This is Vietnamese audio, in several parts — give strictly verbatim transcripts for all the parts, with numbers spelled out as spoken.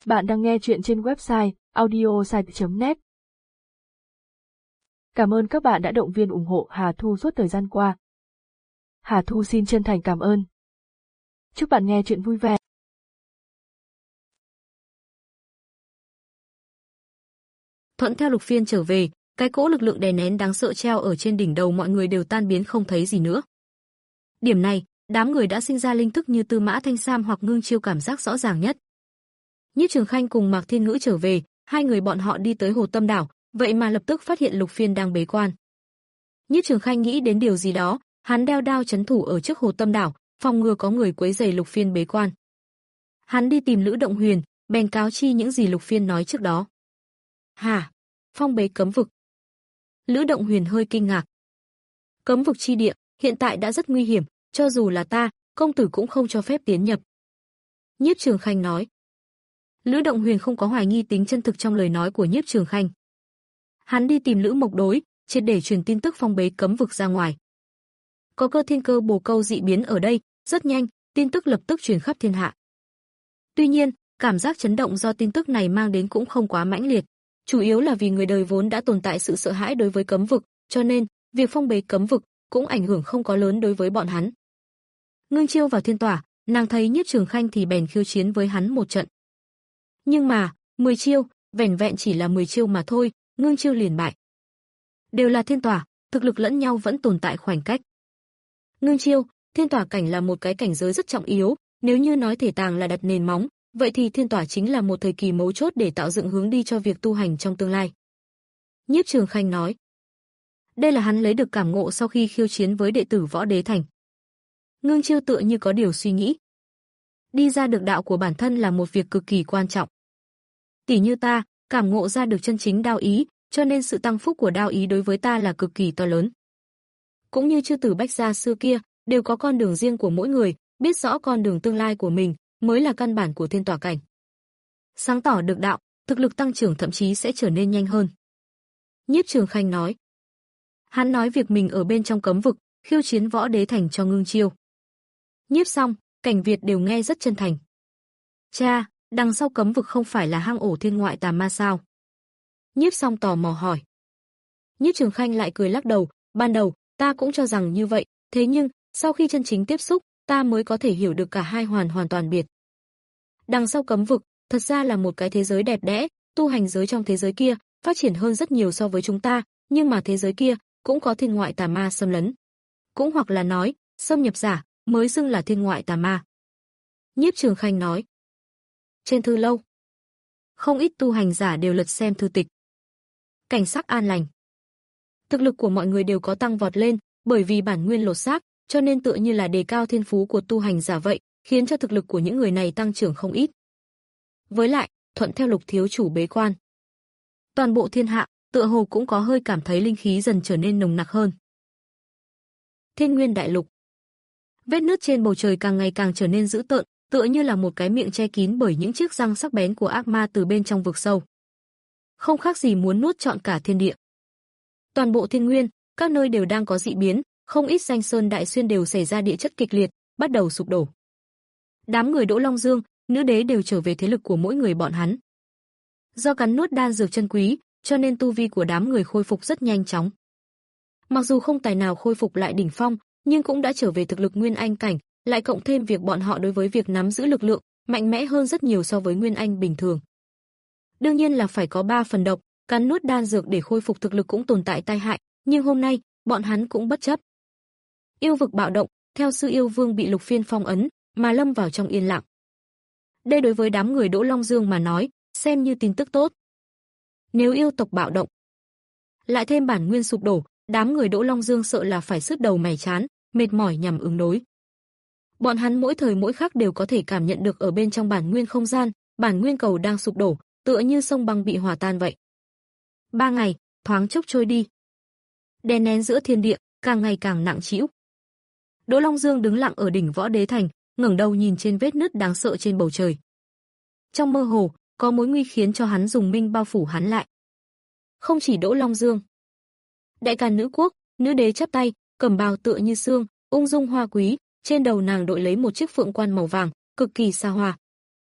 Bạn đang nghe chuyện trên website audiosite chấm net. Cảm ơn các bạn đã động viên ủng hộ Hà Thu suốt thời gian qua. Hà Thu xin chân thành cảm ơn. Chúc bạn nghe chuyện vui vẻ. Thuận theo Lục Phiên trở về, cái cỗ lực lượng đè nén đáng sợ treo ở trên đỉnh đầu mọi người đều tan biến không thấy gì nữa. Điểm này, đám người đã sinh ra linh thức như Tư Mã Thanh Sam hoặc Ngưng Chiêu cảm giác rõ ràng nhất. Nhiếp Trường Khanh cùng Mạc Thiên Ngữ trở về, hai người bọn họ đi tới Hồ Tâm Đảo, vậy mà lập tức phát hiện Lục Phiên đang bế quan. Nhiếp Trường Khanh nghĩ đến điều gì đó, hắn đeo đao trấn thủ ở trước Hồ Tâm Đảo, phòng ngừa có người quấy rầy Lục Phiên bế quan. Hắn đi tìm Lữ Động Huyền, bèn cáo chi những gì Lục Phiên nói trước đó. Hả? Phong bế cấm vực? Lữ Động Huyền hơi kinh ngạc. Cấm vực chi địa hiện tại đã rất nguy hiểm, cho dù là ta, công tử cũng không cho phép tiến nhập. Nhiếp Trường Khanh nói. Lữ Động Huyền không có hoài nghi tính chân thực trong lời nói của Nhiếp Trường Khanh. Hắn đi tìm Lữ Mộc Đối, triệt để truyền tin tức phong bế cấm vực ra ngoài. Có cơ thiên cơ bồ câu dị biến ở đây, rất nhanh, tin tức lập tức truyền khắp thiên hạ. Tuy nhiên, cảm giác chấn động do tin tức này mang đến cũng không quá mãnh liệt, chủ yếu là vì người đời vốn đã tồn tại sự sợ hãi đối với cấm vực, cho nên, việc phong bế cấm vực cũng ảnh hưởng không có lớn đối với bọn hắn. Ngưng Chiêu vào thiên tỏa, nàng thấy Nhiếp Trường Khanh thì bèn khiêu chiến với hắn một trận. Nhưng mà, mười chiêu, vẻn vẹn chỉ là mười chiêu mà thôi, Ngưng Chiêu liền bại. Đều là thiên tỏa, thực lực lẫn nhau vẫn tồn tại khoảng cách. Ngưng Chiêu, thiên tỏa cảnh là một cái cảnh giới rất trọng yếu, nếu như nói thể tàng là đặt nền móng, vậy thì thiên tỏa chính là một thời kỳ mấu chốt để tạo dựng hướng đi cho việc tu hành trong tương lai. Nhiếp Trường Khanh nói. Đây là hắn lấy được cảm ngộ sau khi khiêu chiến với đệ tử Võ Đế Thành. Ngưng Chiêu tựa như có điều suy nghĩ. Đi ra được đạo của bản thân là một việc cực kỳ quan trọng. Tỷ như ta, cảm ngộ ra được chân chính đao ý, cho nên sự tăng phúc của đao ý đối với ta là cực kỳ to lớn. Cũng như chư tử Bách gia xưa kia, đều có con đường riêng của mỗi người, biết rõ con đường tương lai của mình, mới là căn bản của thiên tỏa cảnh. Sáng tỏ được đạo, thực lực tăng trưởng thậm chí sẽ trở nên nhanh hơn. Nhiếp Trường Khanh nói. Hắn nói việc mình ở bên trong cấm vực, khiêu chiến Võ Đế Thành cho Ngưng Chiêu. Nhiếp xong, Cảnh Việt đều nghe rất chân thành. Cha, đằng sau cấm vực không phải là hang ổ thiên ngoại tà ma sao? Nhiếp xong tò mò hỏi. Nhiếp Trường Khanh lại cười lắc đầu, ban đầu, ta cũng cho rằng như vậy, thế nhưng, sau khi chân chính tiếp xúc, ta mới có thể hiểu được cả hai hoàn hoàn toàn biệt. Đằng sau cấm vực, thật ra là một cái thế giới đẹp đẽ, tu hành giới trong thế giới kia, phát triển hơn rất nhiều so với chúng ta, nhưng mà thế giới kia, cũng có thiên ngoại tà ma xâm lấn. Cũng hoặc là nói, xâm nhập giả, mới xưng là thiên ngoại tà ma. Nhiếp Trường Khanh nói. Trên thư lâu, không ít tu hành giả đều lật xem thư tịch. Cảnh sắc an lành. Thực lực của mọi người đều có tăng vọt lên, bởi vì bản nguyên lột xác, cho nên tựa như là đề cao thiên phú của tu hành giả vậy, khiến cho thực lực của những người này tăng trưởng không ít. Với lại, thuận theo Lục thiếu chủ bế quan, toàn bộ thiên hạ, tựa hồ cũng có hơi cảm thấy linh khí dần trở nên nồng nặc hơn. Thiên Nguyên Đại Lục. Vết nứt trên bầu trời càng ngày càng trở nên dữ tợn, tựa như là một cái miệng che kín bởi những chiếc răng sắc bén của ác ma từ bên trong vực sâu. Không khác gì muốn nuốt trọn cả thiên địa. Toàn bộ thiên nguyên, các nơi đều đang có dị biến, không ít danh sơn đại xuyên đều xảy ra địa chất kịch liệt, bắt đầu sụp đổ. Đám người Đỗ Long Dương, Nữ Đế đều trở về thế lực của mỗi người bọn hắn. Do cắn nuốt đan dược chân quý, cho nên tu vi của đám người khôi phục rất nhanh chóng. Mặc dù không tài nào khôi phục lại đỉnh phong, nhưng cũng đã trở về thực lực nguyên anh cảnh, lại cộng thêm việc bọn họ đối với việc nắm giữ lực lượng, mạnh mẽ hơn rất nhiều so với nguyên anh bình thường. Đương nhiên là phải có ba phần độc, cắn nuốt đan dược để khôi phục thực lực cũng tồn tại tai hại, nhưng hôm nay, bọn hắn cũng bất chấp. Yêu vực bạo động, theo sư yêu vương bị Lục Phiên phong ấn, mà lâm vào trong yên lặng. Đây đối với đám người Đỗ Long Dương mà nói, xem như tin tức tốt. Nếu yêu tộc bạo động, lại thêm bản nguyên sụp đổ, đám người Đỗ Long Dương sợ là phải sứt đầu mẻ chán, mệt mỏi nhằm ứng đối. Bọn hắn mỗi thời mỗi khắc đều có thể cảm nhận được ở bên trong bản nguyên không gian, bản nguyên cầu đang sụp đổ, tựa như sông băng bị hòa tan vậy. Ba ngày, thoáng chốc trôi đi. Đè nén giữa thiên địa, càng ngày càng nặng trĩu. Đỗ Long Dương đứng lặng ở đỉnh Võ Đế Thành, ngẩng đầu nhìn trên vết nứt đáng sợ trên bầu trời. Trong mơ hồ, có mối nguy khiến cho hắn dùng minh bao phủ hắn lại. Không chỉ Đỗ Long Dương. Đại Càn Nữ Quốc, Nữ Đế chắp tay, cẩm bào tựa như xương, ung dung hoa quý, trên đầu nàng đội lấy một chiếc phượng quan màu vàng, cực kỳ xa hoa.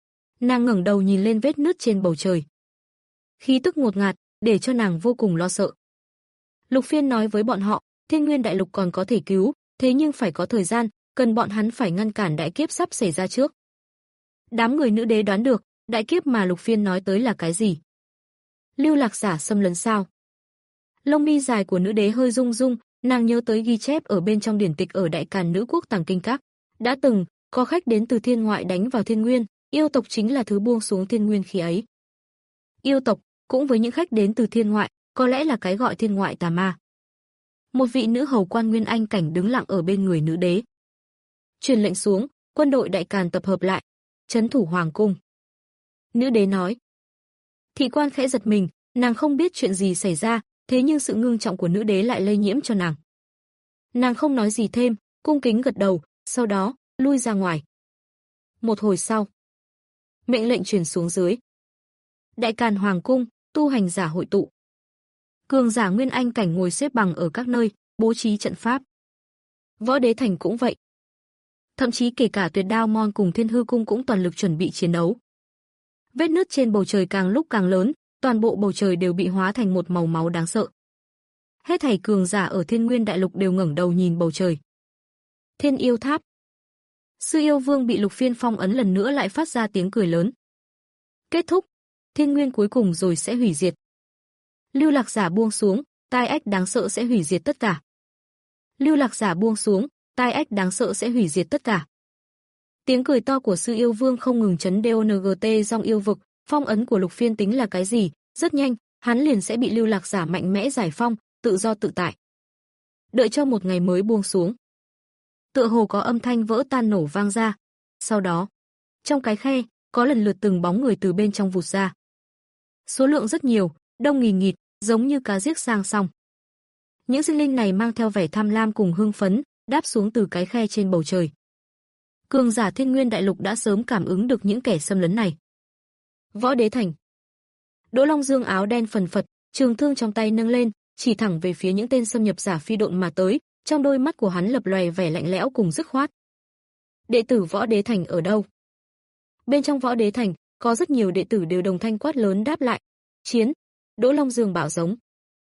Nàng ngẩng đầu nhìn lên vết nứt trên bầu trời. Khí tức ngột ngạt, để cho nàng vô cùng lo sợ. Lục Phiên nói với bọn họ, Thiên Nguyên Đại Lục còn có thể cứu, thế nhưng phải có thời gian, cần bọn hắn phải ngăn cản đại kiếp sắp xảy ra trước. Đám người nữ đế đoán được, đại kiếp mà Lục Phiên nói tới là cái gì? Lưu Lạc giả xâm lấn sao? Lông mi dài của nữ đế hơi rung rung, nàng nhớ tới ghi chép ở bên trong điển tịch ở Đại Càn Nữ Quốc Tàng Kinh Các, đã từng có khách đến từ thiên ngoại đánh vào thiên nguyên, yêu tộc chính là thứ buông xuống thiên nguyên khi ấy. Yêu tộc cũng với những khách đến từ thiên ngoại, có lẽ là cái gọi thiên ngoại tà ma. Một vị nữ hầu quan nguyên anh cảnh đứng lặng ở bên người nữ đế. Truyền lệnh xuống, quân đội Đại Càn tập hợp lại, trấn thủ hoàng cung. Nữ đế nói. Thị quan khẽ giật mình, nàng không biết chuyện gì xảy ra, thế nhưng sự ngưng trọng của nữ đế lại lây nhiễm cho nàng. Nàng không nói gì thêm, cung kính gật đầu, sau đó lui ra ngoài. Một hồi sau, mệnh lệnh truyền xuống dưới. Đại Càn hoàng cung, tu hành giả hội tụ. Cường giả nguyên anh cảnh ngồi xếp bằng ở các nơi, bố trí trận pháp. Võ Đế Thành cũng vậy. Thậm chí kể cả Tuyệt Đao Môn cùng Thiên Hư cung cũng toàn lực chuẩn bị chiến đấu. Vết nứt trên bầu trời càng lúc càng lớn, toàn bộ bầu trời đều bị hóa thành một màu máu đáng sợ. Hết thảy cường giả ở Thiên Nguyên Đại Lục đều ngẩng đầu nhìn bầu trời. Thiên Yêu Tháp. Sư Yêu Vương bị Lục Phiên phong ấn lần nữa lại phát ra tiếng cười lớn. Kết thúc, Thiên Nguyên cuối cùng rồi sẽ hủy diệt. Lưu Lạc giả buông xuống, tai ách đáng sợ sẽ hủy diệt tất cả. Lưu Lạc giả buông xuống, tai ách đáng sợ sẽ hủy diệt tất cả. Tiếng cười to của Sư Yêu Vương không ngừng chấn đê o en giê tê trong yêu vực, phong ấn của Lục Phiên tính là cái gì, rất nhanh, hắn liền sẽ bị Lưu Lạc giả mạnh mẽ giải phong, tự do tự tại. Đợi cho một ngày mới buông xuống. Tựa hồ có âm thanh vỡ tan nổ vang ra. Sau đó, trong cái khe, có lần lượt từng bóng người từ bên trong vụt ra. Số lượng rất nhiều, đông nghìn nghịt, giống như cá giết sang sông. Những sinh linh này mang theo vẻ tham lam cùng hưng phấn, đáp xuống từ cái khe trên bầu trời. Cường giả Thiên Nguyên Đại Lục đã sớm cảm ứng được những kẻ xâm lấn này. Võ Đế Thành. Đỗ Long Dương áo đen phần phật, trường thương trong tay nâng lên, chỉ thẳng về phía những tên xâm nhập giả phi độn mà tới, trong đôi mắt của hắn lập lòe vẻ lạnh lẽo cùng dứt khoát. Đệ tử Võ Đế Thành ở đâu? Bên trong Võ Đế Thành, có rất nhiều đệ tử đều đồng thanh quát lớn đáp lại. Chiến! Đỗ Long Dương bảo giống.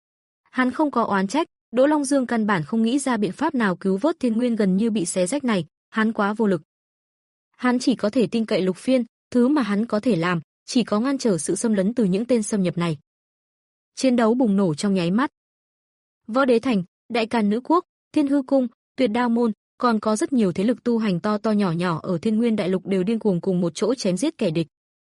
Hắn không có oán trách, Đỗ Long Dương căn bản không nghĩ ra biện pháp nào cứu vớt Thiên Nguyên gần như bị xé rách này, hắn quá vô lực. Hắn chỉ có thể tin cậy Lục Phiên, thứ mà hắn có thể làm, chỉ có ngăn trở sự xâm lấn từ những tên xâm nhập này. Chiến đấu bùng nổ trong nháy mắt. Võ Đế Thành, Đại Càn Nữ Quốc, Thiên Hư cung, Tuyệt Đao môn, còn có rất nhiều thế lực tu hành to to nhỏ nhỏ ở Thiên Nguyên Đại Lục đều điên cuồng cùng một chỗ chém giết kẻ địch.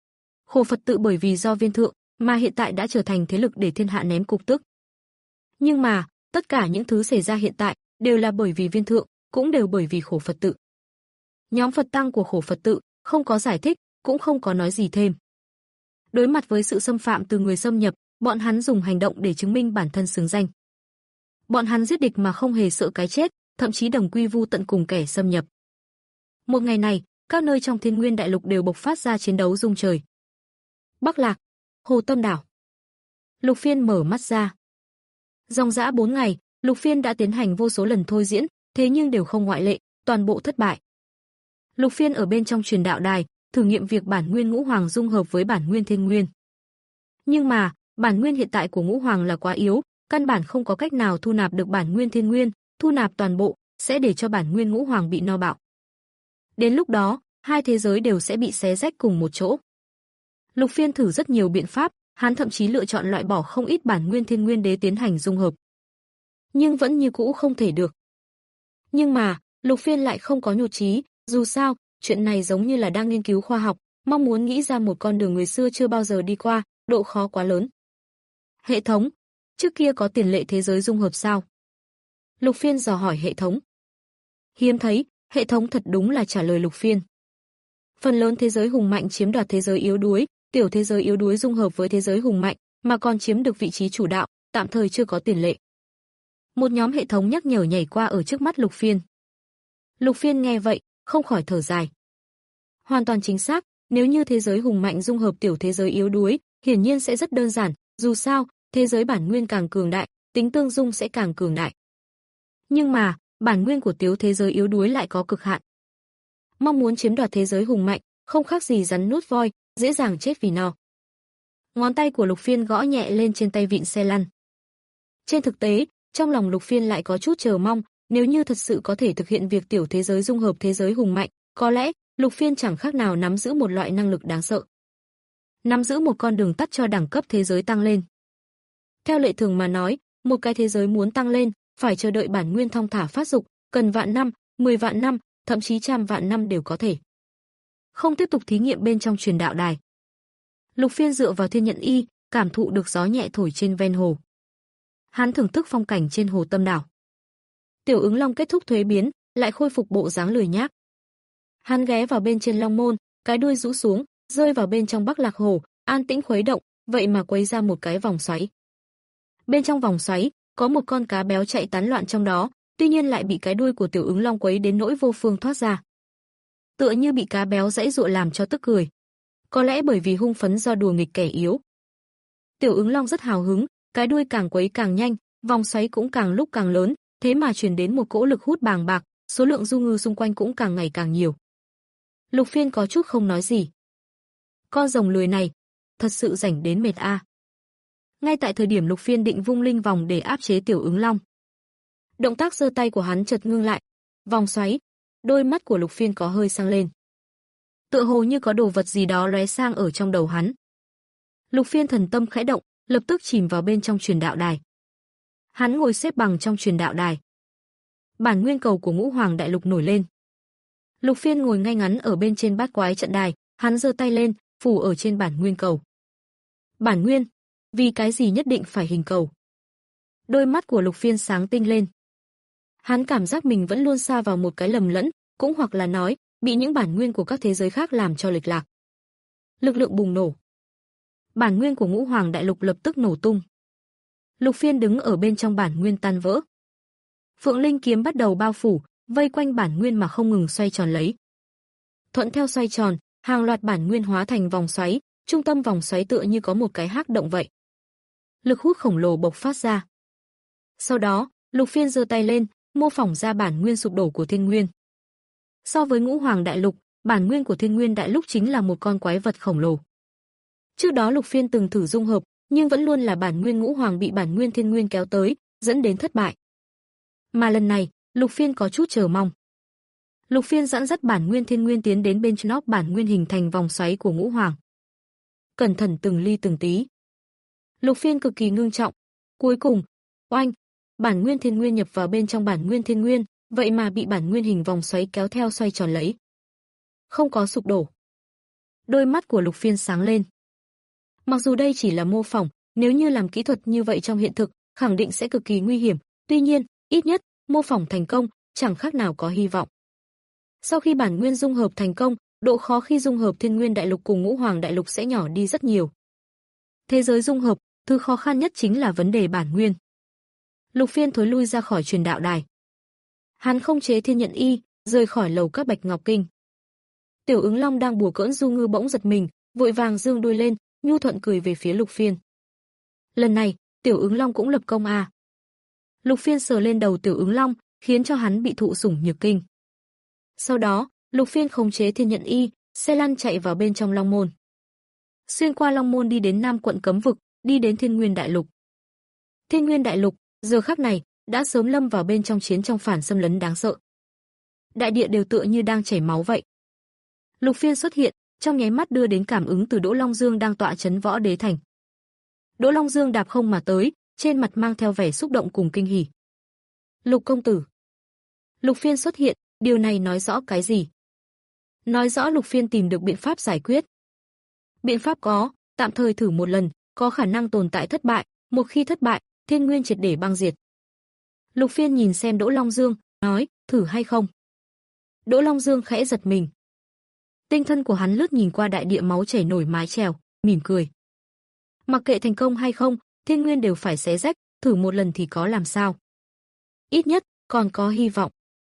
Khổ Phật tự bởi vì do viên thượng, mà hiện tại đã trở thành thế lực để thiên hạ ném cục tức. Nhưng mà, tất cả những thứ xảy ra hiện tại đều là bởi vì viên thượng, cũng đều bởi vì Khổ Phật tự. Nhóm Phật tăng của Khổ Phật tự không có giải thích, cũng không có nói gì thêm. Đối mặt với sự xâm phạm từ người xâm nhập, bọn hắn dùng hành động để chứng minh bản thân xứng danh. Bọn hắn giết địch mà không hề sợ cái chết, thậm chí đồng quy vu tận cùng kẻ xâm nhập. Một ngày này, các nơi trong Thiên Nguyên Đại Lục đều bộc phát ra chiến đấu rung trời. Bắc Lạc, Hồ Tâm Đảo. Lục Phiên mở mắt ra. Dòng dã bốn ngày, Lục Phiên đã tiến hành vô số lần thôi diễn, thế nhưng đều không ngoại lệ, toàn bộ thất bại. Lục Phiên ở bên trong truyền đạo đài, thử nghiệm việc bản nguyên Ngũ Hoàng dung hợp với bản nguyên Thiên Nguyên. Nhưng mà, bản nguyên hiện tại của Ngũ Hoàng là quá yếu, căn bản không có cách nào thu nạp được bản nguyên Thiên Nguyên, thu nạp toàn bộ sẽ để cho bản nguyên Ngũ Hoàng bị no bạo. Đến lúc đó, hai thế giới đều sẽ bị xé rách cùng một chỗ. Lục Phiên thử rất nhiều biện pháp, hắn thậm chí lựa chọn loại bỏ không ít bản nguyên Thiên Nguyên đế tiến hành dung hợp. Nhưng vẫn như cũ không thể được. Nhưng mà, Lục Phiên lại không có nhụt chí, dù sao, chuyện này giống như là đang nghiên cứu khoa học, mong muốn nghĩ ra một con đường người xưa chưa bao giờ đi qua, độ khó quá lớn. Hệ thống, trước kia có tiền lệ thế giới dung hợp sao? Lục Phiên dò hỏi hệ thống. Hiếm thấy, hệ thống thật đúng là trả lời Lục Phiên. Phần lớn thế giới hùng mạnh chiếm đoạt thế giới yếu đuối, tiểu thế giới yếu đuối dung hợp với thế giới hùng mạnh, mà còn chiếm được vị trí chủ đạo, tạm thời chưa có tiền lệ. Một nhóm hệ thống nhắc nhở nhảy qua ở trước mắt Lục Phiên. Lục Phiên nghe vậy, không khỏi thở dài. Hoàn toàn chính xác, nếu như thế giới hùng mạnh dung hợp tiểu thế giới yếu đuối, hiển nhiên sẽ rất đơn giản, dù sao, thế giới bản nguyên càng cường đại, tính tương dung sẽ càng cường đại. Nhưng mà, bản nguyên của tiểu thế giới yếu đuối lại có cực hạn. Mong muốn chiếm đoạt thế giới hùng mạnh, không khác gì rắn nuốt voi, dễ dàng chết vì no. Ngón tay của Lục Phiên gõ nhẹ lên trên tay vịn xe lăn. Trên thực tế, trong lòng Lục Phiên lại có chút chờ mong, nếu như thật sự có thể thực hiện việc tiểu thế giới dung hợp thế giới hùng mạnh, có lẽ Lục Phiên chẳng khác nào nắm giữ một loại năng lực đáng sợ. Nắm giữ một con đường tắt cho đẳng cấp thế giới tăng lên. Theo lệ thường mà nói, một cái thế giới muốn tăng lên, phải chờ đợi bản nguyên thong thả phát dục, cần vạn năm, mười vạn năm, thậm chí trăm vạn năm đều có thể. Không tiếp tục thí nghiệm bên trong truyền đạo đài. Lục Phiên dựa vào thiên nhận y, cảm thụ được gió nhẹ thổi trên ven hồ. Hắn thưởng thức phong cảnh trên hồ Tâm đảo. Tiểu Ứng Long kết thúc thuế biến, lại khôi phục bộ dáng lười nhác. Hắn ghé vào bên trên Long Môn, cái đuôi rũ xuống, rơi vào bên trong Bắc Lạc Hồ, an tĩnh khuấy động, vậy mà quấy ra một cái vòng xoáy. Bên trong vòng xoáy, có một con cá béo chạy tán loạn trong đó, tuy nhiên lại bị cái đuôi của Tiểu Ứng Long quấy đến nỗi vô phương thoát ra. Tựa như bị cá béo giãy giụa làm cho tức cười. Có lẽ bởi vì hung phấn do đùa nghịch kẻ yếu. Tiểu Ứng Long rất hào hứng, cái đuôi càng quấy càng nhanh, vòng xoáy cũng càng lúc càng lớn, thế mà truyền đến một cỗ lực hút bàng bạc, số lượng du ngư xung quanh cũng càng ngày càng nhiều. Lục Phiên có chút không nói gì. Con rồng lười này, thật sự rảnh đến mệt a. À. Ngay tại thời điểm Lục Phiên định vung linh vòng để áp chế Tiểu Ứng Long, động tác giơ tay của hắn chợt ngưng lại. Vòng xoáy, đôi mắt của Lục Phiên có hơi sáng lên. Tựa hồ như có đồ vật gì đó lóe sang ở trong đầu hắn. Lục Phiên thần tâm khẽ động, lập tức chìm vào bên trong truyền đạo đài. Hắn ngồi xếp bằng trong truyền đạo đài. Bản nguyên cầu của Ngũ Hoàng Đại Lục nổi lên. Lục Phiên ngồi ngay ngắn ở bên trên bát quái trận đài, hắn giơ tay lên, phủ ở trên bản nguyên cầu. Bản nguyên, vì cái gì nhất định phải hình cầu? Đôi mắt của Lục Phiên sáng tinh lên. Hắn cảm giác mình vẫn luôn xa vào một cái lầm lẫn, cũng hoặc là nói, bị những bản nguyên của các thế giới khác làm cho lệch lạc. Lực lượng bùng nổ. Bản nguyên của Ngũ Hoàng Đại Lục lập tức nổ tung. Lục Phiên đứng ở bên trong bản nguyên tan vỡ. Phượng Linh kiếm bắt đầu bao phủ, vây quanh bản nguyên mà không ngừng xoay tròn lấy. Thuận theo xoay tròn, hàng loạt bản nguyên hóa thành vòng xoáy, trung tâm vòng xoáy tựa như có một cái hắc động vậy. Lực hút khổng lồ bộc phát ra. Sau đó, Lục Phiên giơ tay lên, mô phỏng ra bản nguyên sụp đổ của Thiên Nguyên. So với Ngũ Hoàng Đại Lục, bản nguyên của Thiên Nguyên Đại Lục chính là một con quái vật khổng lồ. Trước đó Lục Phiên từng thử dung hợp, nhưng vẫn luôn là bản nguyên Ngũ Hoàng bị bản nguyên Thiên Nguyên kéo tới, dẫn đến thất bại. Mà lần này, Lục Phiên có chút chờ mong. Lục Phiên dẫn dắt bản nguyên Thiên Nguyên tiến đến bên nóc bản nguyên hình thành vòng xoáy của Ngũ Hoàng. Cẩn thận từng ly từng tí. Lục Phiên cực kỳ ngưng trọng. Cuối cùng, oanh, bản nguyên Thiên Nguyên nhập vào bên trong bản nguyên Thiên Nguyên, vậy mà bị bản nguyên hình vòng xoáy kéo theo xoay tròn lấy. Không có sụp đổ. Đôi mắt của Lục Phiên sáng lên. Mặc dù đây chỉ là mô phỏng, nếu như làm kỹ thuật như vậy trong hiện thực, khẳng định sẽ cực kỳ nguy hiểm, tuy nhiên, ít nhất, mô phỏng thành công, chẳng khác nào có hy vọng. Sau khi bản nguyên dung hợp thành công, độ khó khi dung hợp Thiên Nguyên Đại Lục cùng Ngũ Hoàng Đại Lục sẽ nhỏ đi rất nhiều. Thế giới dung hợp, thứ khó khăn nhất chính là vấn đề bản nguyên. Lục Phiên thối lui ra khỏi truyền đạo đài. Hắn không chế thiên nhận y, rời khỏi lầu các Bạch Ngọc Kinh. Tiểu Ứng Long đang bùa cỡn du ngư bỗng giật mình, vội vàng dương đuôi lên, nhu thuận cười về phía Lục Phiên. Lần này, Tiểu Ứng Long cũng lập công a. À. Lục Phiên sờ lên đầu Tiểu Ứng Long, khiến cho hắn bị thụ sủng nhược kinh. Sau đó, Lục Phiên khống chế thiên nhận y, xe lăn chạy vào bên trong Long Môn. Xuyên qua Long Môn đi đến Nam quận cấm vực, đi đến Thiên Nguyên Đại Lục. Thiên Nguyên Đại Lục, giờ khắc này, đã sớm lâm vào bên trong chiến trong phản xâm lấn đáng sợ. Đại địa đều tựa như đang chảy máu vậy. Lục Phiên xuất hiện, trong nháy mắt đưa đến cảm ứng từ Đỗ Long Dương đang tọa trấn Võ Đế Thành. Đỗ Long Dương đạp không mà tới, trên mặt mang theo vẻ xúc động cùng kinh hỉ. Lục công tử. Lục Phiên xuất hiện, điều này nói rõ cái gì? Nói rõ Lục Phiên tìm được biện pháp giải quyết. Biện pháp có, tạm thời thử một lần, có khả năng tồn tại thất bại, một khi thất bại, Thiên Nguyên triệt để băng diệt. Lục Phiên nhìn xem Đỗ Long Dương, nói, thử hay không? Đỗ Long Dương khẽ giật mình. Tinh thân của hắn lướt nhìn qua đại địa máu chảy nổi mái chèo, mỉm cười. Mặc kệ thành công hay không, Thiên Nguyên đều phải xé rách, thử một lần thì có làm sao. Ít nhất, còn có hy vọng.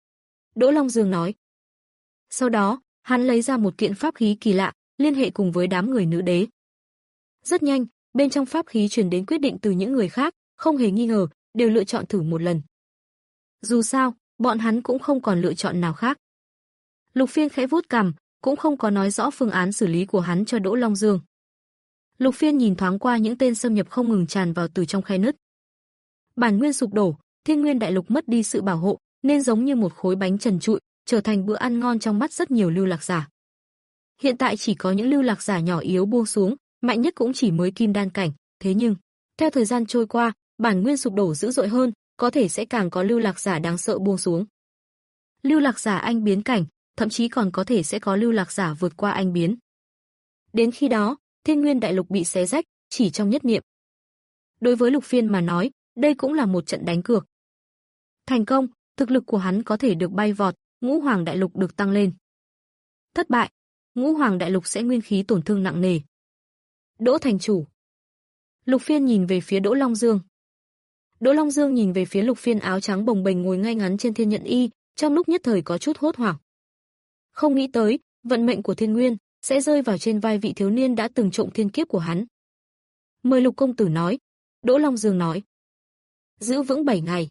Đỗ Long Dương nói. Sau đó, hắn lấy ra một kiện pháp khí kỳ lạ, liên hệ cùng với đám người nữ đế. Rất nhanh, bên trong pháp khí truyền đến quyết định từ những người khác, không hề nghi ngờ, đều lựa chọn thử một lần. Dù sao, bọn hắn cũng không còn lựa chọn nào khác. Lục Phiên khẽ vuốt cằm, cũng không có nói rõ phương án xử lý của hắn cho Đỗ Long Dương. Lục Phiên nhìn thoáng qua những tên xâm nhập không ngừng tràn vào từ trong khe nứt. Bản nguyên sụp đổ, Thiên Nguyên Đại Lục mất đi sự bảo hộ, nên giống như một khối bánh trần trụi, trở thành bữa ăn ngon trong mắt rất nhiều lưu lạc giả. Hiện tại chỉ có những lưu lạc giả nhỏ yếu buông xuống, mạnh nhất cũng chỉ mới kim đan cảnh, thế nhưng, theo thời gian trôi qua, bản nguyên sụp đổ dữ dội hơn, có thể sẽ càng có lưu lạc giả đáng sợ buông xuống. Lưu lạc giả anh biến cảnh, thậm chí còn có thể sẽ có lưu lạc giả vượt qua anh biến. Đến khi đó, Thiên Nguyên Đại Lục bị xé rách, chỉ trong nhất niệm. Đối với Lục Phiên mà nói, đây cũng là một trận đánh cược. Thành công, thực lực của hắn có thể được bay vọt, Ngũ Hoàng Đại Lục được tăng lên. Thất bại, Ngũ Hoàng Đại Lục sẽ nguyên khí tổn thương nặng nề. Đỗ thành chủ. Lục Phiên nhìn về phía Đỗ Long Dương. Đỗ Long Dương nhìn về phía Lục Phiên áo trắng bồng bềnh ngồi ngay ngắn trên thiên nhận y, trong lúc nhất thời có chút hốt hoảng. Không nghĩ tới, vận mệnh của Thiên Nguyên sẽ rơi vào trên vai vị thiếu niên đã từng trộm thiên kiếp của hắn. Mời Lục công tử nói. Đỗ Long Dương nói. Giữ vững bảy ngày.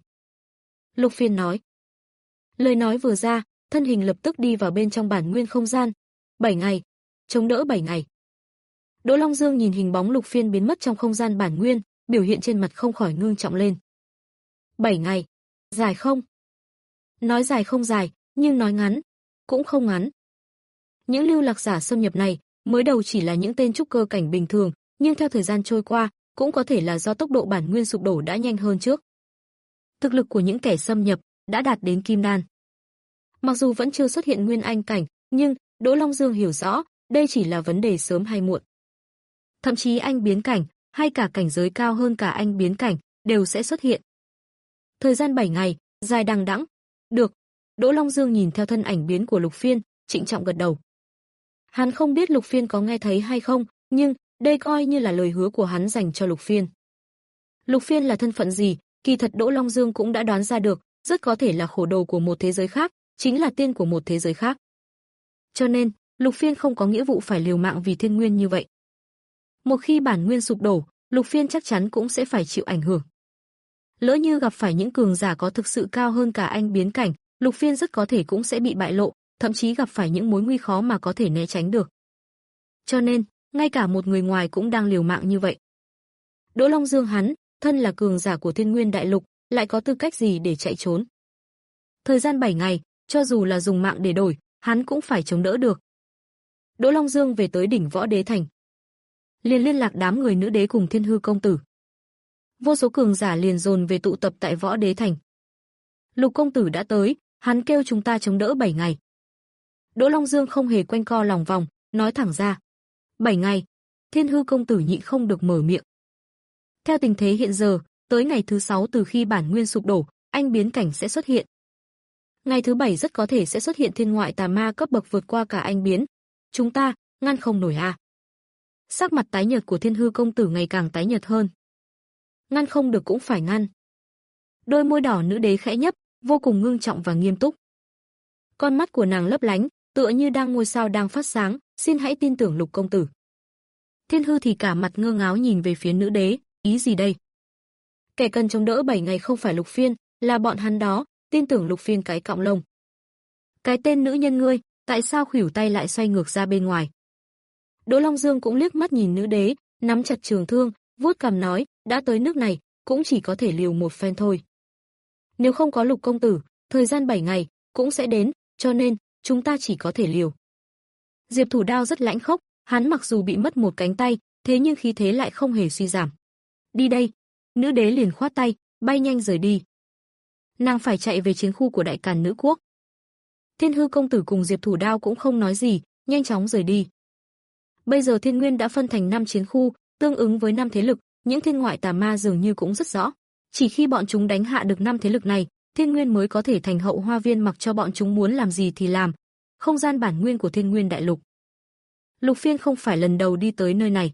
Lục Phiên nói. Lời nói vừa ra, thân hình lập tức đi vào bên trong bản nguyên không gian. Bảy ngày. Chống đỡ bảy ngày. Đỗ Long Dương nhìn hình bóng Lục Phiên biến mất trong không gian bản nguyên, biểu hiện trên mặt không khỏi ngưng trọng lên. Bảy ngày. Dài không? Nói dài không dài, nhưng nói ngắn, cũng không ngắn. Những lưu lạc giả xâm nhập này, mới đầu chỉ là những tên trúc cơ cảnh bình thường, nhưng theo thời gian trôi qua, cũng có thể là do tốc độ bản nguyên sụp đổ đã nhanh hơn trước. Thực lực của những kẻ xâm nhập đã đạt đến kim đan. Mặc dù vẫn chưa xuất hiện nguyên anh cảnh, nhưng Đỗ Long Dương hiểu rõ, đây chỉ là vấn đề sớm hay muộn. Thậm chí anh biến cảnh, hay cả cảnh giới cao hơn cả anh biến cảnh, đều sẽ xuất hiện. Thời gian bảy ngày, dài đằng đẵng. Được. Đỗ Long Dương nhìn theo thân ảnh biến của Lục Phiên, trịnh trọng gật đầu. Hắn không biết Lục Phiên có nghe thấy hay không, nhưng đây coi như là lời hứa của hắn dành cho Lục Phiên. Lục Phiên là thân phận gì, kỳ thật Đỗ Long Dương cũng đã đoán ra được, rất có thể là khổ đồ của một thế giới khác, chính là tiên của một thế giới khác. Cho nên, Lục Phiên không có nghĩa vụ phải liều mạng vì Thiên Nguyên như vậy. Một khi bản nguyên sụp đổ, Lục Phiên chắc chắn cũng sẽ phải chịu ảnh hưởng. Lỡ như gặp phải những cường giả có thực sự cao hơn cả anh biến cảnh, Lục Phiên rất có thể cũng sẽ bị bại lộ, thậm chí gặp phải những mối nguy khó mà có thể né tránh được. Cho nên, ngay cả một người ngoài cũng đang liều mạng như vậy. Đỗ Long Dương hắn, thân là cường giả của Thiên Nguyên Đại Lục, lại có tư cách gì để chạy trốn? Thời gian bảy ngày, cho dù là dùng mạng để đổi, hắn cũng phải chống đỡ được. Đỗ Long Dương về tới đỉnh Võ Đế Thành, liền liên lạc đám người nữ đế cùng Thiên Hư công tử. Vô số cường giả liền dồn về tụ tập tại Võ Đế Thành. Lục công tử đã tới, hắn kêu chúng ta chống đỡ bảy ngày. Đỗ Long Dương không hề quanh co lòng vòng, nói thẳng ra. Bảy ngày, Thiên Hư công tử nhịn không được mở miệng. Theo tình thế hiện giờ, tới ngày thứ sáu từ khi bản nguyên sụp đổ, anh biến cảnh sẽ xuất hiện. Ngày thứ bảy rất có thể sẽ xuất hiện thiên ngoại tà ma cấp bậc vượt qua cả anh biến. Chúng ta, ngăn không nổi à. Sắc mặt tái nhợt của Thiên Hư công tử ngày càng tái nhợt hơn. Ngăn không được cũng phải ngăn. Đôi môi đỏ nữ đế khẽ nhấp, vô cùng ngưng trọng và nghiêm túc. Con mắt của nàng lấp lánh, tựa như đang ngôi sao đang phát sáng, xin hãy tin tưởng Lục công tử. Thiên Hư thì cả mặt ngơ ngáo nhìn về phía nữ đế, ý gì đây? Kẻ cần chống đỡ bảy ngày không phải Lục Phiên, là bọn hắn đó, tin tưởng Lục Phiên cái cọng lông. Cái tên nữ nhân ngươi, tại sao khuỷu tay lại xoay ngược ra bên ngoài? Đỗ Long Dương cũng liếc mắt nhìn nữ đế, nắm chặt trường thương, vuốt cằm nói, đã tới nước này, cũng chỉ có thể liều một phen thôi. Nếu không có Lục công tử, thời gian bảy ngày cũng sẽ đến, cho nên chúng ta chỉ có thể liều. Diệp Thủ Đao rất lãnh khốc, hắn mặc dù bị mất một cánh tay, thế nhưng khí thế lại không hề suy giảm. Đi đây, nữ đế liền khoát tay, bay nhanh rời đi. Nàng phải chạy về chiến khu của Đại Càn Nữ Quốc. Thiên Hư công tử cùng Diệp Thủ Đao cũng không nói gì, nhanh chóng rời đi. Bây giờ Thiên Nguyên đã phân thành năm chiến khu, tương ứng với năm thế lực, những thiên ngoại tà ma dường như cũng rất rõ. Chỉ khi bọn chúng đánh hạ được năm thế lực này, Thiên Nguyên mới có thể thành hậu hoa viên mặc cho bọn chúng muốn làm gì thì làm. Không gian bản nguyên của Thiên Nguyên Đại Lục. Lục Phiên không phải lần đầu đi tới nơi này.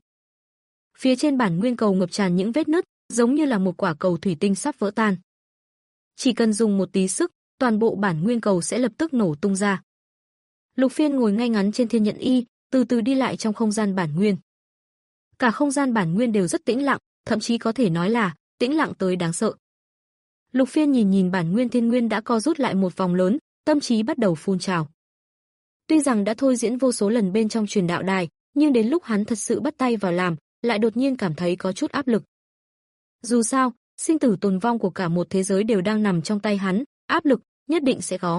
Phía trên bản nguyên cầu ngập tràn những vết nứt, giống như là một quả cầu thủy tinh sắp vỡ tan. Chỉ cần dùng một tí sức, toàn bộ bản nguyên cầu sẽ lập tức nổ tung ra. Lục Phiên ngồi ngay ngắn trên thiên nhận y, từ từ đi lại trong không gian bản nguyên. Cả không gian bản nguyên đều rất tĩnh lặng, thậm chí có thể nói là tĩnh lặng tới đáng sợ. Lục Phiên nhìn nhìn bản nguyên thiên nguyên đã co rút lại một vòng lớn, tâm trí bắt đầu phun trào. Tuy rằng đã thôi diễn vô số lần bên trong truyền đạo đài, nhưng đến lúc hắn thật sự bắt tay vào làm, lại đột nhiên cảm thấy có chút áp lực. Dù sao, sinh tử tồn vong của cả một thế giới đều đang nằm trong tay hắn, áp lực nhất định sẽ có.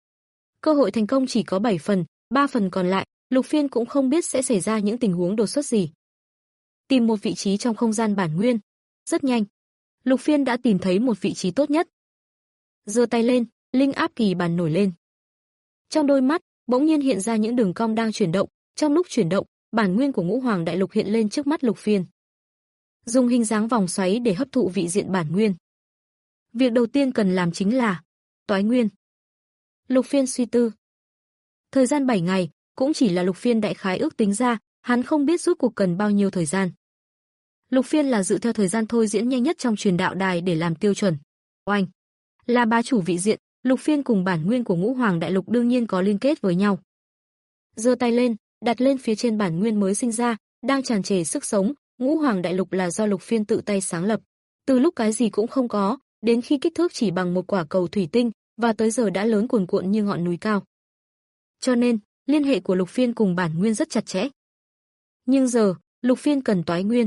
Cơ hội thành công chỉ có bảy phần, ba phần còn lại, Lục Phiên cũng không biết sẽ xảy ra những tình huống đột xuất gì. Tìm một vị trí trong không gian bản nguyên. Rất nhanh, Lục Phiên đã tìm thấy một vị trí tốt nhất. Giơ tay lên, linh áp kỳ bản nổi lên. Trong đôi mắt, bỗng nhiên hiện ra những đường cong đang chuyển động, trong lúc chuyển động, bản nguyên của Ngũ Hoàng Đại Lục hiện lên trước mắt Lục Phiên. Dùng hình dáng vòng xoáy để hấp thụ vị diện bản nguyên. Việc đầu tiên cần làm chính là toái nguyên. Lục Phiên suy tư. Thời gian bảy ngày, cũng chỉ là Lục Phiên đại khái ước tính ra, hắn không biết rốt cuộc cần bao nhiêu thời gian. Lục Phiên là dựa theo thời gian thôi diễn nhanh nhất trong truyền đạo đài để làm tiêu chuẩn. Oanh, là bá chủ vị diện, Lục Phiên cùng bản nguyên của Ngũ Hoàng Đại Lục đương nhiên có liên kết với nhau. Giơ tay lên, đặt lên phía trên bản nguyên mới sinh ra, đang tràn trề sức sống, Ngũ Hoàng Đại Lục là do Lục Phiên tự tay sáng lập. Từ lúc cái gì cũng không có, đến khi kích thước chỉ bằng một quả cầu thủy tinh, và tới giờ đã lớn cuồn cuộn như ngọn núi cao. Cho nên, liên hệ của Lục Phiên cùng bản nguyên rất chặt chẽ. Nhưng giờ, Lục Phiên cần toái nguyên.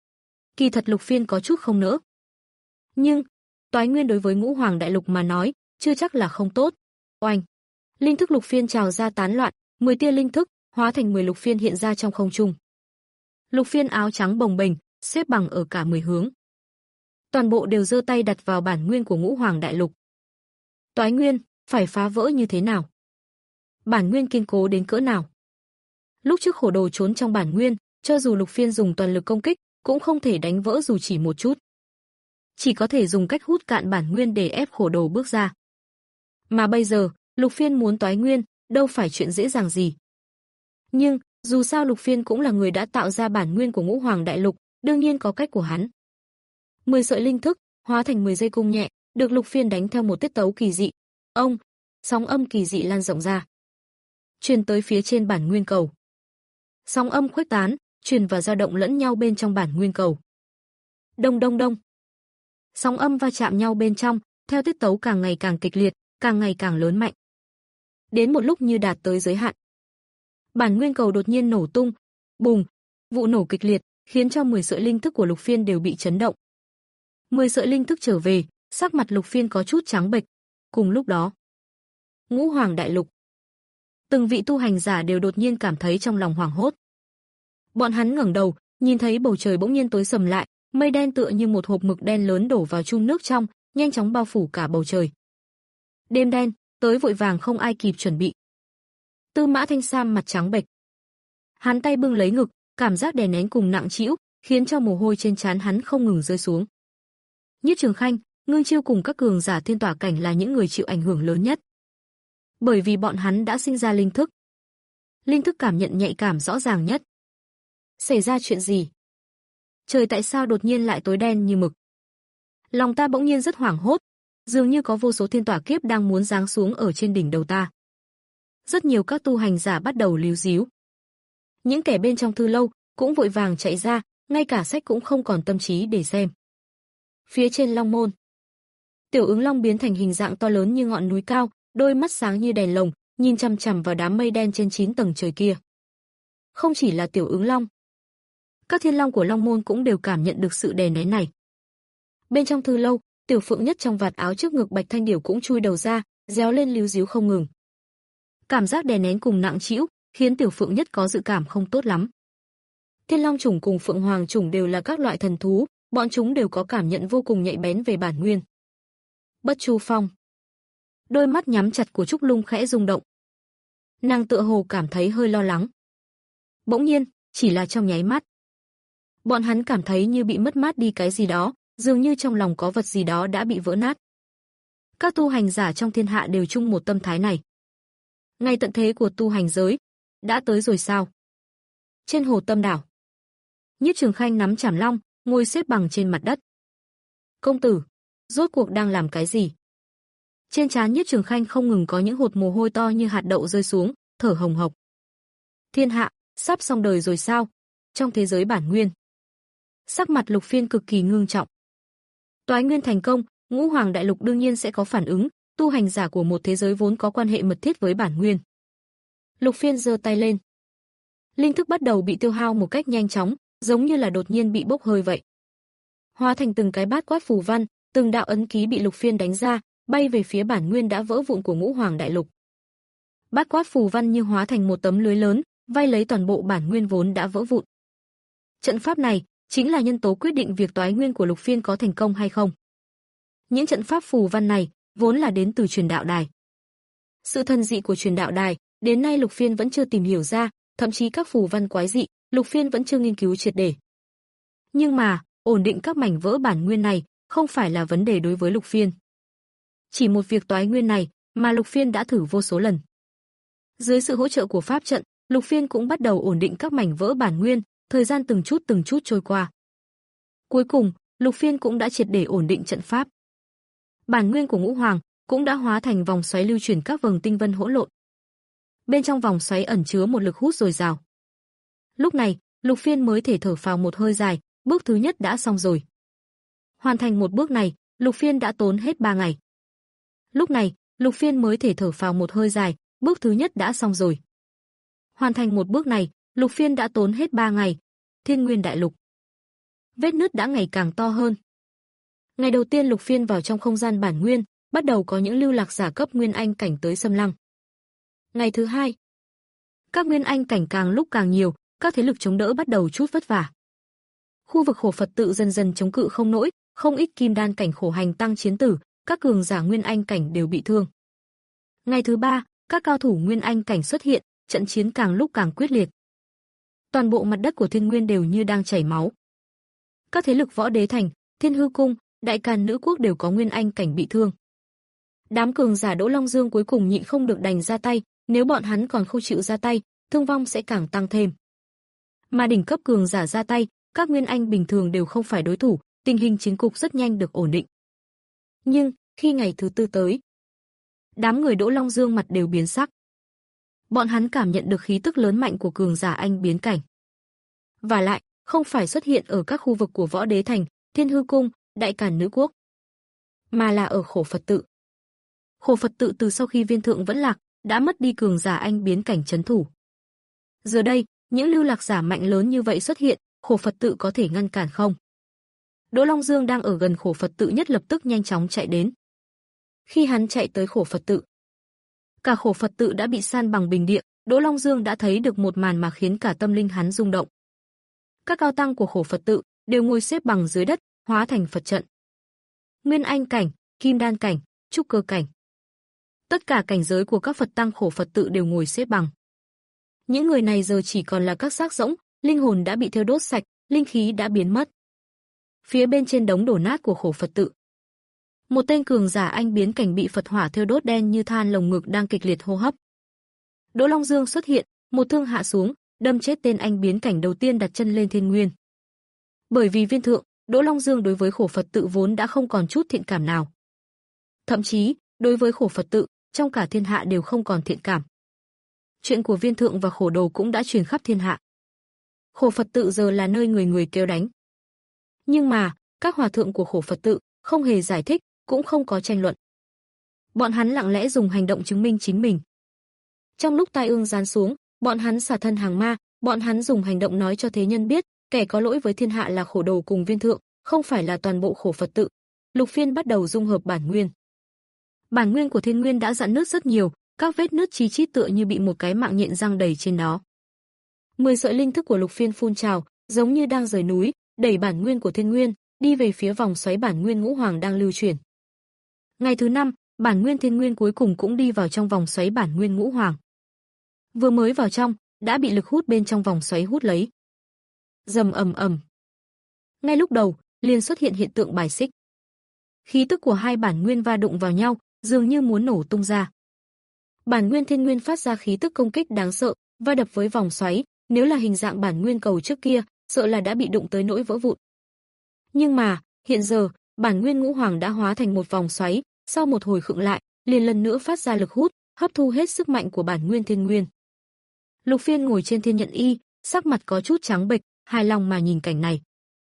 Kỳ thật Lục Phiên có chút không nỡ. Nhưng, toái nguyên đối với Ngũ Hoàng Đại Lục mà nói, chưa chắc là không tốt. Oanh! Linh thức Lục Phiên trào ra tán loạn, mười tia linh thức, hóa thành mười Lục Phiên hiện ra trong không trung. Lục Phiên áo trắng bồng bềnh, xếp bằng ở cả mười hướng. Toàn bộ đều giơ tay đặt vào bản nguyên của Ngũ Hoàng Đại Lục. Toái nguyên, phải phá vỡ như thế nào? Bản nguyên kiên cố đến cỡ nào? Lúc trước khổ đồ trốn trong bản nguyên, cho dù Lục Phiên dùng toàn lực công kích, cũng không thể đánh vỡ dù chỉ một chút. Chỉ có thể dùng cách hút cạn bản nguyên để ép khổ đồ bước ra. Mà bây giờ, Lục Phiên muốn toái nguyên, đâu phải chuyện dễ dàng gì. Nhưng, dù sao Lục Phiên cũng là người đã tạo ra bản nguyên của Ngũ Hoàng Đại Lục, đương nhiên có cách của hắn. mười sợi linh thức, hóa thành mười dây cung nhẹ, được Lục Phiên đánh theo một tiết tấu kỳ dị. Ông, sóng âm kỳ dị lan rộng ra, truyền tới phía trên bản nguyên cầu. Sóng âm khuếch tán, truyền và dao động lẫn nhau bên trong bản nguyên cầu. Đông đông đông. Sóng âm va chạm nhau bên trong, theo tiết tấu càng ngày càng kịch liệt, càng ngày càng lớn mạnh. Đến một lúc như đạt tới giới hạn. Bản nguyên cầu đột nhiên nổ tung, bùng, vụ nổ kịch liệt, khiến cho mười sợi linh thức của Lục Phiên đều bị chấn động. mười sợi linh thức trở về, sắc mặt Lục Phiên có chút trắng bệch. Cùng lúc đó, Ngũ Hoàng Đại Lục. Từng vị tu hành giả đều đột nhiên cảm thấy trong lòng hoảng hốt. Bọn hắn ngẩng đầu, nhìn thấy bầu trời bỗng nhiên tối sầm lại, mây đen tựa như một hộp mực đen lớn đổ vào chung nước trong, nhanh chóng bao phủ cả bầu trời. Đêm đen, tới vội vàng không ai kịp chuẩn bị. Tư Mã Thanh Sam mặt trắng bệch. Hắn tay bưng lấy ngực, cảm giác đè nén cùng nặng trĩu, khiến cho mồ hôi trên trán hắn không ngừng rơi xuống. Nhiếp Trường Khanh, Ngưng Chiêu cùng các cường giả thiên tỏa cảnh là những người chịu ảnh hưởng lớn nhất. Bởi vì bọn hắn đã sinh ra linh thức. Linh thức cảm nhận nhạy cảm rõ ràng nhất. Xảy ra chuyện gì? Trời tại sao đột nhiên lại tối đen như mực? Lòng ta bỗng nhiên rất hoảng hốt, dường như có vô số thiên tỏa kiếp đang muốn giáng xuống ở trên đỉnh đầu ta. Rất nhiều các tu hành giả bắt đầu líu díu. Những kẻ bên trong thư lâu cũng vội vàng chạy ra, ngay cả sách cũng không còn tâm trí để xem. Phía trên Long Môn, Tiểu Ứng Long biến thành hình dạng to lớn như ngọn núi cao, đôi mắt sáng như đèn lồng, nhìn chằm chằm vào đám mây đen trên chín tầng trời kia. Không chỉ là Tiểu Ứng Long, các thiên long của Long Môn cũng đều cảm nhận được sự đè nén này. Bên trong thư lâu, Tiểu Phượng Nhất trong vạt áo trước ngực Bạch Thanh Điểu cũng chui đầu ra, réo lên líu díu không ngừng. Cảm giác đè nén cùng nặng trĩu, khiến Tiểu Phượng Nhất có dự cảm không tốt lắm. Thiên Long chủng cùng Phượng Hoàng chủng đều là các loại thần thú, bọn chúng đều có cảm nhận vô cùng nhạy bén về bản nguyên. Bất Chu Phong. Đôi mắt nhắm chặt của Trúc Lung khẽ rung động. Nàng tựa hồ cảm thấy hơi lo lắng. Bỗng nhiên, chỉ là trong nháy mắt, bọn hắn cảm thấy như bị mất mát đi cái gì đó, dường như trong lòng có vật gì đó đã bị vỡ nát. Các tu hành giả trong thiên hạ đều chung một tâm thái này. Ngày tận thế của tu hành giới đã tới rồi sao? Trên hồ Tâm Đảo, Nhiếp Trường Khanh nắm chảm long, ngồi xếp bằng trên mặt đất. Công tử, rốt cuộc đang làm cái gì? Trên trán Nhiếp Trường Khanh không ngừng có những hột mồ hôi to như hạt đậu rơi xuống, thở hồng hộc. Thiên hạ, sắp xong đời rồi sao? Trong thế giới bản nguyên, sắc mặt Lục Phiên cực kỳ ngưng trọng. Toái nguyên thành công, Ngũ Hoàng Đại Lục đương nhiên sẽ có phản ứng, tu hành giả của một thế giới vốn có quan hệ mật thiết với bản nguyên. Lục Phiên giơ tay lên. Linh thức bắt đầu bị tiêu hao một cách nhanh chóng, giống như là đột nhiên bị bốc hơi vậy. Hóa thành từng cái bát quát phù văn, từng đạo ấn ký bị Lục Phiên đánh ra, bay về phía bản nguyên đã vỡ vụn của Ngũ Hoàng Đại Lục. Bát quát phù văn như hóa thành một tấm lưới lớn, vây lấy toàn bộ bản nguyên vốn đã vỡ vụn. Trận pháp này chính là nhân tố quyết định việc toái nguyên của Lục Phiên có thành công hay không. Những trận pháp phù văn này vốn là đến từ truyền đạo đài. Sự thần dị của truyền đạo đài, đến nay Lục Phiên vẫn chưa tìm hiểu ra, thậm chí các phù văn quái dị, Lục Phiên vẫn chưa nghiên cứu triệt để. Nhưng mà, ổn định các mảnh vỡ bản nguyên này không phải là vấn đề đối với Lục Phiên. Chỉ một việc toái nguyên này mà Lục Phiên đã thử vô số lần. Dưới sự hỗ trợ của pháp trận, Lục Phiên cũng bắt đầu ổn định các mảnh vỡ bản nguyên, thời gian từng chút từng chút trôi qua. Cuối cùng, Lục Phiên cũng đã triệt để ổn định trận pháp. Bản nguyên của Ngũ Hoàng cũng đã hóa thành vòng xoáy lưu chuyển các vầng tinh vân hỗn lộn. Bên trong vòng xoáy ẩn chứa một lực hút dồi dào. Lúc này, Lục Phiên mới thể thở phào một hơi dài, bước thứ nhất đã xong rồi. Hoàn thành một bước này, Lục Phiên đã tốn hết ba ngày. Lúc này, Lục Phiên mới thể thở phào một hơi dài, bước thứ nhất đã xong rồi. Hoàn thành một bước này, Lục Phiên đã tốn hết ba ngày. Thiên Nguyên Đại Lục. Vết nứt đã ngày càng to hơn. Ngày đầu tiên Lục Phiên vào trong không gian bản nguyên, bắt đầu có những lưu lạc giả cấp Nguyên Anh cảnh tới xâm lăng. Ngày thứ hai, các Nguyên Anh cảnh càng lúc càng nhiều, các thế lực chống đỡ bắt đầu chút vất vả. Khu vực Khổ Phật tự dần dần chống cự không nổi, không ít kim đan cảnh khổ hành tăng chiến tử, các cường giả Nguyên Anh cảnh đều bị thương. Ngày thứ ba, các cao thủ Nguyên Anh cảnh xuất hiện, trận chiến càng lúc càng quyết liệt. Toàn bộ mặt đất của Thiên Nguyên đều như đang chảy máu. Các thế lực Võ Đế Thành, Thiên Hư Cung, Đại Càn Nữ Quốc đều có Nguyên Anh cảnh bị thương. Đám cường giả Đỗ Long Dương cuối cùng nhịn không được đành ra tay, nếu bọn hắn còn không chịu ra tay, thương vong sẽ càng tăng thêm. Mà đỉnh cấp cường giả ra tay, các Nguyên Anh bình thường đều không phải đối thủ, tình hình chiến cục rất nhanh được ổn định. Nhưng, khi ngày thứ tư tới, đám người Đỗ Long Dương mặt đều biến sắc. Bọn hắn cảm nhận được khí tức lớn mạnh của cường giả Anh biến cảnh. Và lại, không phải xuất hiện ở các khu vực của Võ Đế Thành, Thiên Hư Cung, Đại Càn Nữ Quốc, mà là ở Khổ Phật tự. Khổ Phật tự từ sau khi Viên Thượng vẫn lạc, đã mất đi cường giả Anh biến cảnh trấn thủ. Giờ đây, những lưu lạc giả mạnh lớn như vậy xuất hiện, Khổ Phật tự có thể ngăn cản không? Đỗ Long Dương đang ở gần Khổ Phật tự nhất lập tức nhanh chóng chạy đến. Khi hắn chạy tới Khổ Phật tự, cả Khổ Phật tự đã bị san bằng bình địa, Đỗ Long Dương đã thấy được một màn mà khiến cả tâm linh hắn rung động. Các cao tăng của Khổ Phật tự đều ngồi xếp bằng dưới đất, hóa thành Phật trận. Nguyên Anh cảnh, Kim Đan cảnh, Trúc Cơ cảnh. Tất cả cảnh giới của các Phật tăng Khổ Phật tự đều ngồi xếp bằng. Những người này giờ chỉ còn là các xác rỗng, linh hồn đã bị thiêu đốt sạch, linh khí đã biến mất. Phía bên trên đống đổ nát của Khổ Phật tự, một tên cường giả Anh biến cảnh bị Phật hỏa thiêu đốt đen như than lồng ngực đang kịch liệt hô hấp. Đỗ Long Dương xuất hiện, một thương hạ xuống, đâm chết tên Anh biến cảnh đầu tiên đặt chân lên Thiên Nguyên. Bởi vì Viên Thượng, Đỗ Long Dương đối với Khổ Phật tự vốn đã không còn chút thiện cảm nào. Thậm chí, đối với Khổ Phật tự, trong cả thiên hạ đều không còn thiện cảm. Chuyện của Viên Thượng và Khổ Đồ cũng đã truyền khắp thiên hạ. Khổ Phật tự giờ là nơi người người kêu đánh. Nhưng mà, các hòa thượng của Khổ Phật tự không hề giải thích, cũng không có tranh luận. Bọn hắn lặng lẽ dùng hành động chứng minh chính mình. Trong lúc tai ương giáng xuống, bọn hắn xả thân hàng ma, bọn hắn dùng hành động nói cho thế nhân biết, kẻ có lỗi với thiên hạ là Khổ Đồ cùng Viên Thượng, không phải là toàn bộ Khổ Phật tự. Lục Phiên bắt đầu dung hợp bản nguyên. Bản nguyên của Thiên Nguyên đã rạn nứt rất nhiều, các vết nứt chí chít tựa như bị một cái mạng nhện răng đầy trên đó. Mười sợi linh thức của Lục Phiên phun trào, giống như đang rời núi, đẩy bản nguyên của Thiên Nguyên đi về phía vòng xoáy bản nguyên Ngũ Hoàng đang lưu chuyển. Ngày thứ năm, bản nguyên Thiên Nguyên cuối cùng cũng đi vào trong vòng xoáy bản nguyên Ngũ Hoàng. Vừa mới vào trong, đã bị lực hút bên trong vòng xoáy hút lấy. Rầm ầm ầm. Ngay lúc đầu, liền xuất hiện hiện tượng bài xích. Khí tức của hai bản nguyên va đụng vào nhau, dường như muốn nổ tung ra. Bản nguyên Thiên Nguyên phát ra khí tức công kích đáng sợ, va đập với vòng xoáy, nếu là hình dạng bản nguyên cầu trước kia, sợ là đã bị đụng tới nỗi vỡ vụn. Nhưng mà, hiện giờ, bản nguyên Ngũ Hoàng đã hóa thành một vòng xoáy, sau một hồi khựng lại, liền lần nữa phát ra lực hút, hấp thu hết sức mạnh của bản nguyên Thiên Nguyên. Lục Phiên ngồi trên thiên nhận y, sắc mặt có chút trắng bệch, hài lòng mà nhìn cảnh này.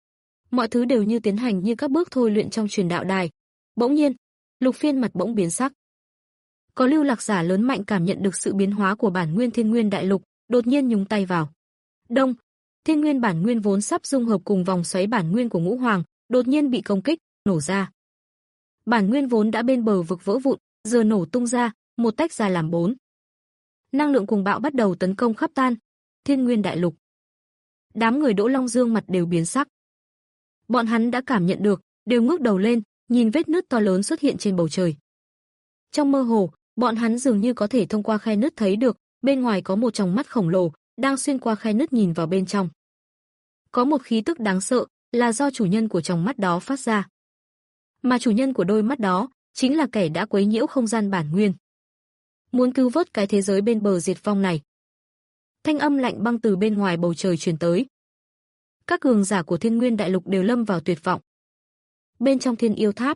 Mọi thứ đều như tiến hành như các bước thôi luyện trong truyền đạo đài. Bỗng nhiên, Lục Phiên mặt bỗng biến sắc. Có lưu lạc giả lớn mạnh cảm nhận được sự biến hóa của bản nguyên Thiên Nguyên Đại Lục, đột nhiên nhúng tay vào. Đông, Thiên Nguyên bản nguyên vốn sắp dung hợp cùng vòng xoáy bản nguyên của Ngũ Hoàng, đột nhiên bị công kích, nổ ra. Bản nguyên vốn đã bên bờ vực vỡ vụn, giờ nổ tung ra, một tách ra làm bốn. Năng lượng cuồng bạo bắt đầu tấn công khắp tan Thiên Nguyên Đại Lục. Đám người Đỗ Long Dương mặt đều biến sắc. Bọn hắn đã cảm nhận được, đều ngước đầu lên, nhìn vết nứt to lớn xuất hiện trên bầu trời. Trong mơ hồ, bọn hắn dường như có thể thông qua khe nứt thấy được, bên ngoài có một tròng mắt khổng lồ, đang xuyên qua khe nứt nhìn vào bên trong. Có một khí tức đáng sợ, là do chủ nhân của tròng mắt đó phát ra. Mà chủ nhân của đôi mắt đó, chính là kẻ đã quấy nhiễu không gian bản nguyên. Muốn cứu vớt cái thế giới bên bờ diệt vong này. Thanh âm lạnh băng từ bên ngoài bầu trời truyền tới. Các cường giả của Thiên Nguyên Đại Lục đều lâm vào tuyệt vọng. Bên trong Thiên Yêu Tháp,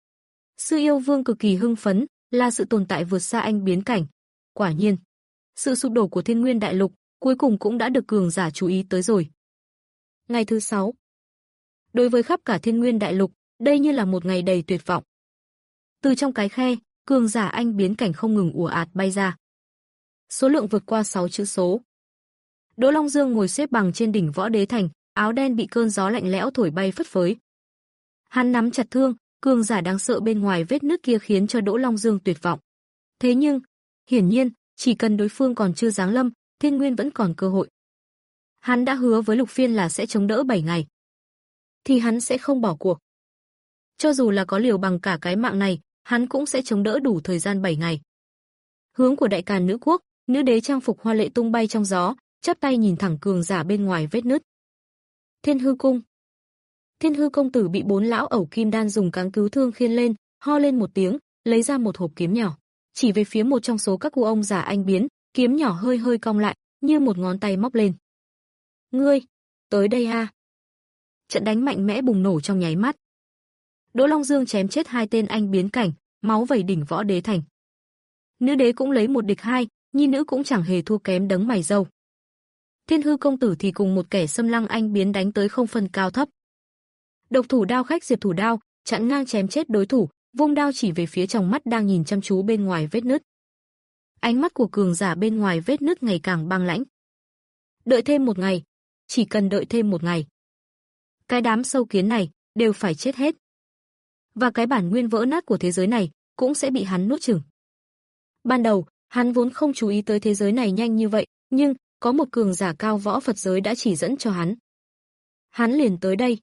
Sư Yêu Vương cực kỳ hưng phấn, là sự tồn tại vượt xa anh biến cảnh. Quả nhiên, sự sụp đổ của Thiên Nguyên Đại Lục cuối cùng cũng đã được cường giả chú ý tới rồi. Ngày thứ sáu. Đối với khắp cả Thiên Nguyên Đại Lục, đây như là một ngày đầy tuyệt vọng. Từ trong cái khe, cường giả anh biến cảnh không ngừng ùa ạt bay ra. Số lượng vượt qua sáu chữ số. Đỗ Long Dương ngồi xếp bằng trên đỉnh Võ Đế Thành, áo đen bị cơn gió lạnh lẽo thổi bay phất phới. Hắn nắm chặt thương, cường giả đáng sợ bên ngoài vết nứt kia khiến cho Đỗ Long Dương tuyệt vọng. Thế nhưng, hiển nhiên, chỉ cần đối phương còn chưa giáng lâm, Thiên Nguyên vẫn còn cơ hội. Hắn đã hứa với Lục Phiên là sẽ chống đỡ bảy ngày. Thì hắn sẽ không bỏ cuộc. Cho dù là có liều bằng cả cái mạng này, hắn cũng sẽ chống đỡ đủ thời gian bảy ngày. Hướng của Đại Càn Nữ Quốc, nữ đế trang phục hoa lệ tung bay trong gió, chắp tay nhìn thẳng cường giả bên ngoài vết nứt. Thiên Hư Cung. Thiên Hư công tử bị bốn lão ẩu kim đan dùng cáng cứu thương khiêng lên, ho lên một tiếng, lấy ra một hộp kiếm nhỏ, chỉ về phía một trong số các cụ ông già anh biến, kiếm nhỏ hơi hơi cong lại, như một ngón tay móc lên. Ngươi, tới đây a. Trận đánh mạnh mẽ bùng nổ trong nháy mắt. Đỗ Long Dương chém chết hai tên anh biến cảnh, máu vẩy đỉnh Võ Đế Thành. Nữ đế cũng lấy một địch hai, nhi nữ cũng chẳng hề thua kém đấng mày râu. Thiên Hư công tử thì cùng một kẻ xâm lăng anh biến đánh tới không phân cao thấp. Độc thủ đao khách Diệp Thủ Đao chặn ngang chém chết đối thủ, vung đao chỉ về phía tròng mắt đang nhìn chăm chú bên ngoài vết nứt. Ánh mắt của cường giả bên ngoài vết nứt ngày càng băng lãnh. Đợi thêm một ngày, chỉ cần đợi thêm một ngày. Cái đám sâu kiến này đều phải chết hết. Và cái bản nguyên vỡ nát của thế giới này cũng sẽ bị hắn nuốt chửng. Ban đầu, hắn vốn không chú ý tới thế giới này nhanh như vậy, nhưng có một cường giả cao võ Phật giới đã chỉ dẫn cho hắn. Hắn liền tới đây.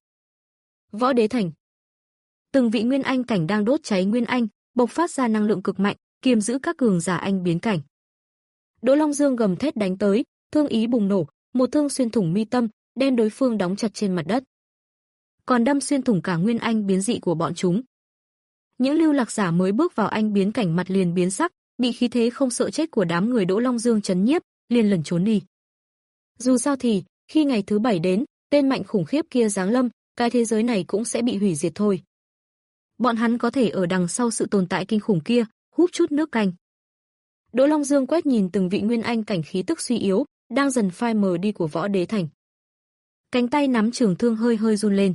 Võ Đế Thành. Từng vị nguyên anh cảnh đang đốt cháy nguyên anh, bộc phát ra năng lượng cực mạnh, kiềm giữ các cường giả anh biến cảnh. Đỗ Long Dương gầm thét đánh tới, thương ý bùng nổ, một thương xuyên thủng mi tâm, đem đối phương đóng chặt trên mặt đất. Còn đâm xuyên thủng cả nguyên anh biến dị của bọn chúng. Những lưu lạc giả mới bước vào anh biến cảnh mặt liền biến sắc, bị khí thế không sợ chết của đám người Đỗ Long Dương chấn nhiếp, liền lẩn trốn đi. Dù sao thì, khi ngày thứ bảy đến, tên mạnh khủng khiếp kia giáng lâm, cái thế giới này cũng sẽ bị hủy diệt thôi. Bọn hắn có thể ở đằng sau sự tồn tại kinh khủng kia, hút chút nước canh. Đỗ Long Dương quét nhìn từng vị nguyên anh cảnh khí tức suy yếu, đang dần phai mờ đi của Võ Đế Thành. Cánh tay nắm trường thương hơi hơi run lên.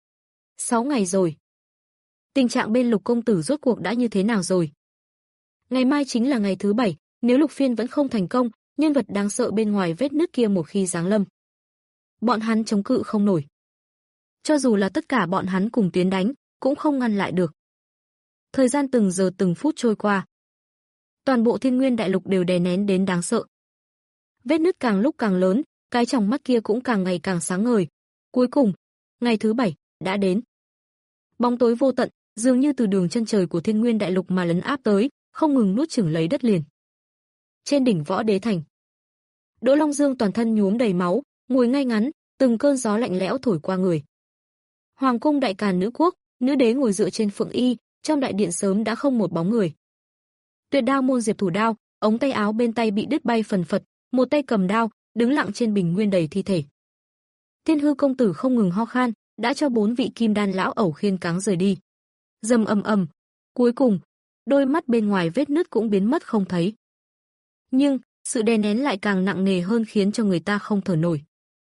Sáu ngày rồi. Tình trạng bên Lục công tử rốt cuộc đã như thế nào rồi? Ngày mai chính là ngày thứ bảy, nếu Lục Phiên vẫn không thành công, nhân vật đáng sợ bên ngoài vết nứt kia một khi giáng lâm, bọn hắn chống cự không nổi. Cho dù là tất cả bọn hắn cùng tiến đánh, cũng không ngăn lại được. Thời gian từng giờ từng phút trôi qua. Toàn bộ Thiên Nguyên Đại Lục đều đè nén đến đáng sợ. Vết nứt càng lúc càng lớn, cái tròng mắt kia cũng càng ngày càng sáng ngời. Cuối cùng, ngày thứ bảy đã đến. Bóng tối vô tận, dường như từ đường chân trời của Thiên Nguyên Đại Lục mà lấn áp tới, không ngừng nuốt chửng lấy đất liền. Trên đỉnh Võ Đế Thành, Đỗ Long Dương toàn thân nhuốm đầy máu, ngồi ngay ngắn, từng cơn gió lạnh lẽo thổi qua người. Hoàng cung Đại Càn Nữ Quốc, nữ đế ngồi dựa trên phượng y, trong đại điện sớm đã không một bóng người. Tuyệt đao môn Diệp Thủ Đao, ống tay áo bên tay bị đứt bay phần phật, một tay cầm đao, đứng lặng trên bình nguyên đầy thi thể. Thiên Hư công tử không ngừng ho khan, đã cho bốn vị kim đan lão ẩu khiên cáng rời đi. Rầm ầm ầm, cuối cùng, đôi mắt bên ngoài vết nứt cũng biến mất không thấy. Nhưng, sự đè nén lại càng nặng nề hơn khiến cho người ta không thở nổi.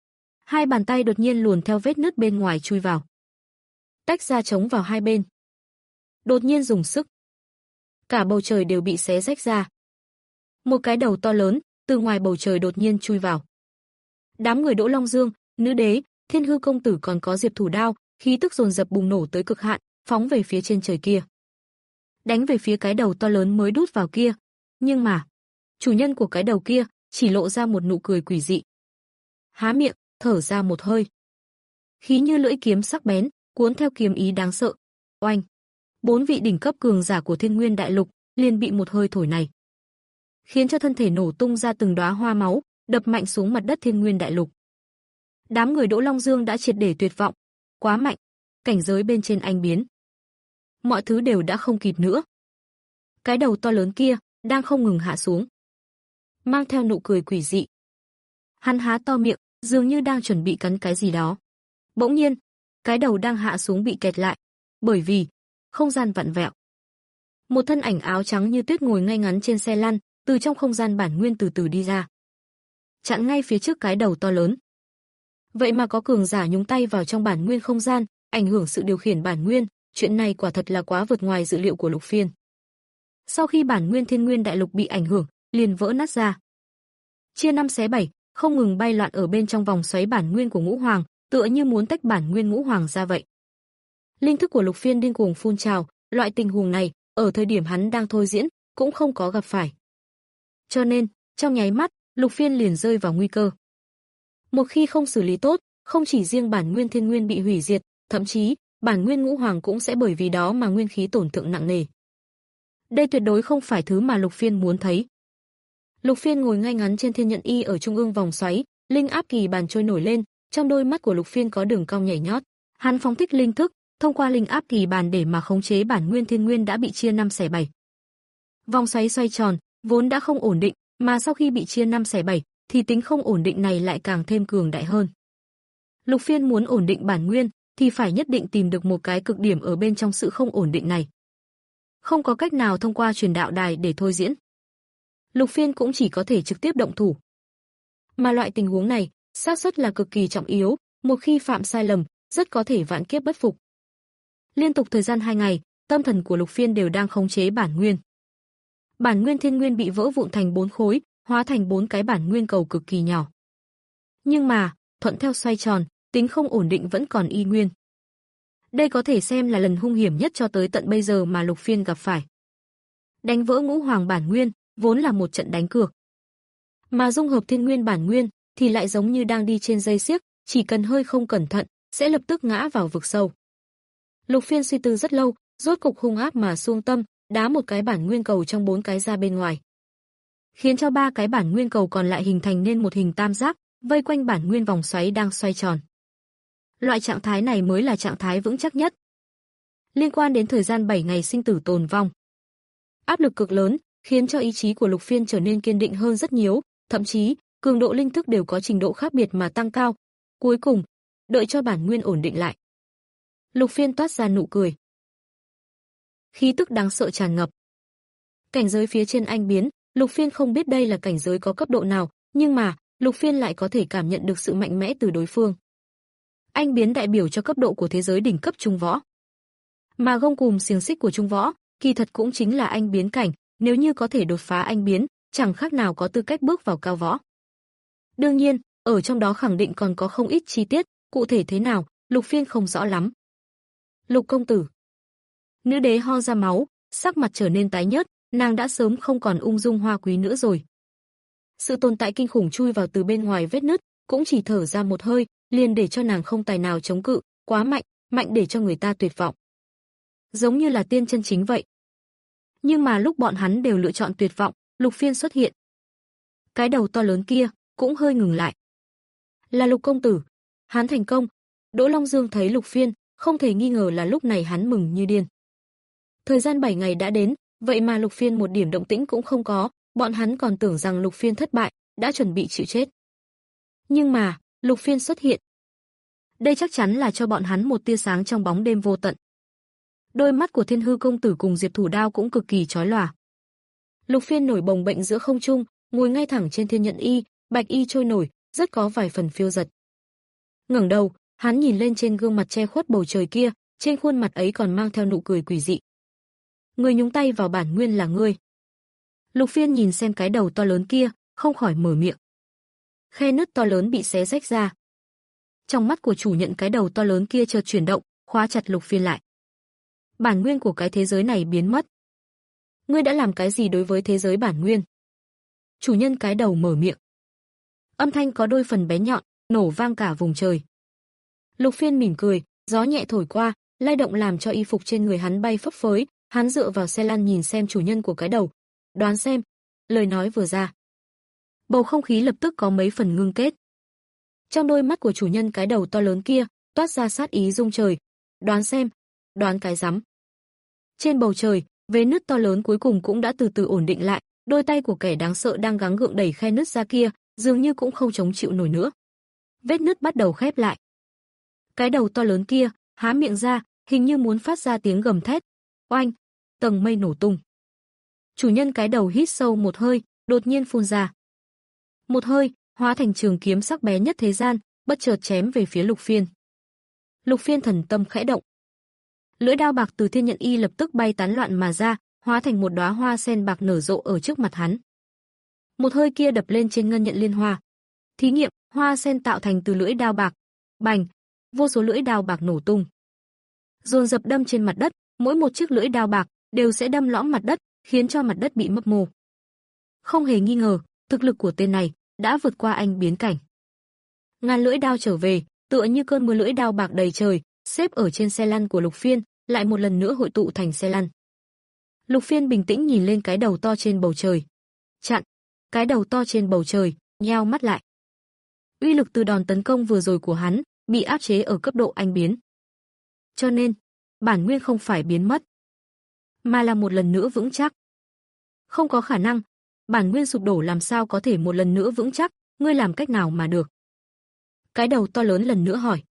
Hai bàn tay đột nhiên luồn theo vết nứt bên ngoài chui vào. Tách ra chống vào hai bên. Đột nhiên dùng sức. cả bầu trời đều bị xé rách ra. Một cái đầu to lớn từ ngoài bầu trời đột nhiên chui vào. Đám người Đỗ Long Dương, Nữ Đế, Thiên Hư công tử còn có Diệp Thủ Đao, khí tức dồn dập bùng nổ tới cực hạn, phóng về phía trên trời kia. Đánh về phía cái đầu to lớn mới đút vào kia, nhưng mà, chủ nhân của cái đầu kia chỉ lộ ra một nụ cười quỷ dị. Há miệng, thở ra một hơi. Khí như lưỡi kiếm sắc bén, cuốn theo kiếm ý đáng sợ. Oanh! Bốn vị đỉnh cấp cường giả của Thiên Nguyên Đại Lục liền bị một hơi thổi này, khiến cho thân thể nổ tung ra từng đóa hoa máu, đập mạnh xuống mặt đất Thiên Nguyên Đại Lục. Đám người Đỗ Long Dương đã triệt để tuyệt vọng, quá mạnh, cảnh giới bên trên anh biến. Mọi thứ đều đã không kịp nữa. Cái đầu to lớn kia đang không ngừng hạ xuống, mang theo nụ cười quỷ dị. Hắn há to miệng, dường như đang chuẩn bị cắn cái gì đó. Bỗng nhiên, cái đầu đang hạ xuống bị kẹt lại, bởi vì không gian vặn vẹo. Một thân ảnh áo trắng như tuyết ngồi ngay ngắn trên xe lăn, từ trong không gian bản nguyên từ từ đi ra, chặn ngay phía trước cái đầu to lớn. Vậy mà có cường giả nhúng tay vào trong bản nguyên không gian, ảnh hưởng sự điều khiển bản nguyên, chuyện này quả thật là quá vượt ngoài dự liệu của Lục Phiên. Sau khi bản nguyên Thiên Nguyên Đại Lục bị ảnh hưởng, liền vỡ nát ra, chia năm xé bảy, không ngừng bay loạn ở bên trong vòng xoáy bản nguyên của Ngũ Hoàng, tựa như muốn tách bản nguyên Ngũ Hoàng ra vậy. Linh thức của Lục Phiên điên cuồng phun trào, loại tình huống này, ở thời điểm hắn đang thôi diễn, cũng không có gặp phải. Cho nên, trong nháy mắt, Lục Phiên liền rơi vào nguy cơ. Một khi không xử lý tốt, không chỉ riêng bản nguyên Thiên Nguyên bị hủy diệt, thậm chí, bản nguyên Ngũ Hoàng cũng sẽ bởi vì đó mà nguyên khí tổn thương nặng nề. Đây tuyệt đối không phải thứ mà Lục Phiên muốn thấy. Lục Phiên ngồi ngay ngắn trên thiên nhận y ở trung ương vòng xoáy, linh áp kỳ bàn trôi nổi lên, trong đôi mắt của Lục Phiên có đường cong nhảy nhót. Hắn phóng thích linh thức, thông qua linh áp kỳ bàn để mà khống chế bản nguyên Thiên Nguyên đã bị chia năm xẻ bảy. Vòng xoáy xoay tròn, vốn đã không ổn định, mà sau khi bị chia năm xẻ bảy, thì tính không ổn định này lại càng thêm cường đại hơn. Lục Phiên muốn ổn định bản nguyên, thì phải nhất định tìm được một cái cực điểm ở bên trong sự không ổn định này. Không có cách nào thông qua truyền đạo đài để thôi diễn. Lục Phiên cũng chỉ có thể trực tiếp động thủ. Mà loại tình huống này, xác suất là cực kỳ trọng yếu, một khi phạm sai lầm, rất có thể vạn kiếp bất phục. Liên tục thời gian hai ngày, tâm thần của Lục Phiên đều đang khống chế bản nguyên. Bản nguyên Thiên Nguyên bị vỡ vụn thành bốn khối, hóa thành bốn cái bản nguyên cầu cực kỳ nhỏ. Nhưng mà, thuận theo xoay tròn, tính không ổn định vẫn còn y nguyên. Đây có thể xem là lần hung hiểm nhất cho tới tận bây giờ mà Lục Phiên gặp phải. Đánh vỡ Ngũ Hoàng bản nguyên, vốn là một trận đánh cược. Mà dung hợp Thiên Nguyên bản nguyên, thì lại giống như đang đi trên dây xiếc, chỉ cần hơi không cẩn thận, sẽ lập tức ngã vào vực sâu. Lục Phiên suy tư rất lâu, rốt cục hung ác mà xuông tâm, đá một cái bản nguyên cầu trong bốn cái ra bên ngoài, khiến cho ba cái bản nguyên cầu còn lại hình thành nên một hình tam giác, vây quanh bản nguyên vòng xoáy đang xoay tròn. Loại trạng thái này mới là trạng thái vững chắc nhất. Liên quan đến thời gian bảy ngày sinh tử tồn vong, áp lực cực lớn, khiến cho ý chí của Lục Phiên trở nên kiên định hơn rất nhiều, thậm chí, cường độ linh thức đều có trình độ khác biệt mà tăng cao. Cuối cùng, đợi cho bản nguyên ổn định lại, Lục Phiên toát ra nụ cười. Khí tức đáng sợ tràn ngập. Cảnh giới phía trên anh biến, Lục Phiên không biết đây là cảnh giới có cấp độ nào, nhưng mà, Lục Phiên lại có thể cảm nhận được sự mạnh mẽ từ đối phương. Anh biến đại biểu cho cấp độ của thế giới đỉnh cấp trung võ. Mà gông cùm xiềng xích của trung võ, kỳ thật cũng chính là anh biến cảnh, nếu như có thể đột phá anh biến, chẳng khác nào có tư cách bước vào cao võ. Đương nhiên, ở trong đó khẳng định còn có không ít chi tiết, cụ thể thế nào, Lục Phiên không rõ lắm. Lục công tử. Nữ đế ho ra máu, sắc mặt trở nên tái nhợt, nàng đã sớm không còn ung dung hoa quý nữa rồi. Sự tồn tại kinh khủng chui vào từ bên ngoài vết nứt, cũng chỉ thở ra một hơi, liền để cho nàng không tài nào chống cự, quá mạnh, mạnh để cho người ta tuyệt vọng. Giống như là tiên chân chính vậy. Nhưng mà lúc bọn hắn đều lựa chọn tuyệt vọng, Lục Phiên xuất hiện. Cái đầu to lớn kia cũng hơi ngừng lại. Là Lục công tử, hắn thành công. Đỗ Long Dương thấy Lục Phiên, không thể nghi ngờ là lúc này hắn mừng như điên. Thời gian bảy ngày đã đến, vậy mà Lục Phiên một điểm động tĩnh cũng không có, bọn hắn còn tưởng rằng Lục Phiên thất bại, đã chuẩn bị chịu chết. Nhưng mà, Lục Phiên xuất hiện. Đây chắc chắn là cho bọn hắn một tia sáng trong bóng đêm vô tận. Đôi mắt của Thiên Hư công tử cùng Diệp Thủ Đao cũng cực kỳ chói lòa. Lục Phiên nổi bồng bềnh giữa không trung, ngồi ngay thẳng trên thiên nhận y, bạch y trôi nổi, rất có vài phần phiêu dật. Ngẩng đầu, hắn nhìn lên trên gương mặt che khuất bầu trời kia, trên khuôn mặt ấy còn mang theo nụ cười quỷ dị. người nhúng tay vào bản nguyên là ngươi. Lục Phiên nhìn xem cái đầu to lớn kia, không khỏi mở miệng. Khe nứt to lớn bị xé rách ra. Trong mắt của chủ nhận cái đầu to lớn kia chợt chuyển động, khóa chặt Lục Phiên lại. Bản nguyên của cái thế giới này biến mất. Ngươi đã làm cái gì đối với thế giới bản nguyên? Chủ nhân cái đầu mở miệng. Âm thanh có đôi phần bé nhọn, nổ vang cả vùng trời. Lục Phiên mỉm cười, gió nhẹ thổi qua, lay động làm cho y phục trên người hắn bay phấp phới, hắn dựa vào xe lăn nhìn xem chủ nhân của cái đầu. Đoán xem, lời nói vừa ra. Bầu không khí lập tức có mấy phần ngưng kết. Trong đôi mắt của chủ nhân cái đầu to lớn kia, toát ra sát ý rung trời. Đoán xem, đoán cái rắm. Trên bầu trời, vết nứt to lớn cuối cùng cũng đã từ từ ổn định lại, đôi tay của kẻ đáng sợ đang gắng gượng đẩy khe nứt ra kia, dường như cũng không chống chịu nổi nữa. Vết nứt bắt đầu khép lại. Cái đầu to lớn kia há miệng ra, hình như muốn phát ra tiếng gầm thét. Oanh, tầng mây nổ tung. Chủ nhân cái đầu hít sâu một hơi, đột nhiên phun ra. Một hơi, hóa thành trường kiếm sắc bén nhất thế gian, bất chợt chém về phía Lục Phiên. Lục Phiên thần tâm khẽ động. Lưỡi đao bạc từ thiên nhận y lập tức bay tán loạn mà ra, hóa thành một đóa hoa sen bạc nở rộ ở trước mặt hắn. Một hơi kia đập lên trên ngân nhận liên hoa. Thí nghiệm, hoa sen tạo thành từ lưỡi đao bạc. Bành, vô số lưỡi đao bạc nổ tung. Dồn dập đâm trên mặt đất, mỗi một chiếc lưỡi đao bạc đều sẽ đâm lõm mặt đất, khiến cho mặt đất bị mấp mô. Không hề nghi ngờ, thực lực của tên này đã vượt qua anh biến cảnh. Ngàn lưỡi đao trở về, tựa như cơn mưa lưỡi đao bạc đầy trời, xếp ở trên xe lăn của Lục Phiên, lại một lần nữa hội tụ thành xe lăn. Lục Phiên bình tĩnh nhìn lên cái đầu to trên bầu trời. Chặn, cái đầu to trên bầu trời, nheo mắt lại. Uy lực từ đòn tấn công vừa rồi của hắn bị áp chế ở cấp độ anh biến. Cho nên, bản nguyên không phải biến mất, mà là một lần nữa vững chắc. Không có khả năng, bản nguyên sụp đổ làm sao có thể một lần nữa vững chắc, ngươi làm cách nào mà được? Cái đầu to lớn lần nữa hỏi.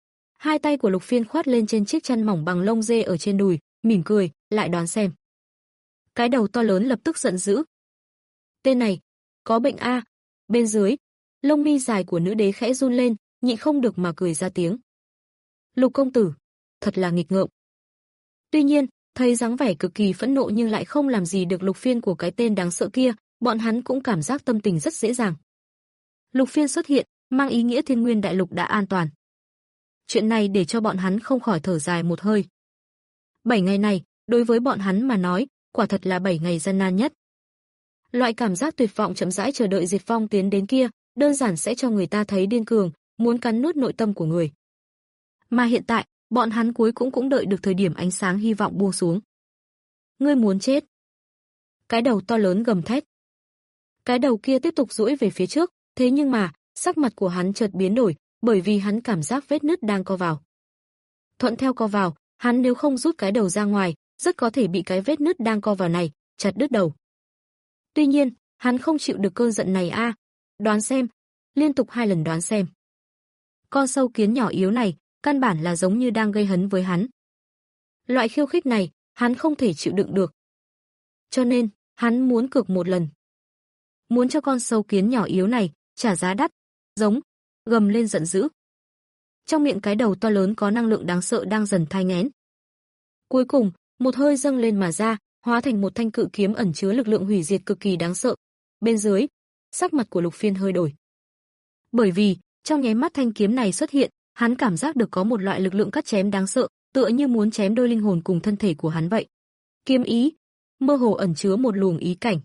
Hai tay của Lục Phiên khoát lên trên chiếc chăn mỏng bằng lông dê ở trên đùi, mỉm cười, lại đoán xem. Cái đầu to lớn lập tức giận dữ. Tên này, có bệnh a? Bên dưới, lông mi dài của nữ đế khẽ run lên, nhịn không được mà cười ra tiếng. Lục công tử, thật là nghịch ngợm. Tuy nhiên, thấy dáng vẻ cực kỳ phẫn nộ nhưng lại không làm gì được Lục Phiên của cái tên đáng sợ kia, bọn hắn cũng cảm giác tâm tình rất dễ dàng. Lục Phiên xuất hiện, mang ý nghĩa Thiên Nguyên Đại Lục đã an toàn. Chuyện này để cho bọn hắn không khỏi thở dài một hơi. Bảy ngày này, đối với bọn hắn mà nói, quả thật là bảy ngày gian nan nhất. Loại cảm giác tuyệt vọng chậm rãi chờ đợi diệt vong tiến đến kia, đơn giản sẽ cho người ta thấy điên cường, muốn cắn nuốt nội tâm của người. Mà hiện tại, bọn hắn cuối cũng cũng đợi được thời điểm ánh sáng hy vọng buông xuống. Ngươi muốn chết? Cái đầu to lớn gầm thét. Cái đầu kia tiếp tục duỗi về phía trước, thế nhưng mà, sắc mặt của hắn chợt biến đổi, bởi vì hắn cảm giác vết nứt đang co vào. Thuận theo co vào, hắn nếu không rút cái đầu ra ngoài, rất có thể bị cái vết nứt đang co vào này chặt đứt đầu. Tuy nhiên, hắn không chịu được cơn giận này a. À. Đoán xem, liên tục hai lần đoán xem. Con sâu kiến nhỏ yếu này, căn bản là giống như đang gây hấn với hắn. Loại khiêu khích này, hắn không thể chịu đựng được. Cho nên, hắn muốn cược một lần. Muốn cho con sâu kiến nhỏ yếu này trả giá đắt, giống, gầm lên giận dữ. Trong miệng cái đầu to lớn có năng lượng đáng sợ đang dần thai nghén. Cuối cùng, một hơi dâng lên mà ra, hóa thành một thanh cự kiếm ẩn chứa lực lượng hủy diệt cực kỳ đáng sợ. Bên dưới, sắc mặt của Lục Phiên hơi đổi. Bởi vì, trong nháy mắt thanh kiếm này xuất hiện, hắn cảm giác được có một loại lực lượng cắt chém đáng sợ, tựa như muốn chém đôi linh hồn cùng thân thể của hắn vậy. Kiếm ý, mơ hồ ẩn chứa một luồng ý cảnh.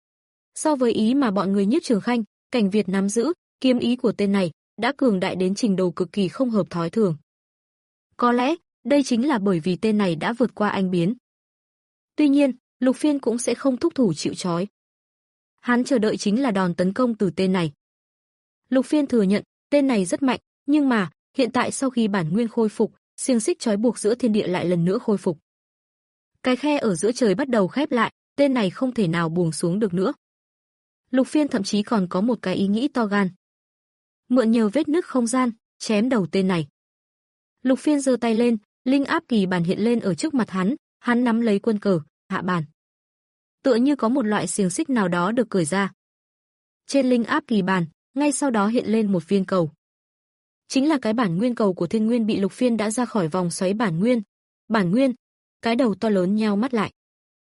So với ý mà bọn người Nhiếp Trường Khanh, Cảnh Việt nắm giữ, kiếm ý của tên này đã cường đại đến trình độ cực kỳ không hợp thói thường. Có lẽ, đây chính là bởi vì tên này đã vượt qua anh biến. Tuy nhiên, Lục Phiên cũng sẽ không thúc thủ chịu trói. Hắn chờ đợi chính là đòn tấn công từ tên này. Lục Phiên thừa nhận, tên này rất mạnh, nhưng mà, hiện tại sau khi bản nguyên khôi phục, xiềng xích trói buộc giữa thiên địa lại lần nữa khôi phục. Cái khe ở giữa trời bắt đầu khép lại, tên này không thể nào buông xuống được nữa. Lục Phiên thậm chí còn có một cái ý nghĩ to gan. Mượn nhờ vết nứt không gian, chém đầu tên này. Lục Phiên giơ tay lên, linh áp kỳ bàn hiện lên ở trước mặt hắn, hắn nắm lấy quân cờ, hạ bàn. Tựa như có một loại xiềng xích nào đó được cởi ra. Trên linh áp kỳ bàn, ngay sau đó hiện lên một viên cầu. Chính là cái bản nguyên cầu của Thiên Nguyên bị Lục Phiên đã ra khỏi vòng xoáy bản nguyên. Bản nguyên, cái đầu to lớn nheo mắt lại.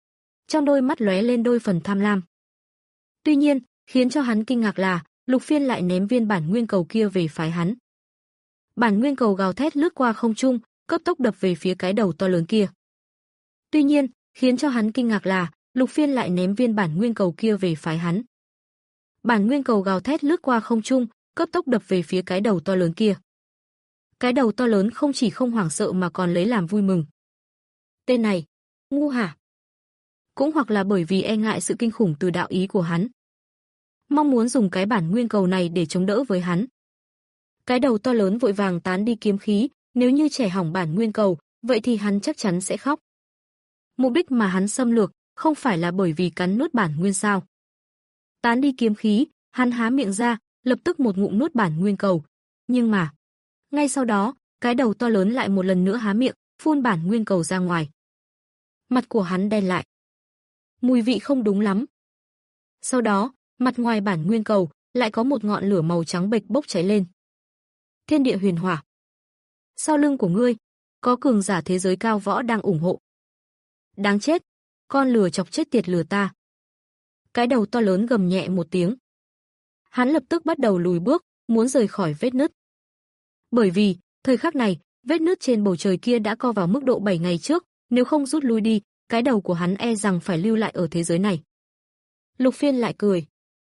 trong đôi mắt lóe lên đôi phần tham lam. Tuy nhiên, khiến cho hắn kinh ngạc là, Lục Phiên lại ném viên bản nguyên cầu kia về phái hắn. Bản nguyên cầu gào thét lướt qua không trung, cấp tốc đập về phía cái đầu to lớn kia. Tuy nhiên, khiến cho hắn kinh ngạc là, Lục Phiên lại ném viên bản nguyên cầu kia về phái hắn. Bản nguyên cầu gào thét lướt qua không trung, cấp tốc đập về phía cái đầu to lớn kia. Cái đầu to lớn không chỉ không hoảng sợ mà còn lấy làm vui mừng. Tên này, ngu hả? Cũng hoặc là bởi vì e ngại sự kinh khủng từ đạo ý của hắn, mong muốn dùng cái bản nguyên cầu này để chống đỡ với hắn. Cái đầu to lớn vội vàng tán đi kiếm khí, nếu như trẻ hỏng bản nguyên cầu, vậy thì hắn chắc chắn sẽ khóc. Mục đích mà hắn xâm lược không phải là bởi vì cắn nuốt bản nguyên sao? Tán đi kiếm khí, hắn há miệng ra, lập tức một ngụm nuốt bản nguyên cầu. Nhưng mà, ngay sau đó, cái đầu to lớn lại một lần nữa há miệng, phun bản nguyên cầu ra ngoài. Mặt của hắn đen lại. Mùi vị không đúng lắm. Sau đó, mặt ngoài bản nguyên cầu lại có một ngọn lửa màu trắng bệch bốc cháy lên. Thiên địa huyền hỏa. Sau lưng của ngươi, có cường giả thế giới cao võ đang ủng hộ. Đáng chết, con lừa chọc chết tiệt lừa ta. Cái đầu to lớn gầm nhẹ một tiếng. Hắn lập tức bắt đầu lùi bước, muốn rời khỏi vết nứt. Bởi vì, thời khắc này, vết nứt trên bầu trời kia đã co vào mức độ bảy ngày trước, nếu không rút lui đi, cái đầu của hắn e rằng phải lưu lại ở thế giới này. Lục Phiên lại cười.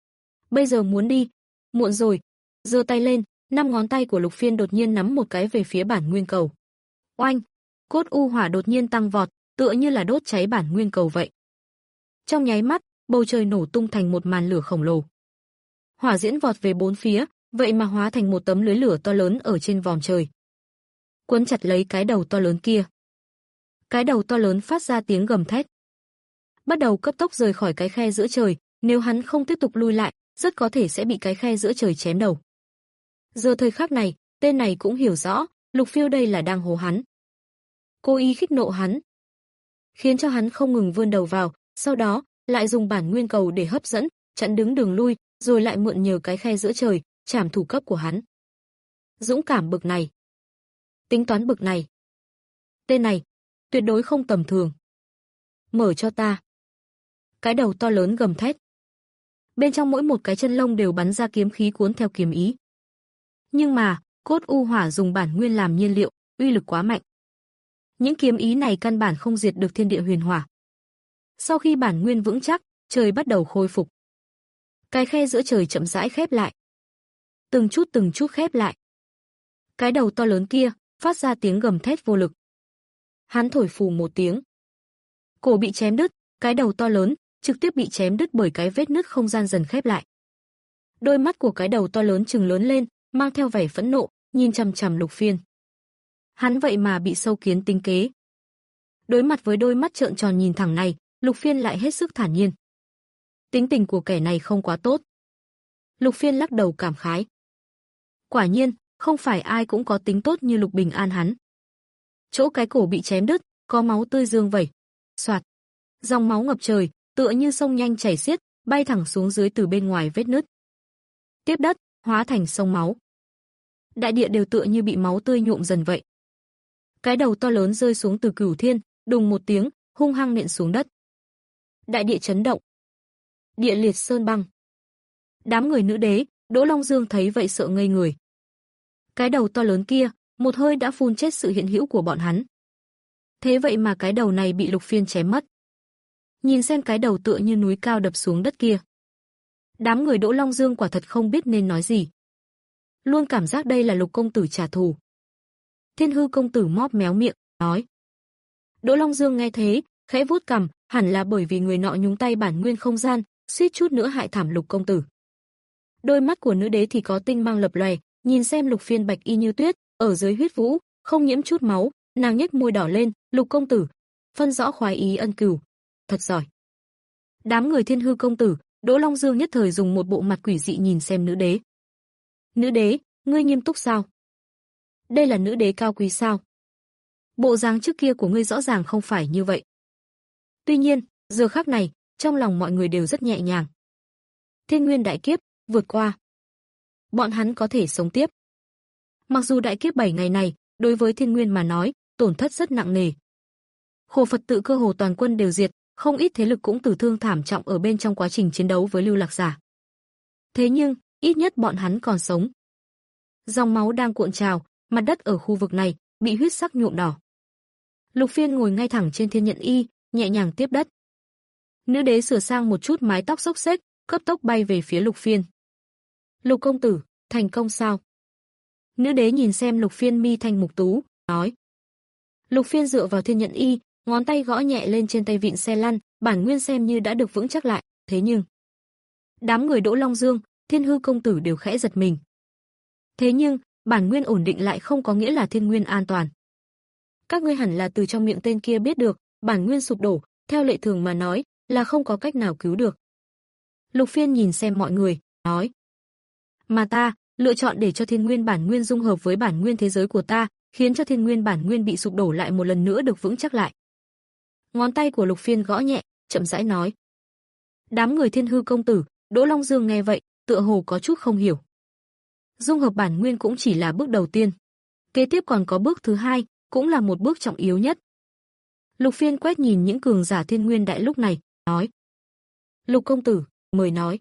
Bây giờ muốn đi, muộn rồi. Giơ tay lên, năm ngón tay của Lục Phiên đột nhiên nắm một cái về phía bản nguyên cầu. Oanh, cốt u hỏa đột nhiên tăng vọt, tựa như là đốt cháy bản nguyên cầu vậy. Trong nháy mắt, bầu trời nổ tung thành một màn lửa khổng lồ. Hỏa diễm vọt về bốn phía, vậy mà hóa thành một tấm lưới lửa to lớn ở trên vòm trời. Quấn chặt lấy cái đầu to lớn kia. Cái đầu to lớn phát ra tiếng gầm thét. Bắt đầu cấp tốc rời khỏi cái khe giữa trời, nếu hắn không tiếp tục lui lại, rất có thể sẽ bị cái khe giữa trời chém đầu. Giờ thời khắc này, tên này cũng hiểu rõ, Lục Phiêu đây là đang hố hắn. Cố ý khích nộ hắn, khiến cho hắn không ngừng vươn đầu vào, sau đó lại dùng bản nguyên cầu để hấp dẫn, chặn đứng đường lui, rồi lại mượn nhờ cái khe giữa trời, trảm thủ cấp của hắn. Dũng cảm bực này, tính toán bực này. Tên này, tuyệt đối không tầm thường. Mở cho ta. Cái đầu to lớn gầm thét. Bên trong mỗi một cái chân lông đều bắn ra kiếm khí cuốn theo kiếm ý. Nhưng mà, cốt u hỏa dùng bản nguyên làm nhiên liệu, uy lực quá mạnh. Những kiếm ý này căn bản không diệt được thiên địa huyền hỏa. Sau khi bản nguyên vững chắc, trời bắt đầu khôi phục. Cái khe giữa trời chậm rãi khép lại. Từng chút từng chút khép lại. Cái đầu to lớn kia phát ra tiếng gầm thét vô lực. Hắn thổi phù một tiếng. Cổ bị chém đứt, cái đầu to lớn trực tiếp bị chém đứt bởi cái vết nứt không gian dần khép lại. Đôi mắt của cái đầu to lớn trừng lớn lên, mang theo vẻ phẫn nộ, nhìn chằm chằm Lục Phiên. Hắn vậy mà bị sâu kiến tính kế. Đối mặt với đôi mắt trợn tròn nhìn thẳng này, Lục Phiên lại hết sức thản nhiên. Tính tình của kẻ này không quá tốt. Lục Phiên lắc đầu cảm khái. Quả nhiên, không phải ai cũng có tính tốt như Lục Bình An hắn. Chỗ cái cổ bị chém đứt, có máu tươi dương vẩy. Soạt. Dòng máu ngập trời, tựa như sông nhanh chảy xiết, bay thẳng xuống dưới từ bên ngoài vết nứt. Tiếp đất, hóa thành sông máu. Đại địa đều tựa như bị máu tươi nhuộm dần vậy. Cái đầu to lớn rơi xuống từ cửu thiên, đùng một tiếng, hung hăng nện xuống đất. Đại địa chấn động. Địa liệt sơn băng. Đám người nữ đế, Đỗ Long Dương thấy vậy sợ ngây người. Cái đầu to lớn kia, một hơi đã phun chết sự hiện hữu của bọn hắn. Thế vậy mà cái đầu này bị Lục Phiên chém mất. Nhìn xem cái đầu tựa như núi cao đập xuống đất kia. Đám người Đỗ Long Dương quả thật không biết nên nói gì. Luôn cảm giác đây là Lục công tử trả thù. Thiên Hư công tử móp méo miệng, nói. Đỗ Long Dương nghe thế, khẽ vuốt cằm, hẳn là bởi vì người nọ nhúng tay bản nguyên không gian, suýt chút nữa hại thảm Lục công tử. Đôi mắt của nữ đế thì có tinh mang lập lòe, nhìn xem Lục Phiên bạch y như tuyết, ở dưới huyết vũ, không nhiễm chút máu, nàng nhếch môi đỏ lên, Lục công tử, phân rõ khoái ý ân cừu, thật giỏi. Đám người Thiên Hư công tử, Đỗ Long Dương nhất thời dùng một bộ mặt quỷ dị nhìn xem nữ đế. Nữ đế, ngươi nghiêm túc sao? Đây là nữ đế cao quý sao? Bộ dáng trước kia của ngươi rõ ràng không phải như vậy. Tuy nhiên, giờ khắc này, trong lòng mọi người đều rất nhẹ nhàng. Thiên nguyên đại kiếp, vượt qua. Bọn hắn có thể sống tiếp. Mặc dù đại kiếp bảy ngày này, đối với thiên nguyên mà nói, tổn thất rất nặng nề. Khổ Phật tự cơ hồ toàn quân đều diệt, không ít thế lực cũng tử thương thảm trọng ở bên trong quá trình chiến đấu với lưu lạc giả. Thế nhưng, ít nhất bọn hắn còn sống. Dòng máu đang cuộn trào, mặt đất ở khu vực này bị huyết sắc nhuộm đỏ. Lục Phiên ngồi ngay thẳng trên thiên nhận y, nhẹ nhàng tiếp đất. Nữ đế sửa sang một chút mái tóc xốc xếch, cấp tốc bay về phía Lục Phiên. Lục công tử, thành công sao? Nữ đế nhìn xem Lục Phiên mi thanh mục tú, nói. Lục Phiên dựa vào thiên nhận y, ngón tay gõ nhẹ lên trên tay vịn xe lăn, bản nguyên xem như đã được vững chắc lại, thế nhưng đám người Đỗ Long Dương, Thiên Hư công tử đều khẽ giật mình. Thế nhưng, bản nguyên ổn định lại không có nghĩa là thiên nguyên an toàn. Các ngươi hẳn là từ trong miệng tên kia biết được, bản nguyên sụp đổ, theo lệ thường mà nói, là không có cách nào cứu được. Lục Phiên nhìn xem mọi người, nói. Mà ta, lựa chọn để cho thiên nguyên bản nguyên dung hợp với bản nguyên thế giới của ta, khiến cho thiên nguyên bản nguyên bị sụp đổ lại một lần nữa được vững chắc lại. Ngón tay của Lục Phiên gõ nhẹ, chậm rãi nói. Đám người Thiên Hư công tử, Đỗ Long Dương nghe vậy, tựa hồ có chút không hiểu. Dung hợp bản nguyên cũng chỉ là bước đầu tiên. Kế tiếp còn có bước thứ hai, cũng là một bước trọng yếu nhất. Lục Phiên quét nhìn những cường giả thiên nguyên đại lúc này, nói. Lục công tử, mời nói.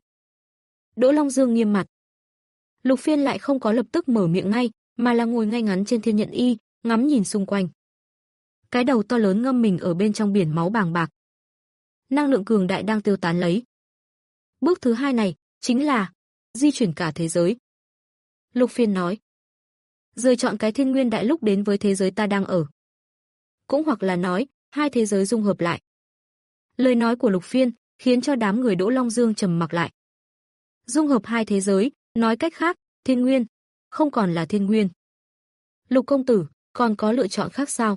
Đỗ Long Dương nghiêm mặt. Lục Phiên lại không có lập tức mở miệng ngay, mà là ngồi ngay ngắn trên thiên nhận y, ngắm nhìn xung quanh. Cái đầu to lớn ngâm mình ở bên trong biển máu bàng bạc. Năng lượng cường đại đang tiêu tán lấy. Bước thứ hai này, chính là di chuyển cả thế giới. Lục Phiên nói. Rời chọn cái thiên nguyên đại lúc đến với thế giới ta đang ở. Cũng hoặc là nói, hai thế giới dung hợp lại. Lời nói của Lục Phiên khiến cho đám người Đỗ Long Dương trầm mặc lại. Dung hợp hai thế giới, nói cách khác, thiên nguyên không còn là thiên nguyên. Lục công tử, còn có lựa chọn khác sao?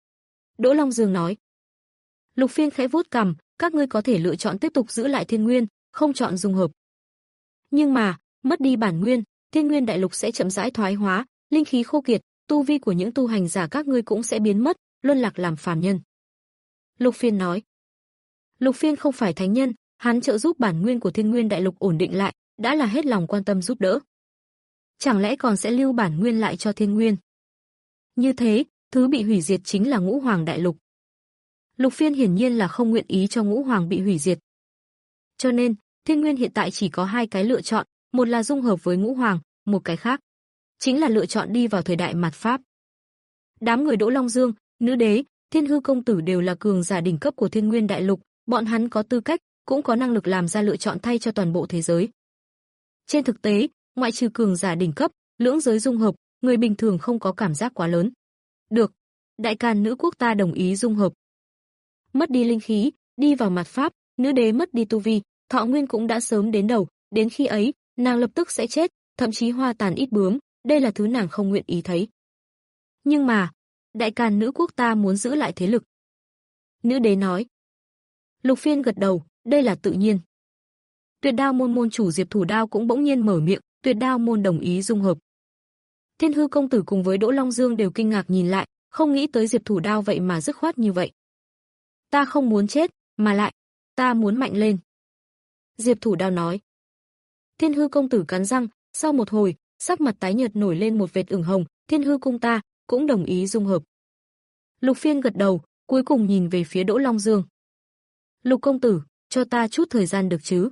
Đỗ Long Dương nói. Lục Phiên khẽ vuốt cằm, các ngươi có thể lựa chọn tiếp tục giữ lại thiên nguyên, không chọn dung hợp. Nhưng mà, mất đi bản nguyên, thiên nguyên đại lục sẽ chậm rãi thoái hóa, linh khí khô kiệt, tu vi của những tu hành giả các ngươi cũng sẽ biến mất, luân lạc làm phàm nhân. Lục Phiên nói. Lục Phiên không phải thánh nhân, hắn trợ giúp bản nguyên của thiên nguyên đại lục ổn định lại, đã là hết lòng quan tâm giúp đỡ. Chẳng lẽ còn sẽ lưu bản nguyên lại cho thiên nguyên? Như thế, thứ bị hủy diệt chính là Ngũ Hoàng đại lục. Lục Phiên hiển nhiên là không nguyện ý cho Ngũ Hoàng bị hủy diệt. Cho nên, thiên nguyên hiện tại chỉ có hai cái lựa chọn, một là dung hợp với Ngũ Hoàng, một cái khác chính là lựa chọn đi vào thời đại mạt Pháp. Đám người Đỗ Long Dương, Nữ Đế, Thiên Hư công tử đều là cường giả đỉnh cấp của thiên nguyên đại lục, bọn hắn có tư cách, cũng có năng lực làm ra lựa chọn thay cho toàn bộ thế giới. Trên thực tế, ngoại trừ cường giả đỉnh cấp, lưỡng giới dung hợp, người bình thường không có cảm giác quá lớn. Được, đại càn nữ quốc ta đồng ý dung hợp. Mất đi linh khí, đi vào mạt Pháp, Nữ Đế mất đi tu vi, thọ nguyên cũng đã sớm đến đầu, đến khi ấy, nàng lập tức sẽ chết, thậm chí hoa tàn ít bướm, đây là thứ nàng không nguyện ý thấy. Nhưng mà, đại càn nữ quốc ta muốn giữ lại thế lực. Nữ Đế nói. Lục Phiên gật đầu, đây là tự nhiên. Tuyệt Đao môn môn chủ Diệp Thủ Đao cũng bỗng nhiên mở miệng, Tuyệt Đao môn đồng ý dung hợp. Thiên Hư công tử cùng với Đỗ Long Dương đều kinh ngạc nhìn lại, không nghĩ tới Diệp Thủ Đao vậy mà dứt khoát như vậy. Ta không muốn chết, mà lại, ta muốn mạnh lên. Diệp Thủ Đao nói. Thiên Hư công tử cắn răng, sau một hồi, sắc mặt tái nhợt nổi lên một vệt ửng hồng, Thiên Hư cung ta cũng đồng ý dung hợp. Lục Phiên gật đầu, cuối cùng nhìn về phía Đỗ Long Dương. Lục công tử, cho ta chút thời gian được chứ?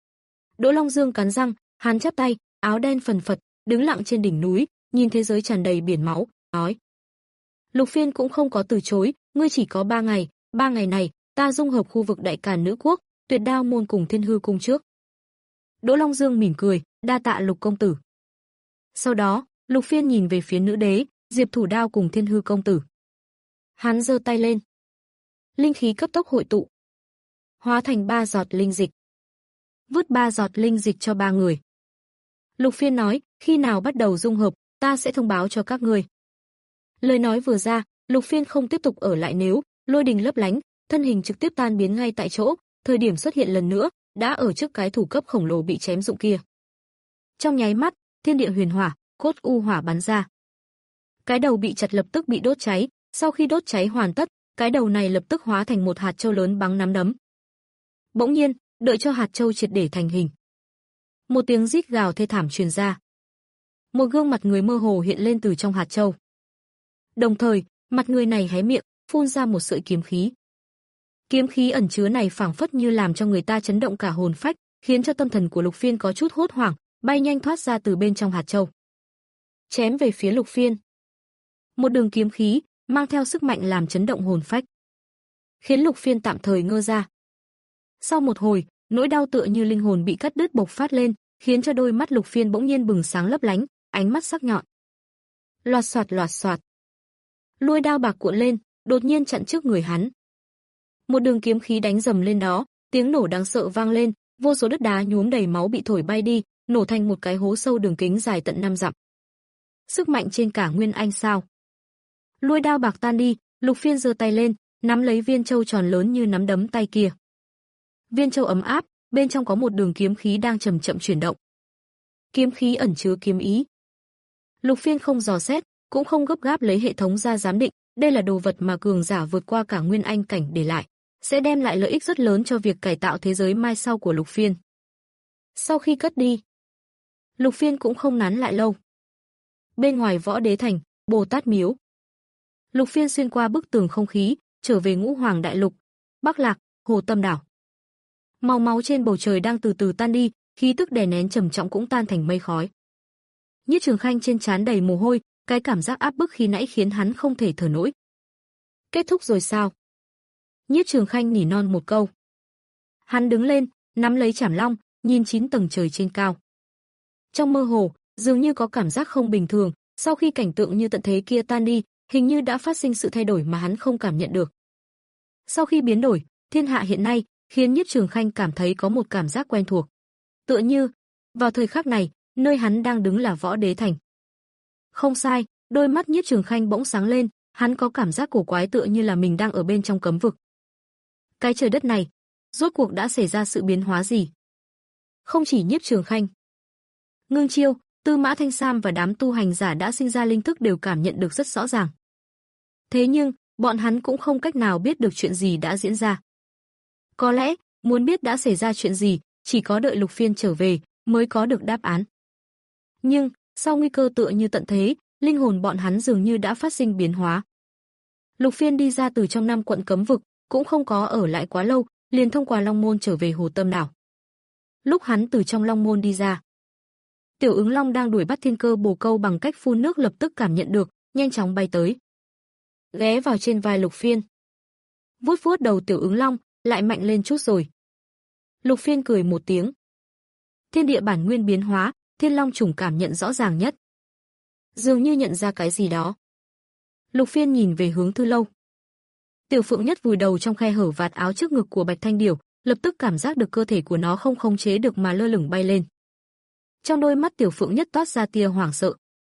Đỗ Long Dương cắn răng, hắn chắp tay, áo đen phần phật, đứng lặng trên đỉnh núi, nhìn thế giới tràn đầy biển máu, nói. Lục Phiên cũng không có từ chối, ngươi chỉ có ba ngày, ba ngày này, ta dung hợp khu vực đại càn nữ quốc, Tuyệt Đao môn cùng Thiên Hư cung trước. Đỗ Long Dương mỉm cười, đa tạ Lục công tử. Sau đó, Lục Phiên nhìn về phía Nữ Đế, Diệp Thủ Đao cùng Thiên Hư công tử. Hắn giơ tay lên. Linh khí cấp tốc hội tụ, hóa thành ba giọt linh dịch. Vứt ba giọt linh dịch cho ba người. Lục Phiên nói, khi nào bắt đầu dung hợp, ta sẽ thông báo cho các ngươi. Lời nói vừa ra, Lục Phiên không tiếp tục ở lại nếu, lôi đình lấp lánh, thân hình trực tiếp tan biến ngay tại chỗ, thời điểm xuất hiện lần nữa, đã ở trước cái thủ cấp khổng lồ bị chém rụng kia. Trong nháy mắt, thiên địa huyền hỏa, cốt u hỏa bắn ra. Cái đầu bị chặt lập tức bị đốt cháy, sau khi đốt cháy hoàn tất, cái đầu này lập tức hóa thành một hạt châu lớn bằng nắm đấm. Bỗng nhiên, đợi cho hạt châu triệt để thành hình, một tiếng rít gào thê thảm truyền ra. Một gương mặt người mơ hồ hiện lên từ trong hạt châu. Đồng thời, mặt người này hé miệng, phun ra một sợi kiếm khí. Kiếm khí ẩn chứa này phảng phất như làm cho người ta chấn động cả hồn phách, khiến cho tâm thần của Lục Phiên có chút hốt hoảng, bay nhanh thoát ra từ bên trong hạt châu. Chém về phía Lục Phiên. Một đường kiếm khí mang theo sức mạnh làm chấn động hồn phách, khiến Lục Phiên tạm thời ngơ ra. Sau một hồi, nỗi đau tựa như linh hồn bị cắt đứt bộc phát lên, khiến cho đôi mắt Lục Phiên bỗng nhiên bừng sáng lấp lánh, ánh mắt sắc nhọn. Loạt xoạt loạt xoạt. Lôi đao bạc cuộn lên, đột nhiên chặn trước người hắn. Một đường kiếm khí đánh dầm lên đó, tiếng nổ đáng sợ vang lên, vô số đất đá nhuốm đầy máu bị thổi bay đi, nổ thành một cái hố sâu đường kính dài tận năm dặm. Sức mạnh trên cả Nguyên Anh sao? Lôi đao bạc tan đi, Lục Phiên giơ tay lên, nắm lấy viên châu tròn lớn như nắm đấm tay kia. Viên châu ấm áp, bên trong có một đường kiếm khí đang chậm chậm chuyển động. Kiếm khí ẩn chứa kiếm ý. Lục Phiên không dò xét, cũng không gấp gáp lấy hệ thống ra giám định, đây là đồ vật mà cường giả vượt qua cả Nguyên Anh cảnh để lại, sẽ đem lại lợi ích rất lớn cho việc cải tạo thế giới mai sau của Lục Phiên. Sau khi cất đi, Lục Phiên cũng không nán lại lâu. Bên ngoài Võ Đế Thành, Bồ Tát Miếu, Lục Phiên xuyên qua bức tường không khí, trở về Ngũ Hoàng Đại Lục, Bắc Lạc, Hồ Tâm Đảo. Màu máu trên bầu trời đang từ từ tan đi, khí tức đè nén trầm trọng cũng tan thành mây khói. Nhiếp Trường Khanh trên trán đầy mồ hôi, cái cảm giác áp bức khi nãy khiến hắn không thể thở nổi. Kết thúc rồi sao? Nhiếp Trường Khanh nỉ non một câu. Hắn đứng lên, nắm lấy chảm long, nhìn chín tầng trời trên cao. Trong mơ hồ, dường như có cảm giác không bình thường, sau khi cảnh tượng như tận thế kia tan đi, hình như đã phát sinh sự thay đổi mà hắn không cảm nhận được. Sau khi biến đổi, thiên hạ hiện nay khiến Nhiếp Trường Khanh cảm thấy có một cảm giác quen thuộc. Tựa như, vào thời khắc này, nơi hắn đang đứng là Võ Đế Thành. Không sai, đôi mắt Nhiếp Trường Khanh bỗng sáng lên, hắn có cảm giác cổ quái tựa như là mình đang ở bên trong cấm vực. Cái trời đất này, rốt cuộc đã xảy ra sự biến hóa gì? Không chỉ Nhiếp Trường Khanh, Ngưng Chiêu, Tư Mã Thanh Sam và đám tu hành giả đã sinh ra linh thức đều cảm nhận được rất rõ ràng. Thế nhưng, bọn hắn cũng không cách nào biết được chuyện gì đã diễn ra. Có lẽ, muốn biết đã xảy ra chuyện gì, chỉ có đợi Lục Phiên trở về mới có được đáp án. Nhưng, sau nguy cơ tựa như tận thế, linh hồn bọn hắn dường như đã phát sinh biến hóa. Lục Phiên đi ra từ trong năm quận cấm vực, cũng không có ở lại quá lâu, liền thông qua Long Môn trở về Hồ Tâm Đảo. Lúc hắn từ trong Long Môn đi ra, Tiểu Ứng Long đang đuổi bắt Thiên Cơ Bồ Câu bằng cách phun nước lập tức cảm nhận được, nhanh chóng bay tới, ghé vào trên vai Lục Phiên. Vuốt vuốt đầu Tiểu Ứng Long, lại mạnh lên chút rồi. Lục Phiên cười một tiếng. Thiên địa bản nguyên biến hóa, Thiên Long trùng cảm nhận rõ ràng nhất. Dường như nhận ra cái gì đó. Lục Phiên nhìn về hướng Thư Lâu. Tiểu Phượng Nhất vùi đầu trong khe hở vạt áo trước ngực của Bạch Thanh Điểu, lập tức cảm giác được cơ thể của nó không khống chế được mà lơ lửng bay lên. Trong đôi mắt Tiểu Phượng Nhất toát ra tia hoảng sợ.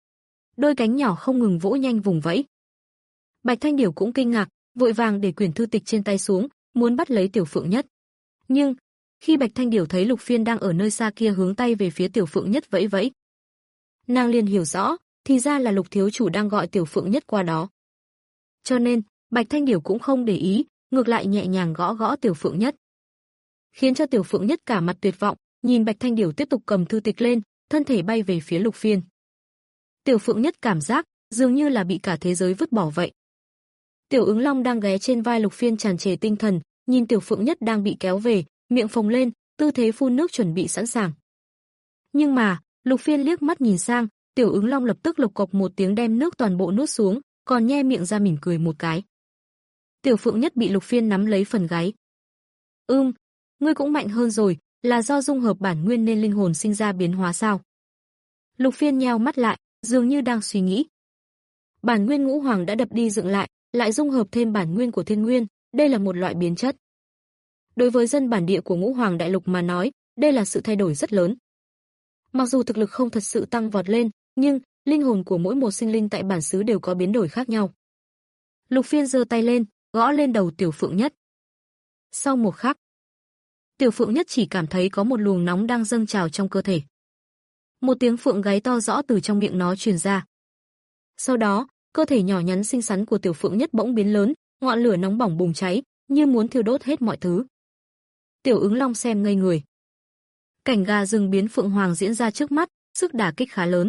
Đôi cánh nhỏ không ngừng vỗ nhanh vùng vẫy. Bạch Thanh Điểu cũng kinh ngạc, vội vàng để quyển thư tịch trên tay xuống, muốn bắt lấy Tiểu Phượng Nhất. Nhưng, khi Bạch Thanh Điểu thấy Lục Phiên đang ở nơi xa kia hướng tay về phía Tiểu Phượng Nhất vẫy vẫy, nàng liền hiểu rõ, thì ra là Lục thiếu chủ đang gọi Tiểu Phượng Nhất qua đó. Cho nên, Bạch Thanh Điểu cũng không để ý, ngược lại nhẹ nhàng gõ gõ Tiểu Phượng Nhất. Khiến cho Tiểu Phượng Nhất cả mặt tuyệt vọng, nhìn Bạch Thanh Điểu tiếp tục cầm thư tịch lên, thân thể bay về phía Lục Phiên. Tiểu Phượng Nhất cảm giác dường như là bị cả thế giới vứt bỏ vậy. Tiểu Ứng Long đang ghé trên vai Lục Phiên tràn trề tinh thần, nhìn Tiểu Phượng Nhất đang bị kéo về, miệng phồng lên, tư thế phun nước chuẩn bị sẵn sàng. Nhưng mà, Lục Phiên liếc mắt nhìn sang, Tiểu Ứng Long lập tức lộc cộc một tiếng đem nước toàn bộ nuốt xuống, còn nhe miệng ra mỉm cười một cái. Tiểu Phượng Nhất bị Lục Phiên nắm lấy phần gáy. "Ừm, ngươi cũng mạnh hơn rồi, là do dung hợp bản nguyên nên linh hồn sinh ra biến hóa sao?" Lục Phiên nheo mắt lại, dường như đang suy nghĩ. Bản nguyên ngũ hoàng đã đập đi dựng lại, lại dung hợp thêm bản nguyên của thiên nguyên, đây là một loại biến chất. Đối với dân bản địa của Ngũ Hoàng Đại Lục mà nói, đây là sự thay đổi rất lớn. Mặc dù thực lực không thật sự tăng vọt lên, nhưng linh hồn của mỗi một sinh linh tại bản xứ đều có biến đổi khác nhau. Lục Phiên giơ tay lên, gõ lên đầu Tiểu Phượng Nhất. Sau một khắc, Tiểu Phượng Nhất chỉ cảm thấy có một luồng nóng đang dâng trào trong cơ thể. Một tiếng phượng gáy to rõ từ trong miệng nó truyền ra. Sau đó, cơ thể nhỏ nhắn xinh xắn của Tiểu Phượng Nhất bỗng biến lớn, ngọn lửa nóng bỏng bùng cháy, như muốn thiêu đốt hết mọi thứ. Tiểu Ứng Long xem ngây người. Cảnh gà rừng biến phượng hoàng diễn ra trước mắt, sức đả kích khá lớn.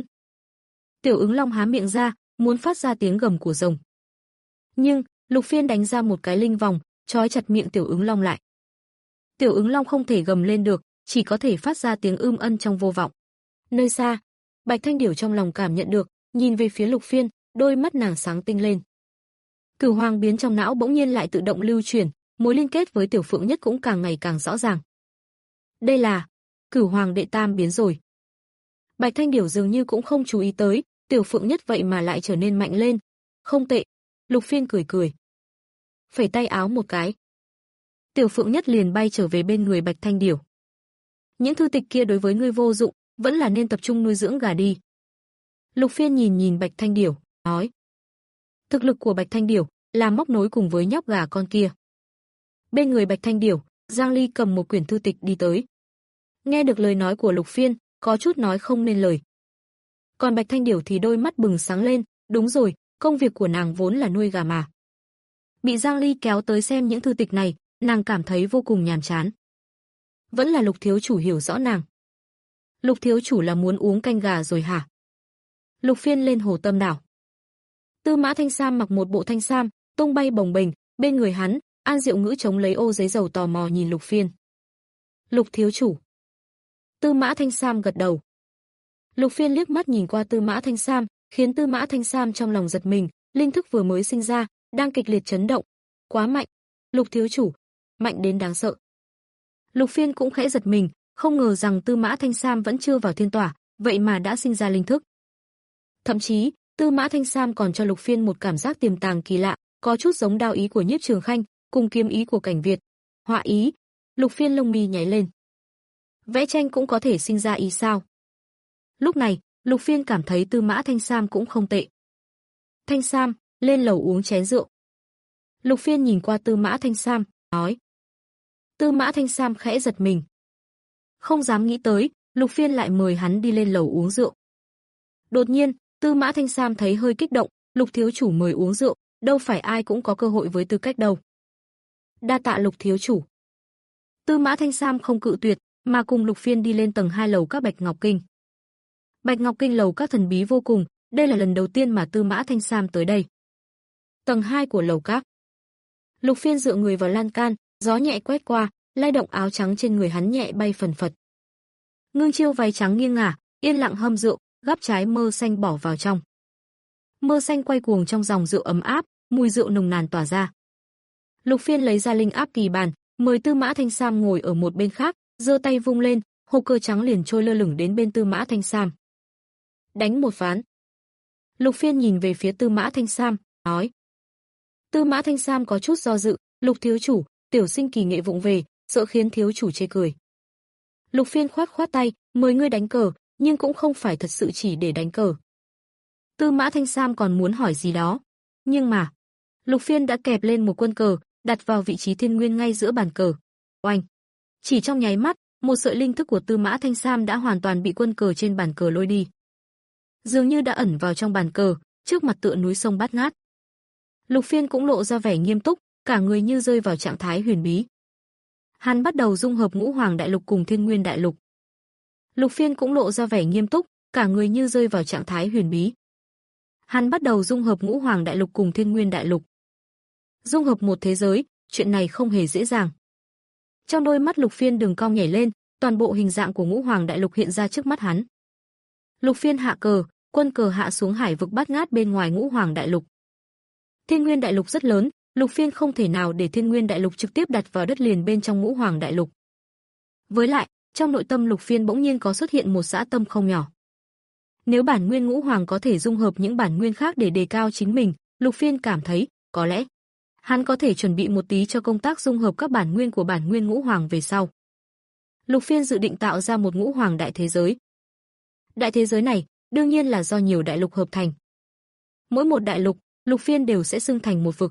Tiểu Ứng Long há miệng ra, muốn phát ra tiếng gầm của rồng. Nhưng, Lục Phiên đánh ra một cái linh vòng, trói chặt miệng Tiểu Ứng Long lại. Tiểu Ứng Long không thể gầm lên được, chỉ có thể phát ra tiếng ưm ân trong vô vọng. Nơi xa, Bạch Thanh Điểu trong lòng cảm nhận được, nhìn về phía Lục Phiên, đôi mắt nàng sáng tinh lên. Cửu Hoàng biến trong não bỗng nhiên lại tự động lưu chuyển, mối liên kết với Tiểu Phượng Nhất cũng càng ngày càng rõ ràng. Đây là Cửu Hoàng đệ tam biến rồi. Bạch Thanh Điểu dường như cũng không chú ý tới, Tiểu Phượng Nhất vậy mà lại trở nên mạnh lên. Không tệ. Lục Phiên cười cười. Phẩy tay áo một cái. Tiểu Phượng Nhất liền bay trở về bên người Bạch Thanh Điểu. Những thư tịch kia đối với ngươi vô dụng, vẫn là nên tập trung nuôi dưỡng gà đi. Lục Phiên nhìn nhìn Bạch Thanh Điểu, nói. Thực lực của Bạch Thanh Điểu là móc nối cùng với nhóc gà con kia. Bên người Bạch Thanh Điểu, Giang Ly cầm một quyển thư tịch đi tới. Nghe được lời nói của Lục Phiên, có chút nói không nên lời. Còn Bạch Thanh Điểu thì đôi mắt bừng sáng lên, đúng rồi, công việc của nàng vốn là nuôi gà mà. Bị Giang Ly kéo tới xem những thư tịch này, nàng cảm thấy vô cùng nhàm chán. Vẫn là Lục thiếu chủ hiểu rõ nàng. Lục thiếu chủ là muốn uống canh gà rồi hả? Lục Phiên lên hồ tâm đảo. Tư Mã Thanh Sam mặc một bộ thanh sam, tung bay bồng bềnh, bên người hắn, An Diệu Ngữ chống lấy ô giấy dầu tò mò nhìn Lục Phiên. Lục thiếu chủ. Tư Mã Thanh Sam gật đầu. Lục Phiên liếc mắt nhìn qua Tư Mã Thanh Sam, khiến Tư Mã Thanh Sam trong lòng giật mình, linh thức vừa mới sinh ra, đang kịch liệt chấn động. Quá mạnh. Lục thiếu chủ, mạnh đến đáng sợ. Lục Phiên cũng khẽ giật mình, không ngờ rằng Tư Mã Thanh Sam vẫn chưa vào thiên tỏa, vậy mà đã sinh ra linh thức. Thậm chí, Tư Mã Thanh Sam còn cho Lục Phiên một cảm giác tiềm tàng kỳ lạ, có chút giống đao ý của Nhiếp Trường Khanh, cùng kiếm ý của Cảnh Việt. Họa ý. Lục Phiên lông mi nháy lên. Vẽ tranh cũng có thể sinh ra ý sao? Lúc này, Lục Phiên cảm thấy Tư Mã Thanh Sam cũng không tệ. Thanh Sam, lên lầu uống chén rượu. Lục Phiên nhìn qua Tư Mã Thanh Sam, nói. Tư Mã Thanh Sam khẽ giật mình. Không dám nghĩ tới, Lục Phiên lại mời hắn đi lên lầu uống rượu. Đột nhiên, Tư Mã Thanh Sam thấy hơi kích động, Lục thiếu chủ mời uống rượu, đâu phải ai cũng có cơ hội với tư cách đâu. Đa tạ Lục thiếu chủ. Tư Mã Thanh Sam không cự tuyệt, mà cùng Lục Phiên đi lên tầng hai lầu các Bạch Ngọc Kinh. Bạch Ngọc Kinh lầu các thần bí vô cùng, đây là lần đầu tiên mà Tư Mã Thanh Sam tới đây. Tầng hai của lầu các. Lục Phiên dựa người vào lan can, gió nhẹ quét qua, lay động áo trắng trên người hắn nhẹ bay phần phật. Ngưng Chiêu váy trắng nghiêng ngả, yên lặng hâm rượu, gắp trái mơ xanh bỏ vào trong. Mơ xanh quay cuồng trong dòng rượu ấm áp, mùi rượu nồng nàn tỏa ra. Lục Phiên lấy ra linh áp kỳ bàn, mời Tư Mã Thanh Sam ngồi ở một bên khác, giơ tay vung lên, hộp cờ trắng liền trôi lơ lửng đến bên Tư Mã Thanh Sam. Đánh một ván. Lục Phiên nhìn về phía Tư Mã Thanh Sam, nói. Tư Mã Thanh Sam có chút do dự, Lục thiếu chủ, tiểu sinh kỳ nghệ vụng về, sợ khiến thiếu chủ chê cười. Lục Phiên khoát khoát tay, mời ngươi đánh cờ, nhưng cũng không phải thật sự chỉ để đánh cờ. Tư Mã Thanh Sam còn muốn hỏi gì đó, nhưng mà Lục Phiên đã kẹp lên một quân cờ, đặt vào vị trí thiên nguyên ngay giữa bàn cờ. Oanh! Chỉ trong nháy mắt, một sợi linh thức của Tư Mã Thanh Sam đã hoàn toàn bị quân cờ trên bàn cờ lôi đi. Dường như đã ẩn vào trong bàn cờ, trước mặt tựa núi sông bát ngát. Lục Phiên cũng lộ ra vẻ nghiêm túc, cả người như rơi vào trạng thái huyền bí. Hắn bắt đầu dung hợp Ngũ Hoàng Đại Lục cùng Thiên Nguyên Đại Lục. Lục Phiên cũng lộ ra vẻ nghiêm túc, cả người như rơi vào trạng thái huyền bí. Hắn bắt đầu dung hợp Ngũ Hoàng Đại Lục cùng Thiên Nguyên Đại Lục. Dung hợp một thế giới, chuyện này không hề dễ dàng. Trong đôi mắt Lục Phiên đường cong nhảy lên, toàn bộ hình dạng của Ngũ Hoàng Đại Lục hiện ra trước mắt hắn. Lục Phiên hạ cờ, quân cờ hạ xuống hải vực bát ngát bên ngoài Ngũ Hoàng Đại Lục. Thiên Nguyên Đại Lục rất lớn, Lục Phiên không thể nào để Thiên Nguyên Đại Lục trực tiếp đặt vào đất liền bên trong Ngũ Hoàng Đại Lục. Với lại, trong nội tâm Lục Phiên bỗng nhiên có xuất hiện một dã tâm không nhỏ. Nếu bản nguyên Ngũ Hoàng có thể dung hợp những bản nguyên khác để đề cao chính mình, Lục Phiên cảm thấy, có lẽ hắn có thể chuẩn bị một tí cho công tác dung hợp các bản nguyên của bản nguyên Ngũ Hoàng về sau. Lục Phiên dự định tạo ra một Ngũ Hoàng đại thế giới. Đại thế giới này, đương nhiên là do nhiều đại lục hợp thành. Mỗi một đại lục, Lục Phiên đều sẽ xưng thành một vực.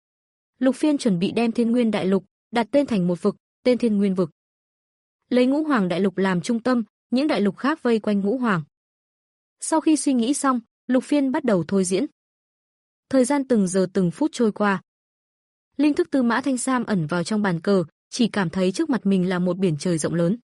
Lục Phiên chuẩn bị đem Thiên Nguyên Đại Lục đặt tên thành một vực, tên Thiên Nguyên vực. Lấy Ngũ Hoàng Đại Lục làm trung tâm, những đại lục khác vây quanh Ngũ Hoàng. Sau khi suy nghĩ xong, Lục Phiên bắt đầu thôi diễn. Thời gian từng giờ từng phút trôi qua. Linh thức Tư Mã Thanh Sam ẩn vào trong bàn cờ, chỉ cảm thấy trước mặt mình là một biển trời rộng lớn.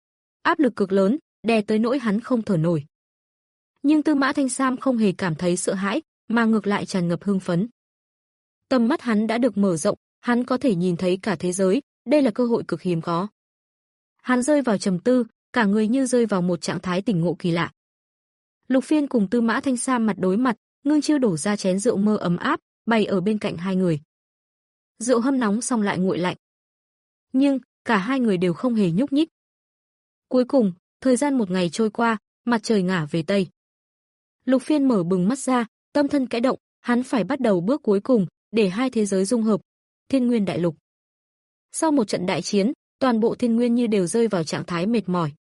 Áp lực cực lớn, đè tới nỗi hắn không thở nổi. Nhưng Tư Mã Thanh Sam không hề cảm thấy sợ hãi, mà ngược lại tràn ngập hưng phấn. Tầm mắt hắn đã được mở rộng, hắn có thể nhìn thấy cả thế giới, đây là cơ hội cực hiếm có. Hắn rơi vào trầm tư, cả người như rơi vào một trạng thái tỉnh ngộ kỳ lạ. Lục Phiên cùng Tư Mã Thanh Sam mặt đối mặt, Ngưng Chiêu đổ ra chén rượu mơ ấm áp, bày ở bên cạnh hai người. Rượu hâm nóng xong lại nguội lạnh. Nhưng, cả hai người đều không hề nhúc nhích. Cuối cùng, thời gian một ngày trôi qua, mặt trời ngả về tây. Lục Phiên mở bừng mắt ra, tâm thân kẽ động, hắn phải bắt đầu bước cuối cùng, để hai thế giới dung hợp. Thiên Nguyên Đại Lục. Sau một trận đại chiến, toàn bộ thiên nguyên như đều rơi vào trạng thái mệt mỏi.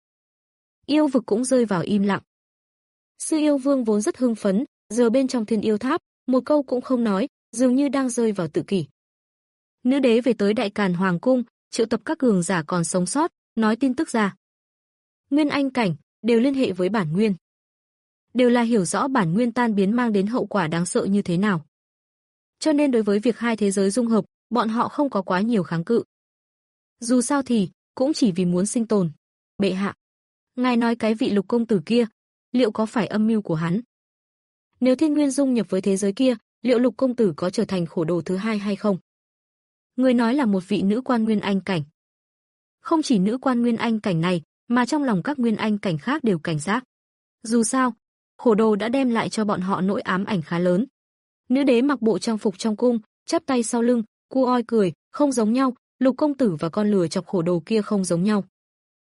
Yêu vực cũng rơi vào im lặng. Sư Yêu Vương vốn rất hưng phấn, giờ bên trong Thiên Yêu Tháp, một câu cũng không nói, dường như đang rơi vào tự kỷ. Nữ đế về tới Đại Càn Hoàng cung, triệu tập các cường giả còn sống sót, nói tin tức ra. Nguyên Anh cảnh đều liên hệ với bản nguyên. Đều là hiểu rõ bản nguyên tan biến mang đến hậu quả đáng sợ như thế nào. Cho nên đối với việc hai thế giới dung hợp, bọn họ không có quá nhiều kháng cự. Dù sao thì, cũng chỉ vì muốn sinh tồn. Bệ hạ, ngài nói cái vị Lục công tử kia, liệu có phải âm mưu của hắn? Nếu thiên nguyên dung nhập với thế giới kia, liệu Lục công tử có trở thành khổ đồ thứ hai hay không? Người nói là một vị nữ quan nguyên anh cảnh. Không chỉ nữ quan nguyên anh cảnh này, mà trong lòng các nguyên anh cảnh khác đều cảnh giác. Dù sao, khổ đồ đã đem lại cho bọn họ nỗi ám ảnh khá lớn. Nữ đế mặc bộ trang phục trong cung, chắp tay sau lưng, cu oi cười, không giống nhau, Lục công tử và con lừa chọc khổ đồ kia không giống nhau.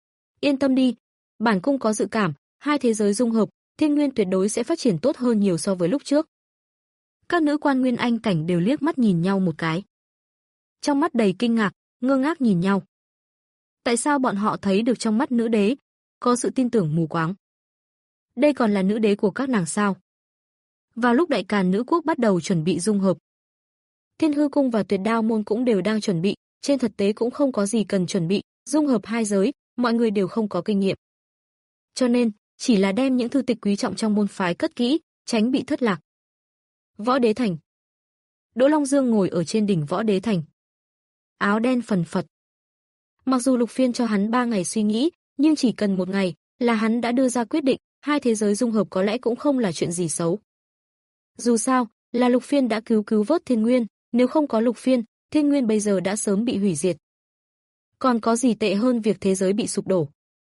Yên tâm đi, bản cung có dự cảm, hai thế giới dung hợp, thiên nguyên tuyệt đối sẽ phát triển tốt hơn nhiều so với lúc trước. Các nữ quan nguyên anh cảnh đều liếc mắt nhìn nhau một cái. Trong mắt đầy kinh ngạc, ngơ ngác nhìn nhau. Tại sao bọn họ thấy được trong mắt nữ đế, có sự tin tưởng mù quáng? Đây còn là nữ đế của các nàng sao? Vào lúc Đại Càn nữ quốc bắt đầu chuẩn bị dung hợp, Thiên Hư cung và Tuyệt Đao môn cũng đều đang chuẩn bị, trên thực tế cũng không có gì cần chuẩn bị, dung hợp hai giới, mọi người đều không có kinh nghiệm. Cho nên, chỉ là đem những thư tịch quý trọng trong môn phái cất kỹ, tránh bị thất lạc. Võ Đế Thành. Đỗ Long Dương ngồi ở trên đỉnh Võ Đế Thành. Áo đen phần phật. Mặc dù Lục Phiên cho hắn ba ngày suy nghĩ, nhưng chỉ cần một ngày là hắn đã đưa ra quyết định, hai thế giới dung hợp có lẽ cũng không là chuyện gì xấu. Dù sao, là Lục Phiên đã cứu cứu vớt Thiên Nguyên, nếu không có Lục Phiên, Thiên Nguyên bây giờ đã sớm bị hủy diệt. Còn có gì tệ hơn việc thế giới bị sụp đổ.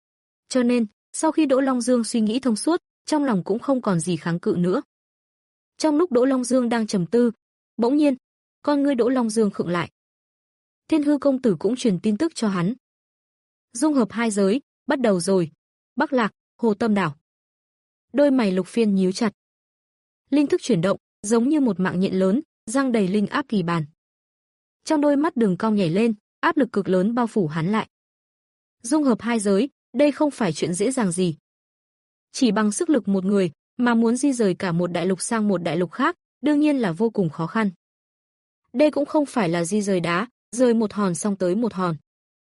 Cho nên, sau khi Đỗ Long Dương suy nghĩ thông suốt, trong lòng cũng không còn gì kháng cự nữa. Trong lúc Đỗ Long Dương đang trầm tư, bỗng nhiên, con ngươi Đỗ Long Dương khựng lại. Thiên Hư công tử cũng truyền tin tức cho hắn. Dung hợp hai giới, bắt đầu rồi. Bắc Lạc, Hồ Tâm Đảo. Đôi mày Lục Phiên nhíu chặt. Linh thức chuyển động, giống như một mạng nhện lớn, răng đầy linh áp kỳ bàn. Trong đôi mắt đường cong nhảy lên, áp lực cực lớn bao phủ hắn lại. Dung hợp hai giới, đây không phải chuyện dễ dàng gì. Chỉ bằng sức lực một người, mà muốn di rời cả một đại lục sang một đại lục khác, đương nhiên là vô cùng khó khăn. Đây cũng không phải là di rời đá, rời một hòn xong tới một hòn.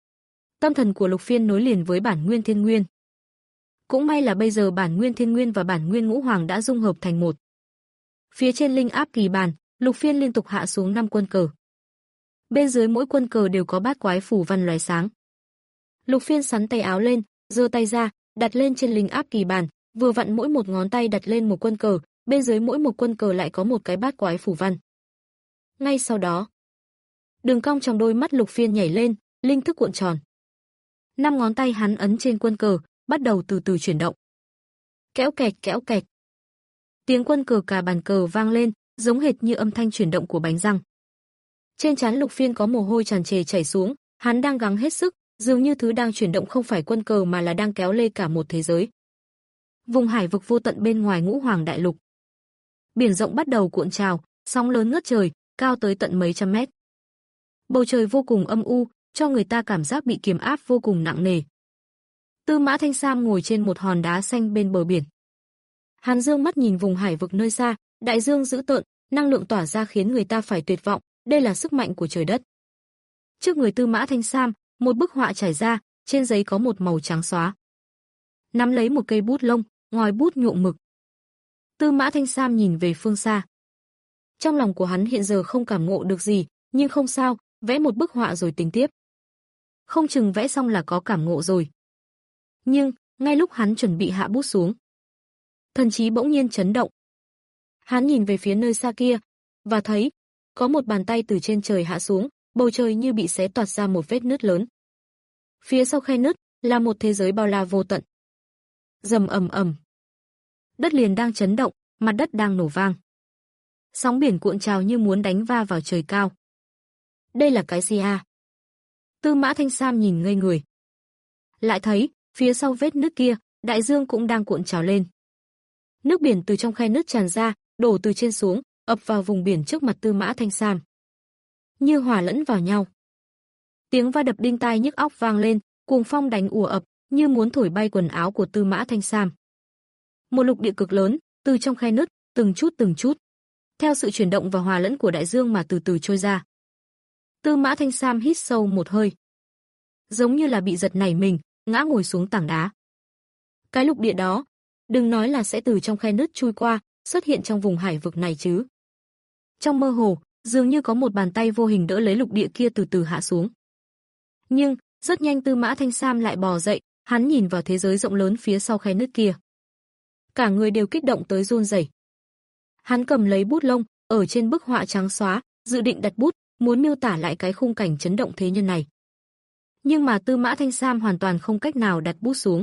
Tâm thần của Lục Phiên nối liền với bản nguyên thiên nguyên. Cũng may là bây giờ bản nguyên thiên nguyên và bản nguyên ngũ hoàng đã dung hợp thành một. Phía trên linh áp kỳ bàn, Lục Phiên liên tục hạ xuống năm quân cờ. Bên dưới mỗi quân cờ đều có bát quái phù văn lóe sáng. Lục Phiên sắn tay áo lên, giơ tay ra, đặt lên trên linh áp kỳ bàn, vừa vặn mỗi một ngón tay đặt lên một quân cờ, bên dưới mỗi một quân cờ lại có một cái bát quái phù văn. Ngay sau đó, đường cong trong đôi mắt Lục Phiên nhảy lên, linh thức cuộn tròn. Năm ngón tay hắn ấn trên quân cờ, bắt đầu từ từ chuyển động. Kéo kẹt kéo kẹt. Tiếng quân cờ cả bàn cờ vang lên, giống hệt như âm thanh chuyển động của bánh răng. Trên trán Lục Phiên có mồ hôi tràn trề chảy xuống, hắn đang gắng hết sức, dường như thứ đang chuyển động không phải quân cờ mà là đang kéo lê cả một thế giới. Vùng hải vực vô tận bên ngoài Ngũ Hoàng Đại Lục. Biển rộng bắt đầu cuộn trào, sóng lớn ngất trời, cao tới tận mấy trăm mét. Bầu trời vô cùng âm u, cho người ta cảm giác bị kiềm áp vô cùng nặng nề. Tư Mã Thanh Sam ngồi trên một hòn đá xanh bên bờ biển. Hắn dương mắt nhìn vùng hải vực nơi xa, đại dương dữ tợn, năng lượng tỏa ra khiến người ta phải tuyệt vọng, đây là sức mạnh của trời đất. Trước người Tư Mã Thanh Sam, một bức họa trải ra, trên giấy có một màu trắng xóa. Nắm lấy một cây bút lông, ngòi bút nhuộm mực. Tư Mã Thanh Sam nhìn về phương xa. Trong lòng của hắn hiện giờ không cảm ngộ được gì, nhưng không sao, vẽ một bức họa rồi tính tiếp. Không chừng vẽ xong là có cảm ngộ rồi. Nhưng, ngay lúc hắn chuẩn bị hạ bút xuống, thần trí bỗng nhiên chấn động. Hắn nhìn về phía nơi xa kia, và thấy, có một bàn tay từ trên trời hạ xuống, bầu trời như bị xé toạc ra một vết nứt lớn. Phía sau khe nứt là một thế giới bao la vô tận. Rầm ầm ầm. Đất liền đang chấn động, mặt đất đang nổ vang. Sóng biển cuộn trào như muốn đánh va vào trời cao. Đây là cái gì à? Tư Mã Thanh Sam nhìn ngây người. Lại thấy, phía sau vết nứt kia, đại dương cũng đang cuộn trào lên. Nước biển từ trong khe nứt tràn ra, đổ từ trên xuống, ập vào vùng biển trước mặt Tư Mã Thanh Sam. Như hòa lẫn vào nhau. Tiếng va đập đinh tai nhức óc vang lên, cuồng phong đánh ùa ập, như muốn thổi bay quần áo của Tư Mã Thanh Sam. Một lục địa cực lớn, từ trong khe nứt, từng chút từng chút, theo sự chuyển động và hòa lẫn của đại dương mà từ từ trôi ra. Tư Mã Thanh Sam hít sâu một hơi, giống như là bị giật nảy mình, ngã ngồi xuống tảng đá. Cái lục địa đó, đừng nói là sẽ từ trong khe nứt chui qua, xuất hiện trong vùng hải vực này chứ. Trong mơ hồ, dường như có một bàn tay vô hình đỡ lấy lục địa kia từ từ hạ xuống. Nhưng, rất nhanh Tư Mã Thanh Sam lại bò dậy, hắn nhìn vào thế giới rộng lớn phía sau khe nứt kia. Cả người đều kích động tới run rẩy. Hắn cầm lấy bút lông, ở trên bức họa trắng xóa, dự định đặt bút, muốn miêu tả lại cái khung cảnh chấn động thế nhân này. Nhưng mà Tư Mã Thanh Sam hoàn toàn không cách nào đặt bút xuống.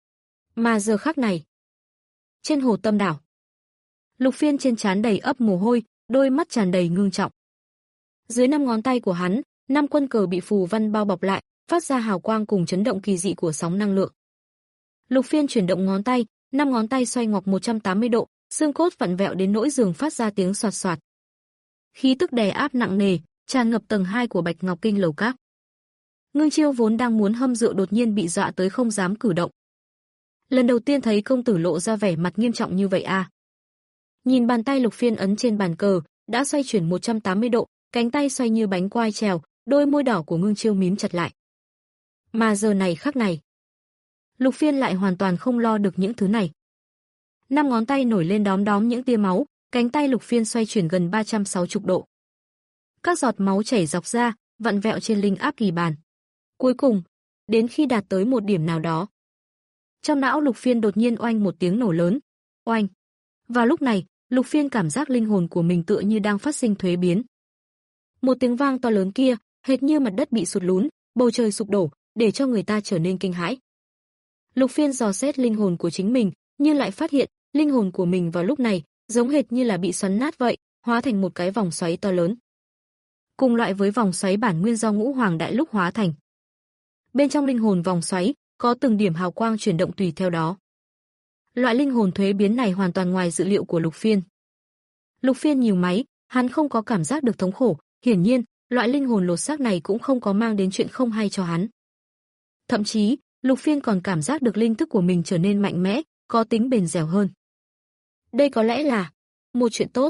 Mà giờ khắc này, trên hồ Tâm Đảo, Lục Phiên trên trán đầy ấp mồ hôi, đôi mắt tràn đầy ngưng trọng. Dưới năm ngón tay của hắn, năm quân cờ bị phù văn bao bọc lại, phát ra hào quang cùng chấn động kỳ dị của sóng năng lượng. Lục Phiên chuyển động ngón tay, năm ngón tay xoay ngoặc một trăm tám mươi độ, xương cốt vặn vẹo đến nỗi giường phát ra tiếng xoạt xoạt. Khí tức đè áp nặng nề, tràn ngập tầng hai của Bạch Ngọc Kinh lầu các. Ngưng Chiêu vốn đang muốn hâm rượu đột nhiên bị dọa tới không dám cử động. Lần đầu tiên thấy công tử lộ ra vẻ mặt nghiêm trọng như vậy à? Nhìn bàn tay Lục Phiên ấn trên bàn cờ, đã xoay chuyển một trăm tám mươi độ, cánh tay xoay như bánh quai trèo, đôi môi đỏ của Ngưng Chiêu mím chặt lại. Mà giờ này khắc này, Lục Phiên lại hoàn toàn không lo được những thứ này. Năm ngón tay nổi lên đóm đóm những tia máu, cánh tay Lục Phiên xoay chuyển gần ba trăm sáu mươi độ. Các giọt máu chảy dọc ra, vặn vẹo trên linh áp kỳ bàn. Cuối cùng, đến khi đạt tới một điểm nào đó, trong não Lục Phiên đột nhiên oanh một tiếng nổ lớn. Oanh! Vào lúc này, Lục Phiên cảm giác linh hồn của mình tựa như đang phát sinh thuế biến. Một tiếng vang to lớn kia, hệt như mặt đất bị sụt lún, bầu trời sụp đổ, để cho người ta trở nên kinh hãi. Lục Phiên dò xét linh hồn của chính mình, nhưng lại phát hiện, linh hồn của mình vào lúc này, giống hệt như là bị xoắn nát vậy, hóa thành một cái vòng xoáy to lớn. Cùng loại với vòng xoáy bản nguyên do Ngũ Hoàng Đại Lục hóa thành. Bên trong linh hồn vòng xoáy, có từng điểm hào quang chuyển động tùy theo đó. Loại linh hồn thuế biến này hoàn toàn ngoài dự liệu của Lục Phiên. Lục Phiên nhíu máy, hắn không có cảm giác được thống khổ, hiển nhiên, loại linh hồn lột xác này cũng không có mang đến chuyện không hay cho hắn. Thậm chí, Lục Phiên còn cảm giác được linh thức của mình trở nên mạnh mẽ, có tính bền dẻo hơn. Đây có lẽ là một chuyện tốt.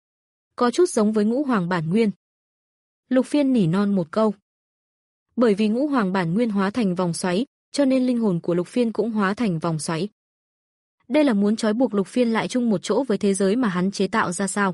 Có chút giống với Ngũ Hoàng bản nguyên. Lục Phiên nỉ non một câu. Bởi vì Ngũ Hoàng bản nguyên hóa thành vòng xoáy, cho nên linh hồn của Lục Phiên cũng hóa thành vòng xoáy. Đây là muốn trói buộc Lục Phiên lại chung một chỗ với thế giới mà hắn chế tạo ra sao?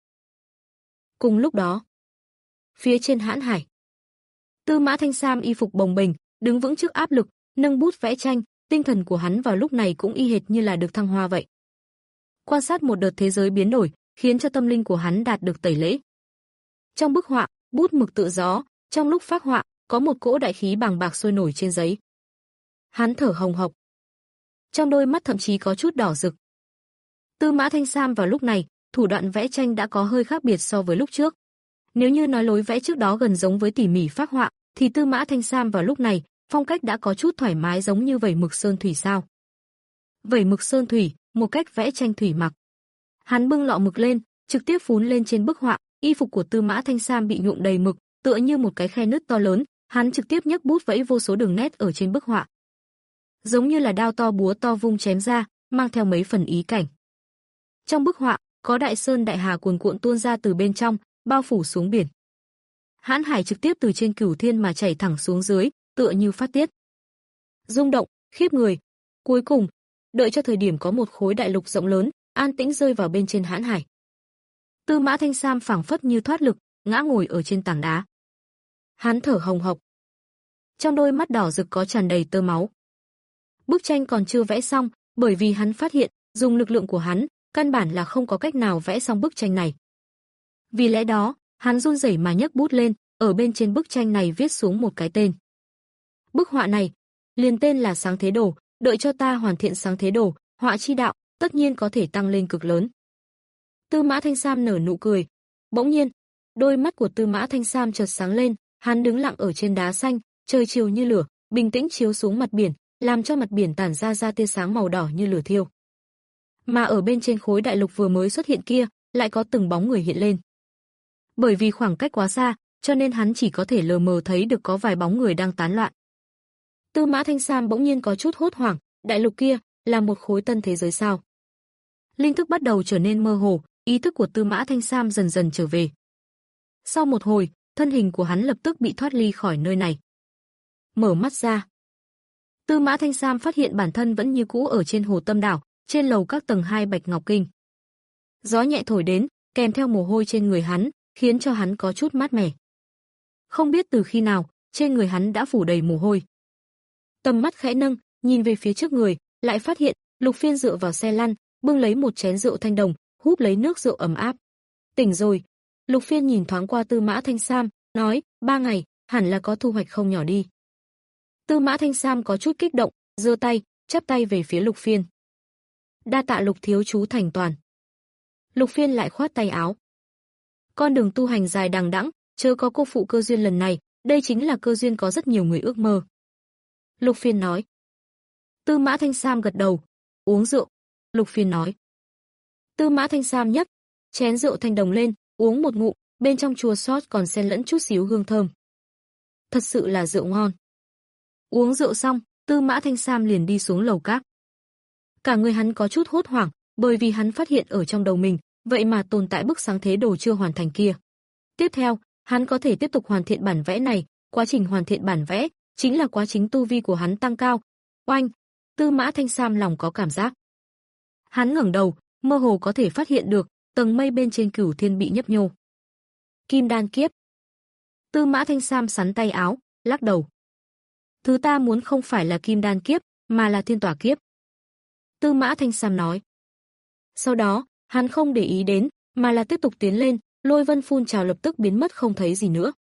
Cùng lúc đó, phía trên hãn hải, Tư Mã Thanh Sam y phục bồng bềnh, đứng vững trước áp lực, nâng bút vẽ tranh, tinh thần của hắn vào lúc này cũng y hệt như là được thăng hoa vậy. Quan sát một đợt thế giới biến đổi, khiến cho tâm linh của hắn đạt được tẩy lễ. Trong bức họa, bút mực tự gió, trong lúc phác họa, có một cỗ đại khí bàng bạc sôi nổi trên giấy. Hắn thở hồng hộc, trong đôi mắt thậm chí có chút đỏ rực. Tư Mã Thanh Sam vào lúc này, thủ đoạn vẽ tranh đã có hơi khác biệt so với lúc trước. Nếu như nói lối vẽ trước đó gần giống với tỉ mỉ phác họa, thì Tư Mã Thanh Sam vào lúc này, phong cách đã có chút thoải mái giống như vẩy mực sơn thủy sao. Vẩy mực sơn thủy, một cách vẽ tranh thủy mặc. Hắn bưng lọ mực lên, trực tiếp phún lên trên bức họa, y phục của Tư Mã Thanh Sam bị nhuộm đầy mực, tựa như một cái khe nứt to lớn, hắn trực tiếp nhấc bút vẫy vô số đường nét ở trên bức họa. Giống như là đao to búa to vung chém ra, mang theo mấy phần ý cảnh. Trong bức họa, có đại sơn đại hà cuồn cuộn tuôn ra từ bên trong, bao phủ xuống biển. Hãn hải trực tiếp từ trên cửu thiên mà chảy thẳng xuống dưới, tựa như phát tiết. Rung động, khiếp người. Cuối cùng, đợi cho thời điểm có một khối đại lục rộng lớn, an tĩnh rơi vào bên trên hãn hải. Tư Mã Thanh Sam phảng phất như thoát lực, ngã ngồi ở trên tảng đá. Hắn thở hồng hộc. Trong đôi mắt đỏ rực có tràn đầy tơ máu. Bức tranh còn chưa vẽ xong, bởi vì hắn phát hiện, dùng lực lượng của hắn, căn bản là không có cách nào vẽ xong bức tranh này. Vì lẽ đó, hắn run rẩy mà nhấc bút lên, ở bên trên bức tranh này viết xuống một cái tên. Bức họa này, liền tên là Sáng Thế Đồ, đợi cho ta hoàn thiện Sáng Thế Đồ, họa chi đạo, tất nhiên có thể tăng lên cực lớn. Tư Mã Thanh Sam nở nụ cười. Bỗng nhiên, đôi mắt của Tư Mã Thanh Sam chợt sáng lên, hắn đứng lặng ở trên đá xanh, trời chiều như lửa, bình tĩnh chiếu xuống mặt biển, làm cho mặt biển tản ra ra tia sáng màu đỏ như lửa thiêu. Mà ở bên trên khối đại lục vừa mới xuất hiện kia, lại có từng bóng người hiện lên. Bởi vì khoảng cách quá xa, cho nên hắn chỉ có thể lờ mờ thấy được có vài bóng người đang tán loạn. Tư Mã Thanh Sam bỗng nhiên có chút hốt hoảng, đại lục kia là một khối tân thế giới sao? Linh thức bắt đầu trở nên mơ hồ, ý thức của Tư Mã Thanh Sam dần dần trở về. Sau một hồi, thân hình của hắn lập tức bị thoát ly khỏi nơi này. Mở mắt ra, Tư Mã Thanh Sam phát hiện bản thân vẫn như cũ ở trên Hồ Tâm Đảo, trên lầu các tầng hai Bạch Ngọc Kinh. Gió nhẹ thổi đến, kèm theo mồ hôi trên người hắn, khiến cho hắn có chút mát mẻ. Không biết từ khi nào, trên người hắn đã phủ đầy mồ hôi. Tầm mắt khẽ nâng, nhìn về phía trước người, lại phát hiện Lục Phiên dựa vào xe lăn, bưng lấy một chén rượu thanh đồng, húp lấy nước rượu ấm áp. Tỉnh rồi. Lục Phiên nhìn thoáng qua Tư Mã Thanh Sam, nói, ba ngày, hẳn là có thu hoạch không nhỏ đi. Tư Mã Thanh Sam có chút kích động, giơ tay, chắp tay về phía Lục Phiên. Đa tạ Lục thiếu chú thành toàn. Lục Phiên lại khoát tay áo. Con đường tu hành dài đằng đẵng, chớ có cô phụ cơ duyên lần này, đây chính là cơ duyên có rất nhiều người ước mơ. Lục Phiên nói. Tư Mã Thanh Sam gật đầu. Uống rượu. Lục Phiên nói. Tư Mã Thanh Sam nhấc chén rượu thanh đồng lên, uống một ngụm, bên trong chua xót còn xen lẫn chút xíu hương thơm. Thật sự là rượu ngon. Uống rượu xong, Tư Mã Thanh Sam liền đi xuống lầu các. Cả người hắn có chút hốt hoảng, bởi vì hắn phát hiện ở trong đầu mình, vậy mà tồn tại bức Sáng Thế Đồ chưa hoàn thành kia. Tiếp theo, hắn có thể tiếp tục hoàn thiện bản vẽ này, quá trình hoàn thiện bản vẽ chính là quá trình tu vi của hắn tăng cao. Oanh, Tư Mã Thanh Sam lòng có cảm giác. Hắn ngẩng đầu, mơ hồ có thể phát hiện được tầng mây bên trên Cửu Thiên bị nhấp nhô. Kim đan kiếp. Tư Mã Thanh Sam sắn tay áo, lắc đầu. Thứ ta muốn không phải là Kim đan kiếp, mà là Thiên Tỏa kiếp. Tư Mã Thanh Sam nói. Sau đó, hắn không để ý đến, mà là tiếp tục tiến lên, lôi vân phun trào lập tức biến mất không thấy gì nữa.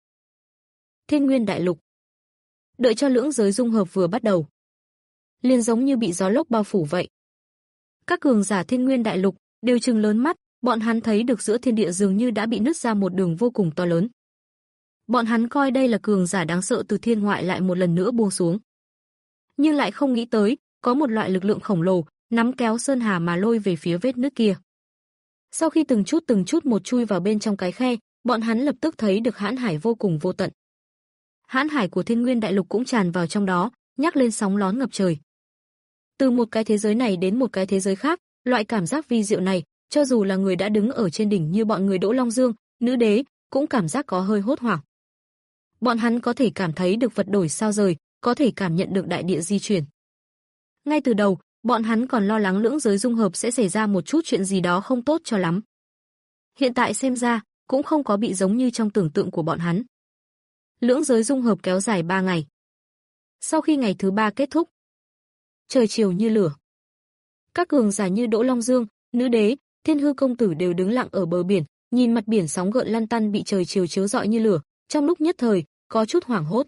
Thiên Nguyên Đại Lục. Đợi cho lưỡng giới dung hợp vừa bắt đầu, liền giống như bị gió lốc bao phủ vậy. Các cường giả Thiên Nguyên Đại Lục đều trừng lớn mắt, bọn hắn thấy được giữa thiên địa dường như đã bị nứt ra một đường vô cùng to lớn. Bọn hắn coi đây là cường giả đáng sợ từ thiên ngoại lại một lần nữa buông xuống. Nhưng lại không nghĩ tới, có một loại lực lượng khổng lồ, nắm kéo sơn hà mà lôi về phía vết nứt kia. Sau khi từng chút từng chút một chui vào bên trong cái khe, bọn hắn lập tức thấy được hãn hải vô cùng vô tận. Hãn hải của Thiên Nguyên Đại Lục cũng tràn vào trong đó, nhắc lên sóng lón ngập trời. Từ một cái thế giới này đến một cái thế giới khác, loại cảm giác vi diệu này, cho dù là người đã đứng ở trên đỉnh như bọn người Đỗ Long Dương, nữ đế, cũng cảm giác có hơi hốt hoảng. Bọn hắn có thể cảm thấy được vật đổi sao rời, có thể cảm nhận được đại địa di chuyển. Ngay từ đầu, bọn hắn còn lo lắng lưỡng giới dung hợp sẽ xảy ra một chút chuyện gì đó không tốt cho lắm. Hiện tại xem ra, cũng không có bị giống như trong tưởng tượng của bọn hắn. Lưỡng giới dung hợp kéo dài ba ngày. Sau khi ngày thứ ba kết thúc, trời chiều như lửa. Các cường giả như Đỗ Long Dương, nữ đế, Thiên Hư công tử đều đứng lặng ở bờ biển, nhìn mặt biển sóng gợn lăn tăn bị trời chiều chiếu rọi như lửa, trong lúc nhất thời có chút hoảng hốt.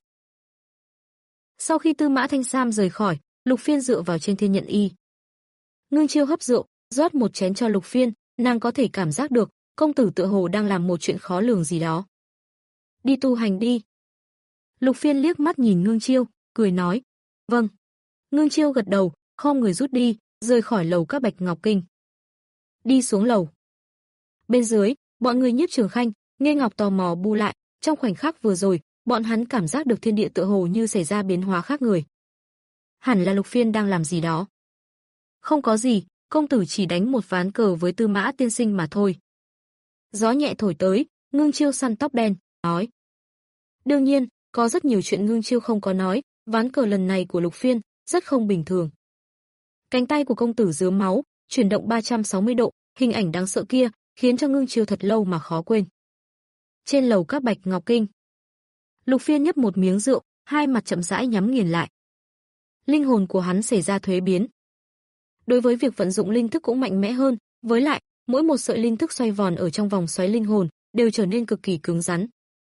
Sau khi Tư Mã Thanh Sam rời khỏi, Lục Phiên dựa vào trên thiên nhận y. Ngưng Chiêu hấp rượu, rót một chén cho Lục Phiên, nàng có thể cảm giác được, công tử tựa hồ đang làm một chuyện khó lường gì đó. Đi tu hành đi. Lục Phiên liếc mắt nhìn Ngưng Chiêu, cười nói, vâng. Ngưng Chiêu gật đầu, khom người rút đi, rời khỏi lầu các Bạch Ngọc Kinh. Đi xuống lầu. Bên dưới, bọn người Nhiếp Trường Khanh, Nghê Ngọc tò mò bu lại, trong khoảnh khắc vừa rồi, bọn hắn cảm giác được thiên địa tựa hồ như xảy ra biến hóa khác người. Hẳn là Lục Phiên đang làm gì đó. Không có gì, công tử chỉ đánh một ván cờ với Tư Mã tiên sinh mà thôi. Gió nhẹ thổi tới, Ngưng Chiêu săn tóc đen, nói. Đương nhiên, có rất nhiều chuyện Ngưng Chiêu không có nói, ván cờ lần này của Lục Phiên rất không bình thường. Cánh tay của công tử rớm máu, chuyển động ba trăm sáu mươi độ, hình ảnh đáng sợ kia khiến cho Ngưng Chiêu thật lâu mà khó quên. Trên lầu các Bạch Ngọc Kinh, Lục Phiên nhấp một miếng rượu, hai mặt chậm rãi nhắm nghiền lại. Linh hồn của hắn xảy ra thuế biến. Đối với việc vận dụng linh thức cũng mạnh mẽ hơn, với lại, mỗi một sợi linh thức xoay vòn ở trong vòng xoáy linh hồn đều trở nên cực kỳ cứng rắn.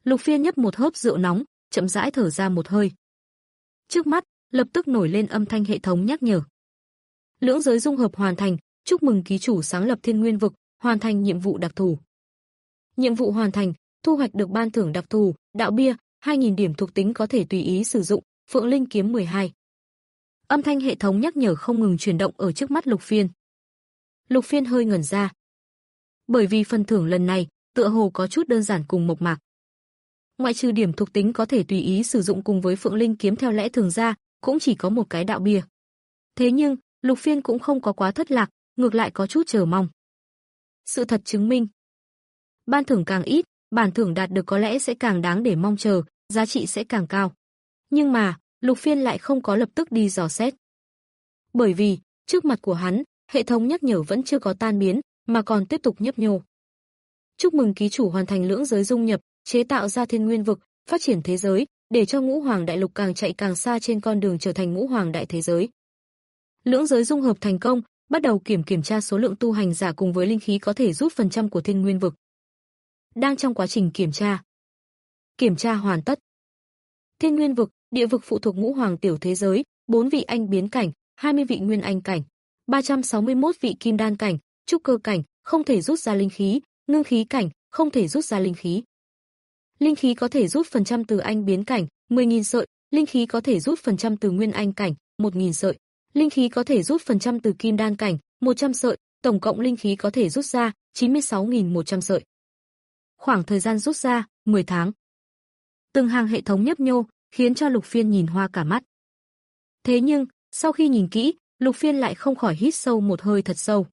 Lục Phiên nhấp một hớp rượu nóng, chậm rãi thở ra một hơi. Trước mắt lập tức nổi lên âm thanh hệ thống nhắc nhở. Lưỡng giới dung hợp hoàn thành, chúc mừng ký chủ sáng lập Thiên Nguyên vực, hoàn thành nhiệm vụ đặc thù. Nhiệm vụ hoàn thành, thu hoạch được ban thưởng đặc thù, đạo bia, hai nghìn điểm thuộc tính có thể tùy ý sử dụng, Phượng Linh kiếm mười hai. Âm thanh hệ thống nhắc nhở không ngừng chuyển động ở trước mắt Lục Phiên. Lục Phiên hơi ngẩn ra. Bởi vì phần thưởng lần này, tựa hồ có chút đơn giản cùng mộc mạc. Ngoại trừ điểm thuộc tính có thể tùy ý sử dụng cùng với Phượng Linh kiếm theo lẽ thường ra, cũng chỉ có một cái đạo bia. Thế nhưng, Lục Phiên cũng không có quá thất lạc, ngược lại có chút chờ mong. Sự thật chứng minh, ban thưởng càng ít, bản thưởng đạt được có lẽ sẽ càng đáng để mong chờ, giá trị sẽ càng cao. Nhưng mà, Lục Phiên lại không có lập tức đi dò xét. Bởi vì, trước mặt của hắn, hệ thống nhắc nhở vẫn chưa có tan biến, mà còn tiếp tục nhấp nhô. Chúc mừng ký chủ hoàn thành lưỡng giới dung nhập, chế tạo ra Thiên Nguyên vực, phát triển thế giới, để cho Ngũ Hoàng Đại Lục càng chạy càng xa trên con đường trở thành Ngũ Hoàng Đại Thế giới. Lưỡng giới dung hợp thành công, bắt đầu kiểm kiểm tra số lượng tu hành giả cùng với linh khí có thể rút phần trăm của Thiên Nguyên vực. Đang trong quá trình kiểm tra. Kiểm tra hoàn tất. Thiên Nguyên vực, địa vực phụ thuộc Ngũ Hoàng tiểu thế giới, bốn vị anh biến cảnh, hai mươi vị nguyên anh cảnh, ba trăm sáu mươi mốt vị kim đan cảnh, trúc cơ cảnh, không thể rút ra linh khí, ngưng khí cảnh, không thể rút ra linh khí. Linh khí có thể rút phần trăm từ anh biến cảnh, mười nghìn sợi, linh khí có thể rút phần trăm từ nguyên anh cảnh, một nghìn sợi, linh khí có thể rút phần trăm từ kim đan cảnh, một trăm sợi, tổng cộng linh khí có thể rút ra chín mươi sáu nghìn một trăm sợi. Khoảng thời gian rút ra mười tháng. Từng hàng hệ thống nhấp nhô, khiến cho Lục Phiên nhìn hoa cả mắt. Thế nhưng, sau khi nhìn kỹ, Lục Phiên lại không khỏi hít sâu một hơi thật sâu.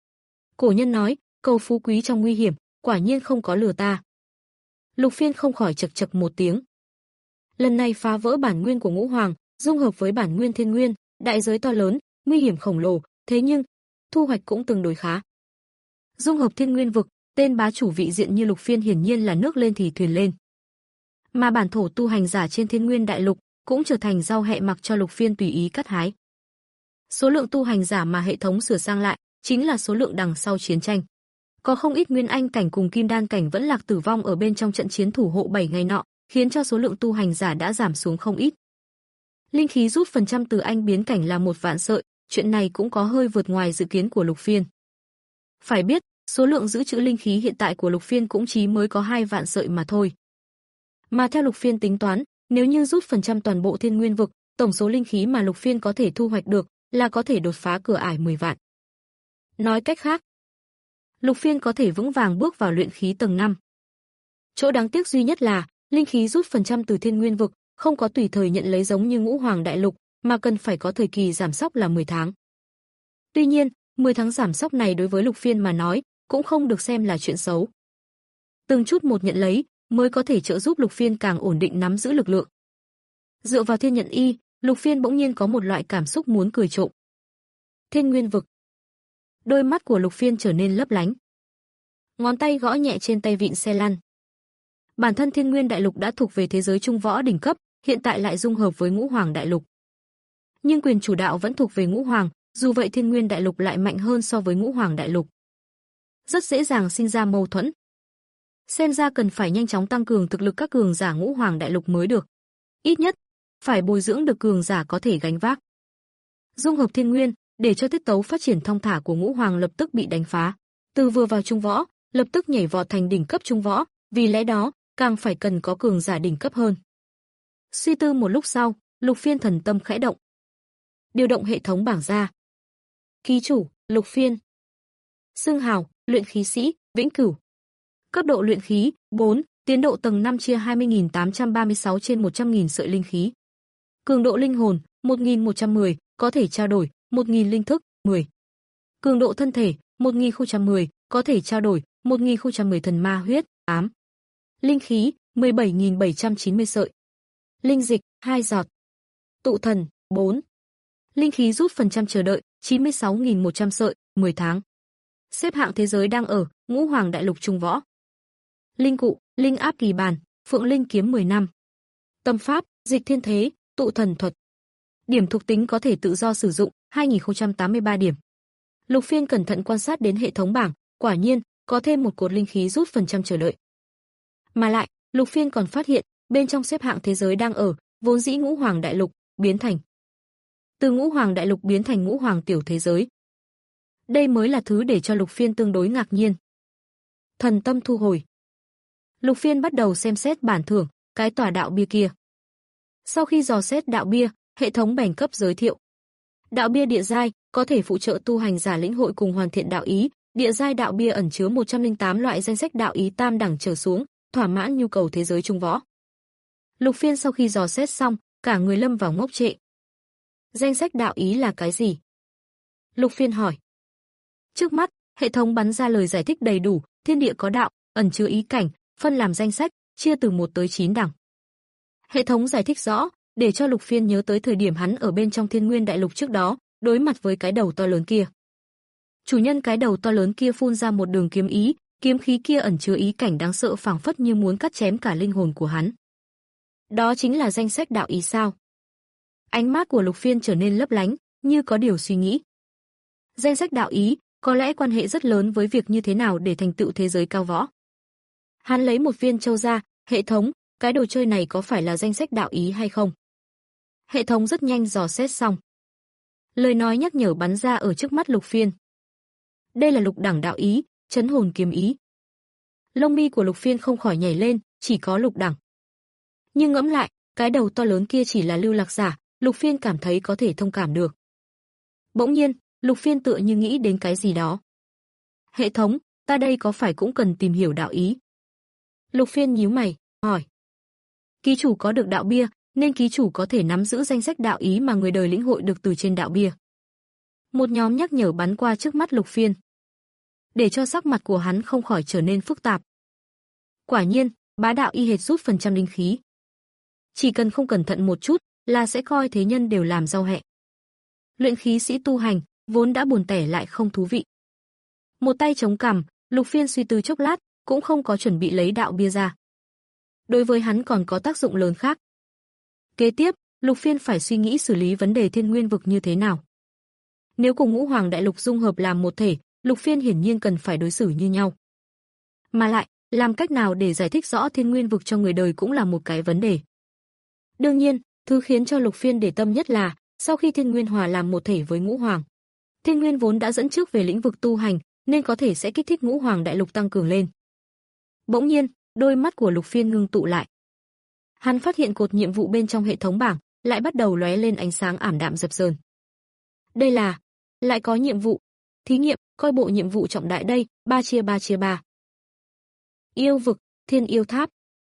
Cổ nhân nói, cầu phú quý trong nguy hiểm, quả nhiên không có lừa ta. Lục Phiên không khỏi chậc chậc một tiếng. Lần này phá vỡ bản nguyên của Ngũ Hoàng, dung hợp với bản nguyên Thiên Nguyên, đại giới to lớn, nguy hiểm khổng lồ, thế nhưng thu hoạch cũng tương đối khá. Dung hợp Thiên Nguyên vực, tên bá chủ vị diện như Lục Phiên hiển nhiên là nước lên thì thuyền lên. Mà bản thổ tu hành giả trên Thiên Nguyên đại lục cũng trở thành rau hẹ mặc cho Lục Phiên tùy ý cắt hái. Số lượng tu hành giả mà hệ thống sửa sang lại chính là số lượng đằng sau chiến tranh. Có không ít nguyên anh cảnh cùng kim đan cảnh vẫn lạc tử vong ở bên trong trận chiến thủ hộ bảy ngày nọ, khiến cho số lượng tu hành giả đã giảm xuống không ít. Linh khí rút phần trăm từ anh biến cảnh là một vạn sợi, chuyện này cũng có hơi vượt ngoài dự kiến của Lục Phiên. Phải biết, số lượng giữ trữ linh khí hiện tại của Lục Phiên cũng chỉ mới có hai vạn sợi mà thôi. Mà theo Lục Phiên tính toán, nếu như rút phần trăm toàn bộ Thiên Nguyên vực, tổng số linh khí mà Lục Phiên có thể thu hoạch được là có thể đột phá cửa ải mười vạn. Nói cách khác, Lục Phiên có thể vững vàng bước vào luyện khí tầng năm. Chỗ đáng tiếc duy nhất là, linh khí rút phần trăm từ Thiên Nguyên vực, không có tùy thời nhận lấy giống như Ngũ Hoàng Đại Lục, mà cần phải có thời kỳ giảm sóc là mười tháng. Tuy nhiên, mười tháng giảm sóc này đối với Lục Phiên mà nói, cũng không được xem là chuyện xấu. Từng chút một nhận lấy, mới có thể trợ giúp Lục Phiên càng ổn định nắm giữ lực lượng. Dựa vào Thiên Nhận Y, Lục Phiên bỗng nhiên có một loại cảm xúc muốn cười trộm. Thiên Nguyên vực. Đôi mắt của Lục Phiên trở nên lấp lánh. Ngón tay gõ nhẹ trên tay vịn xe lăn. Bản thân Thiên Nguyên Đại Lục đã thuộc về thế giới trung võ đỉnh cấp, hiện tại lại dung hợp với Ngũ Hoàng Đại Lục. Nhưng quyền chủ đạo vẫn thuộc về Ngũ Hoàng, dù vậy Thiên Nguyên Đại Lục lại mạnh hơn so với Ngũ Hoàng Đại Lục. Rất dễ dàng sinh ra mâu thuẫn. Xem ra cần phải nhanh chóng tăng cường thực lực các cường giả Ngũ Hoàng Đại Lục mới được. Ít nhất, phải bồi dưỡng được cường giả có thể gánh vác. Dung hợp Thiên Nguyên, để cho tiết tấu phát triển thong thả của Ngũ Hoàng lập tức bị đánh phá. Từ vừa vào trung võ, lập tức nhảy vọt thành đỉnh cấp trung võ, vì lẽ đó, càng phải cần có cường giả đỉnh cấp hơn. Suy tư một lúc sau, Lục Phiên thần tâm khẽ động. Điều động hệ thống bảng ra. Ký chủ, Lục Phiên. Xưng hào, luyện khí sĩ, vĩnh cửu. Cấp độ luyện khí, bốn, tiến độ tầng năm chia hai mươi nghìn tám trăm ba mươi sáu trên một trăm nghìn sợi linh khí. Cường độ linh hồn, một nghìn một trăm mười, có thể trao đổi, một nghìn linh thức, mười. Cường độ thân thể, một nghìn không trăm mười, có thể trao đổi, một nghìn không trăm mười thần ma huyết, tám. Linh khí, mười bảy nghìn bảy trăm chín mươi sợi. Linh dịch, hai giọt. Tụ thần, bốn. Linh khí rút phần trăm chờ đợi, chín mươi sáu nghìn một trăm sợi, mười tháng. Xếp hạng thế giới đang ở, Ngũ Hoàng Đại Lục trung võ. Linh cụ, linh áp kỳ bàn, Phượng Linh kiếm mười năm. Tâm pháp, dịch thiên thế, tụ thần thuật. Điểm thuộc tính có thể tự do sử dụng, hai nghìn không trăm tám mươi ba điểm. Lục Phiên cẩn thận quan sát đến hệ thống bảng, quả nhiên, có thêm một cột linh khí rút phần trăm chờ đợi. Mà lại, Lục Phiên còn phát hiện, bên trong xếp hạng thế giới đang ở, vốn dĩ Ngũ Hoàng Đại Lục, biến thành từ Ngũ Hoàng Đại Lục biến thành Ngũ Hoàng tiểu thế giới. Đây mới là thứ để cho Lục Phiên tương đối ngạc nhiên. Thần tâm thu hồi. Lục Phiên bắt đầu xem xét bản thưởng, cái tòa đạo bia kia. Sau khi dò xét đạo bia, hệ thống bèn cấp giới thiệu. Đạo bia địa giai có thể phụ trợ tu hành giả lĩnh hội cùng hoàn thiện đạo ý, địa giai đạo bia ẩn chứa một trăm lẻ tám loại danh sách đạo ý tam đẳng trở xuống, thỏa mãn nhu cầu thế giới trung võ. Lục Phiên sau khi dò xét xong, cả người lâm vào ngốc trệ. Danh sách đạo ý là cái gì? Lục Phiên hỏi. Trước mắt, hệ thống bắn ra lời giải thích đầy đủ, thiên địa có đạo, ẩn chứa ý cảnh, phân làm danh sách, chia từ một tới chín đẳng. Hệ thống giải thích rõ, để cho Lục Phiên nhớ tới thời điểm hắn ở bên trong Thiên Nguyên Đại Lục trước đó, đối mặt với cái đầu to lớn kia. Chủ nhân cái đầu to lớn kia phun ra một đường kiếm ý, kiếm khí kia ẩn chứa ý cảnh đáng sợ phảng phất như muốn cắt chém cả linh hồn của hắn. Đó chính là danh sách đạo ý sao? Ánh mắt của Lục Phiên trở nên lấp lánh, như có điều suy nghĩ. Danh sách đạo ý có lẽ quan hệ rất lớn với việc như thế nào để thành tựu thế giới cao võ. Hắn lấy một viên châu ra, hệ thống, cái đồ chơi này có phải là danh sách đạo ý hay không? Hệ thống rất nhanh dò xét xong. Lời nói nhắc nhở bắn ra ở trước mắt Lục Phiên. Đây là lục đẳng đạo ý, chấn hồn kiếm ý. Lông mi của Lục Phiên không khỏi nhảy lên, chỉ có lục đẳng. Nhưng ngẫm lại, cái đầu to lớn kia chỉ là lưu lạc giả, Lục Phiên cảm thấy có thể thông cảm được. Bỗng nhiên, Lục Phiên tựa như nghĩ đến cái gì đó. Hệ thống, ta đây có phải cũng cần tìm hiểu đạo ý? Lục Phiên nhíu mày, hỏi. Ký chủ có được đạo bia, nên ký chủ có thể nắm giữ danh sách đạo ý mà người đời lĩnh hội được từ trên đạo bia. Một nhóm nhắc nhở bắn qua trước mắt Lục Phiên, để cho sắc mặt của hắn không khỏi trở nên phức tạp. Quả nhiên, bá đạo y hệt rút phần trăm linh khí. Chỉ cần không cẩn thận một chút, là sẽ coi thế nhân đều làm rau hẹ. Luyện khí sĩ tu hành, vốn đã buồn tẻ lại không thú vị. Một tay chống cằm, Lục Phiên suy tư chốc lát, cũng không có chuẩn bị lấy đạo bia ra. Đối với hắn còn có tác dụng lớn khác. Kế tiếp, Lục Phiên phải suy nghĩ xử lý vấn đề Thiên Nguyên vực như thế nào. Nếu cùng Ngũ Hoàng Đại Lục dung hợp làm một thể, Lục Phiên hiển nhiên cần phải đối xử như nhau. Mà lại, làm cách nào để giải thích rõ Thiên Nguyên vực cho người đời cũng là một cái vấn đề. Đương nhiên, thứ khiến cho Lục Phiên để tâm nhất là, sau khi Thiên Nguyên hòa làm một thể với Ngũ Hoàng, Thiên Nguyên vốn đã dẫn trước về lĩnh vực tu hành, nên có thể sẽ kích thích Ngũ Hoàng Đại Lục tăng cường lên. Bỗng nhiên, đôi mắt của Lục Phiên ngưng tụ lại. Hắn phát hiện cột nhiệm vụ bên trong hệ thống bảng lại bắt đầu lóe lên ánh sáng ảm đạm dập dờn. Đây là, lại có nhiệm vụ, thí nghiệm, coi bộ nhiệm vụ trọng đại đây, ba chia ba chia ba. Yêu vực, Thiên Yêu Tháp.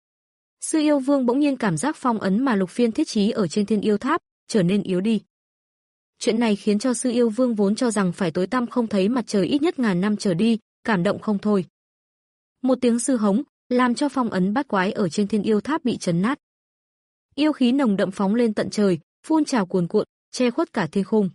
Sư Yêu Vương bỗng nhiên cảm giác phong ấn mà Lục Phiên thiết trí ở trên Thiên Yêu Tháp trở nên yếu đi. Chuyện này khiến cho Sư Yêu Vương vốn cho rằng phải tối tăm không thấy mặt trời ít nhất ngàn năm trở đi, cảm động không thôi. Một tiếng sư hống, làm cho phong ấn bát quái ở trên Thiên Yêu Tháp bị chấn nát. Yêu khí nồng đậm phóng lên tận trời, phun trào cuồn cuộn, che khuất cả thiên khung.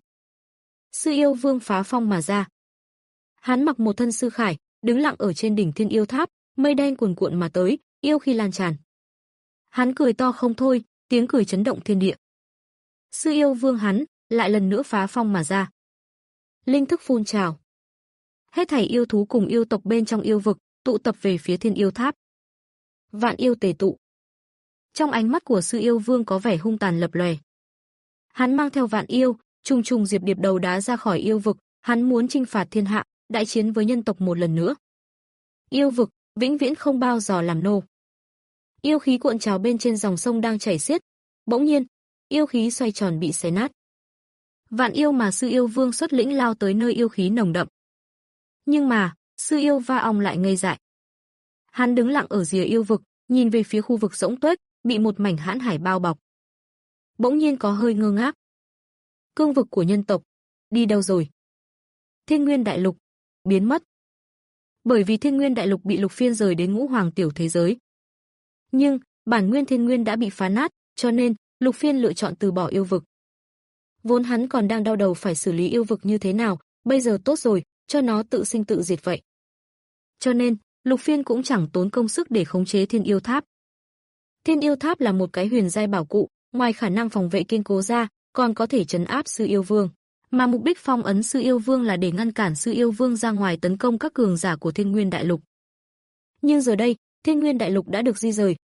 Sư Yêu Vương phá phong mà ra. Hắn mặc một thân sư khải, đứng lặng ở trên đỉnh Thiên Yêu Tháp, mây đen cuồn cuộn mà tới, yêu khí lan tràn. Hắn cười to không thôi, tiếng cười chấn động thiên địa. Sư Yêu Vương hắn lại lần nữa phá phong mà ra. Linh thức phun trào. Hết thảy yêu thú cùng yêu tộc bên trong yêu vực tụ tập về phía Thiên Yêu Tháp. Vạn yêu tề tụ. Trong ánh mắt của Sư Yêu Vương có vẻ hung tàn lập lòe. Hắn mang theo vạn yêu, trùng trùng diệp điệp đầu đá ra khỏi yêu vực, hắn muốn chinh phạt thiên hạ, đại chiến với nhân tộc một lần nữa. Yêu vực vĩnh viễn không bao giờ làm nô. Yêu khí cuộn trào bên trên dòng sông đang chảy xiết, bỗng nhiên, yêu khí xoay tròn bị xé nát. Vạn yêu mà Sư Yêu Vương xuất lĩnh lao tới nơi yêu khí nồng đậm. Nhưng mà, Sư Yêu Va Ong lại ngây dại. Hắn đứng lặng ở rìa yêu vực, nhìn về phía khu vực rỗng tuếch, bị một mảnh hãn hải bao bọc. Bỗng nhiên có hơi ngơ ngác. Cương vực của nhân tộc, đi đâu rồi? Thiên Nguyên Đại Lục, biến mất. Bởi vì Thiên Nguyên Đại Lục bị Lục Phiên rời đến Ngũ Hoàng tiểu thế giới. Nhưng, bản nguyên Thiên Nguyên đã bị phá nát, cho nên, Lục Phiên lựa chọn từ bỏ yêu vực. Vốn hắn còn đang đau đầu phải xử lý yêu vực như thế nào, bây giờ tốt rồi, cho nó tự sinh tự diệt vậy. Cho nên, Lục Phiên cũng chẳng tốn công sức để khống chế Thiên Yêu Tháp. Thiên Yêu Tháp là một cái huyền giai bảo cụ, ngoài khả năng phòng vệ kiên cố ra, còn có thể trấn áp Sư Yêu Vương. Mà mục đích phong ấn Sư Yêu Vương là để ngăn cản Sư Yêu Vương ra ngoài tấn công các cường giả của Thiên Nguyên Đại Lục. Nhưng giờ đây, Thiên Nguyên Đại Lục đã được di rời,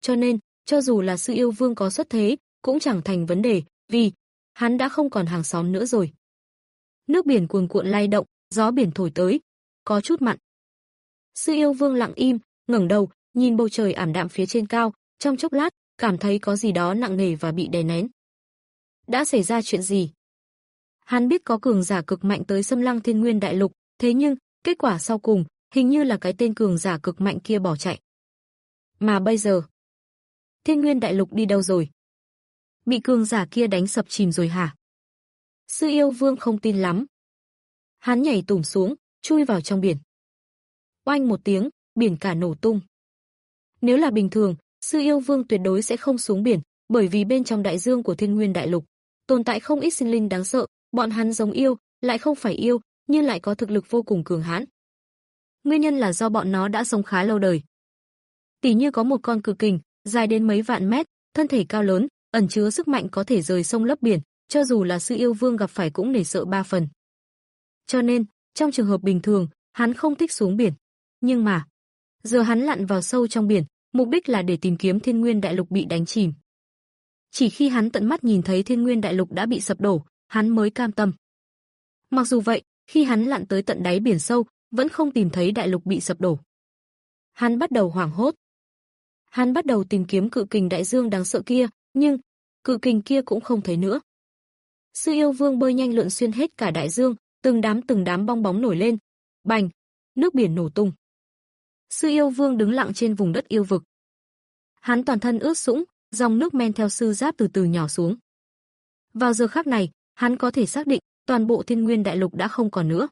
cho nên, cho dù là Sư Yêu Vương có xuất thế, cũng chẳng thành vấn đề, vì hắn đã không còn hàng xóm nữa rồi. Nước biển cuồn cuộn lay động, gió biển thổi tới, có chút mặn. Sư Yêu Vương lặng im, ngẩng đầu, nhìn bầu trời ảm đạm phía trên cao, trong chốc lát, cảm thấy có gì đó nặng nề và bị đè nén. Đã xảy ra chuyện gì? Hắn biết có cường giả cực mạnh tới xâm lăng Thiên Nguyên Đại Lục, thế nhưng, kết quả sau cùng, hình như là cái tên cường giả cực mạnh kia bỏ chạy. Mà bây giờ, Thiên Nguyên Đại Lục đi đâu rồi? Bị cường giả kia đánh sập chìm rồi hả? Sư Yêu Vương không tin lắm. Hắn nhảy tủm xuống, chui vào trong biển. Oanh một tiếng, biển cả nổ tung. Nếu là bình thường, Sư Yêu Vương tuyệt đối sẽ không xuống biển, bởi vì bên trong đại dương của Thiên Nguyên Đại Lục tồn tại không ít sinh linh đáng sợ, bọn hắn giống yêu, lại không phải yêu, nhưng lại có thực lực vô cùng cường hãn. Nguyên nhân là do bọn nó đã sống khá lâu đời. Tỉ như có một con cự kình, dài đến mấy vạn mét, thân thể cao lớn, ẩn chứa sức mạnh có thể rời sông lấp biển, cho dù là Sư Yêu Vương gặp phải cũng nể sợ ba phần. Cho nên, trong trường hợp bình thường, hắn không thích xuống biển. Nhưng mà, giờ hắn lặn vào sâu trong biển, mục đích là để tìm kiếm Thiên Nguyên Đại Lục bị đánh chìm. Chỉ khi hắn tận mắt nhìn thấy Thiên Nguyên Đại Lục đã bị sập đổ, hắn mới cam tâm. Mặc dù vậy, khi hắn lặn tới tận đáy biển sâu, vẫn không tìm thấy đại lục bị sập đổ. Hắn bắt đầu hoảng hốt. Hắn bắt đầu tìm kiếm cự kình đại dương đáng sợ kia, nhưng cự kình kia cũng không thấy nữa. Sư Yêu Vương bơi nhanh lượn xuyên hết cả đại dương, từng đám từng đám bong bóng nổi lên. Bành, nước biển nổ tung. Sư Yêu Vương đứng lặng trên vùng đất yêu vực. Hắn toàn thân ướt sũng, dòng nước men theo sư giáp từ từ nhỏ xuống. Vào giờ khắc này, hắn có thể xác định toàn bộ Thiên Nguyên Đại Lục đã không còn nữa.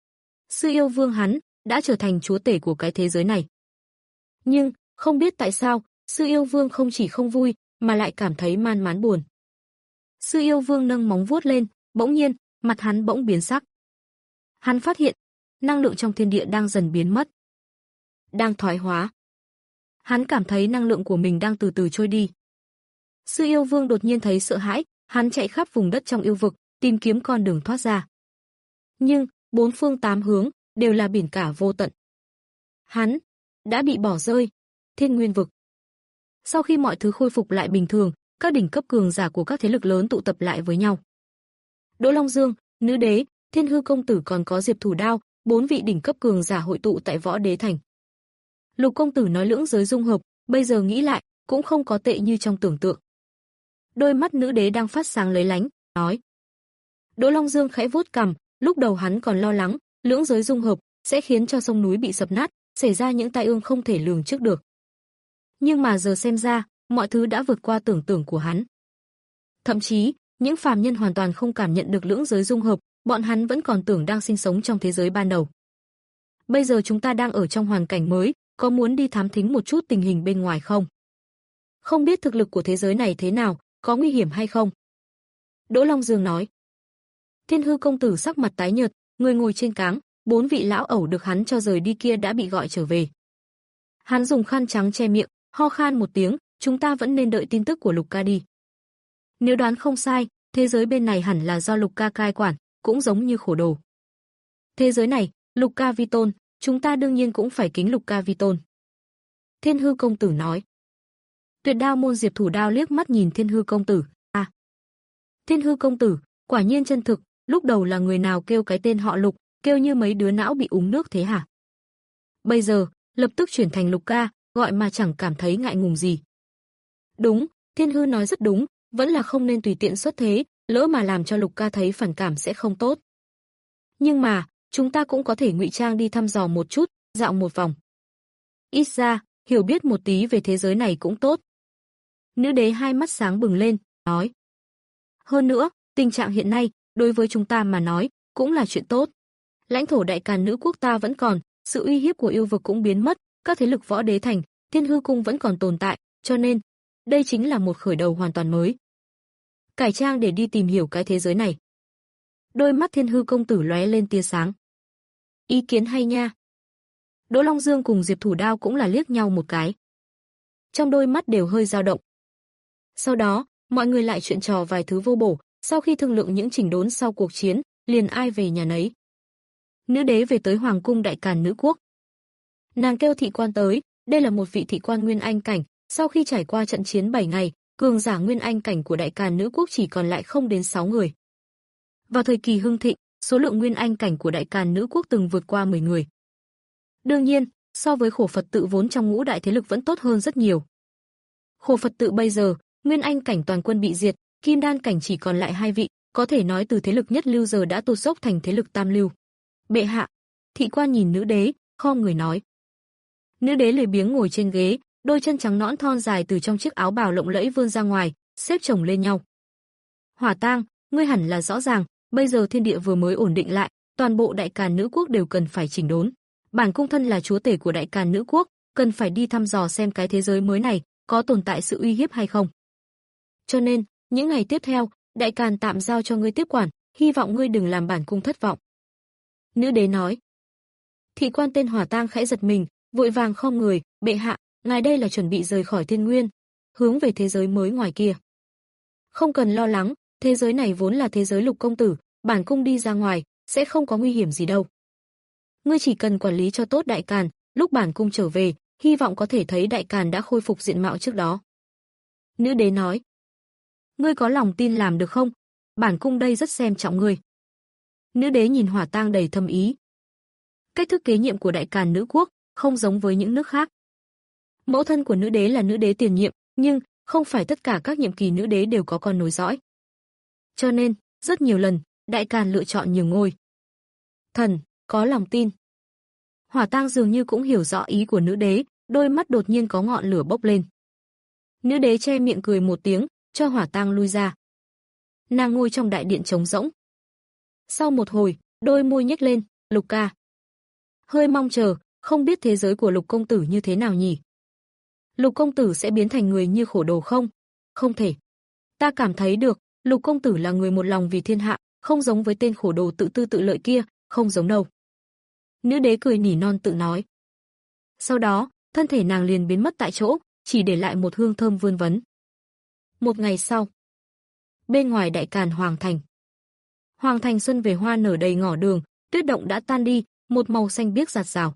Sư Yêu Vương hắn đã trở thành chúa tể của cái thế giới này. Nhưng, không biết tại sao, Sư Yêu Vương không chỉ không vui, mà lại cảm thấy man mán buồn. Sư Yêu Vương nâng móng vuốt lên, bỗng nhiên, mặt hắn bỗng biến sắc. Hắn phát hiện, năng lượng trong thiên địa đang dần biến mất. Đang thoái hóa. Hắn cảm thấy năng lượng của mình đang từ từ trôi đi. Sư Yêu Vương đột nhiên thấy sợ hãi, hắn chạy khắp vùng đất trong yêu vực, tìm kiếm con đường thoát ra. Nhưng, bốn phương tám hướng, đều là biển cả vô tận. Hắn đã bị bỏ rơi. Thiên Nguyên vực. Sau khi mọi thứ khôi phục lại bình thường, các đỉnh cấp cường giả của các thế lực lớn tụ tập lại với nhau. Đỗ Long Dương, Nữ Đế, Thiên Hư công tử còn có Diệp Thủ Đao, bốn vị đỉnh cấp cường giả hội tụ tại Võ Đế thành. Lục công tử nói lưỡng giới dung hợp, bây giờ nghĩ lại, cũng không có tệ như trong tưởng tượng. Đôi mắt Nữ Đế đang phát sáng lấy lánh, nói. Đỗ Long Dương khẽ vuốt cằm, lúc đầu hắn còn lo lắng, lưỡng giới dung hợp sẽ khiến cho sông núi bị sập nát, xảy ra những tai ương không thể lường trước được. Nhưng mà giờ xem ra, mọi thứ đã vượt qua tưởng tượng của hắn. Thậm chí, những phàm nhân hoàn toàn không cảm nhận được lưỡng giới dung hợp, bọn hắn vẫn còn tưởng đang sinh sống trong thế giới ban đầu. Bây giờ chúng ta đang ở trong hoàn cảnh mới, có muốn đi thám thính một chút tình hình bên ngoài không? Không biết thực lực của thế giới này thế nào, có nguy hiểm hay không? Đỗ Long Dương nói. Thiên Hư công tử sắc mặt tái nhợt, người ngồi trên cáng, bốn vị lão ẩu được hắn cho rời đi kia đã bị gọi trở về. Hắn dùng khăn trắng che miệng, ho khan một tiếng, chúng ta vẫn nên đợi tin tức của Lục ca đi. Nếu đoán không sai, thế giới bên này hẳn là do Lục ca cai quản, cũng giống như Khổ Đồ. Thế giới này, Lục ca vi tôn, chúng ta đương nhiên cũng phải kính Lục ca vi tôn. Thiên Hư công tử nói. Tuyệt Đao môn Diệp Thủ Đao liếc mắt nhìn Thiên Hư công tử. À, Thiên Hư công tử, quả nhiên chân thực, lúc đầu là người nào kêu cái tên họ Lục, kêu như mấy đứa não bị uống nước thế hả? Bây giờ, lập tức chuyển thành Lục ca, gọi mà chẳng cảm thấy ngại ngùng gì. Đúng, Thiên Hư nói rất đúng, vẫn là không nên tùy tiện xuất thế, lỡ mà làm cho Lục ca thấy phản cảm sẽ không tốt. Nhưng mà, chúng ta cũng có thể ngụy trang đi thăm dò một chút, dạo một vòng. Ít ra, hiểu biết một tí về thế giới này cũng tốt. Nữ đế hai mắt sáng bừng lên, nói. Hơn nữa, tình trạng hiện nay, đối với chúng ta mà nói, cũng là chuyện tốt. Lãnh thổ Đại Càn nữ quốc ta vẫn còn, sự uy hiếp của yêu vực cũng biến mất, các thế lực Võ Đế thành, Thiên Hư cung vẫn còn tồn tại, cho nên, đây chính là một khởi đầu hoàn toàn mới. Cải trang để đi tìm hiểu cái thế giới này. Đôi mắt Thiên Hư công tử lóe lên tia sáng. Ý kiến hay nha. Đỗ Long Dương cùng Diệp Thủ Đao cũng là liếc nhau một cái. Trong đôi mắt đều hơi dao động. Sau đó, mọi người lại chuyện trò vài thứ vô bổ, sau khi thương lượng những chỉnh đốn sau cuộc chiến, liền ai về nhà nấy. Nữ đế về tới Hoàng cung Đại Càn nữ quốc. Nàng kêu thị quan tới, đây là một vị thị quan nguyên anh cảnh, Sau khi trải qua trận chiến bảy ngày, cường giả nguyên anh cảnh của Đại Càn Nữ Quốc chỉ còn lại không đến sáu người. Vào thời kỳ hưng thịnh, số lượng nguyên anh cảnh của Đại Càn Nữ Quốc từng vượt qua mười người. Đương nhiên, so với Khổ Phật tự vốn trong ngũ đại thế lực vẫn tốt hơn rất nhiều. Khổ Phật tự bây giờ, nguyên anh cảnh toàn quân bị diệt, kim đan cảnh chỉ còn lại hai vị, có thể nói từ thế lực nhất lưu giờ đã tụt dốc thành thế lực tam lưu. Bệ hạ, thị quan nhìn nữ đế, khom người nói. Nữ đế lười biếng ngồi trên ghế, đôi chân trắng nõn thon dài từ trong chiếc áo bào lộng lẫy vươn ra ngoài, xếp chồng lên nhau. Hỏa Tang, ngươi hẳn là rõ ràng, bây giờ thiên địa vừa mới ổn định lại, toàn bộ Đại Càn Nữ Quốc đều cần phải chỉnh đốn. Bản cung thân là chúa tể của Đại Càn Nữ Quốc, cần phải đi thăm dò xem cái thế giới mới này có tồn tại sự uy hiếp hay không. Cho nên, những ngày tiếp theo, Đại Càn tạm giao cho ngươi tiếp quản, hy vọng ngươi đừng làm bản cung thất vọng. Nữ đế nói. Thị quan tên Hỏa Tang khẽ giật mình, vội vàng khom người, bệ hạ, ngài đây là chuẩn bị rời khỏi Thiên Nguyên, hướng về thế giới mới ngoài kia. Không cần lo lắng, thế giới này vốn là thế giới Lục công tử, bản cung đi ra ngoài, sẽ không có nguy hiểm gì đâu. Ngươi chỉ cần quản lý cho tốt Đại Càn, lúc bản cung trở về, hy vọng có thể thấy Đại Càn đã khôi phục diện mạo trước đó. Nữ đế nói. Ngươi có lòng tin làm được không? Bản cung đây rất xem trọng ngươi. Nữ đế nhìn Hỏa Tang đầy thâm ý. Cách thức kế nhiệm của Đại Càn Nữ Quốc không giống với những nước khác. Mẫu thân của nữ đế là nữ đế tiền nhiệm, nhưng không phải tất cả các nhiệm kỳ nữ đế đều có con nối dõi. Cho nên, rất nhiều lần, Đại Càn lựa chọn nhường ngôi. Thần, có lòng tin. Hỏa Tang dường như cũng hiểu rõ ý của nữ đế, đôi mắt đột nhiên có ngọn lửa bốc lên. Nữ đế che miệng cười một tiếng, cho Hỏa Tang lui ra. Nàng ngồi trong đại điện trống rỗng. Sau một hồi, đôi môi nhếch lên, Lục ca. Hơi mong chờ, không biết thế giới của Lục công tử như thế nào nhỉ? Lục công tử sẽ biến thành người như Khổ Đồ không? Không thể. Ta cảm thấy được, Lục công tử là người một lòng vì thiên hạ, không giống với tên Khổ Đồ tự tư tự lợi kia, không giống đâu. Nữ đế cười nỉ non tự nói. Sau đó, thân thể nàng liền biến mất tại chỗ, chỉ để lại một hương thơm vươn vấn. Một ngày sau, bên ngoài Đại Càn Hoàng Thành. Hoàng Thành xuân về hoa nở đầy ngõ đường, tuyết động đã tan đi, một màu xanh biếc rạt rào.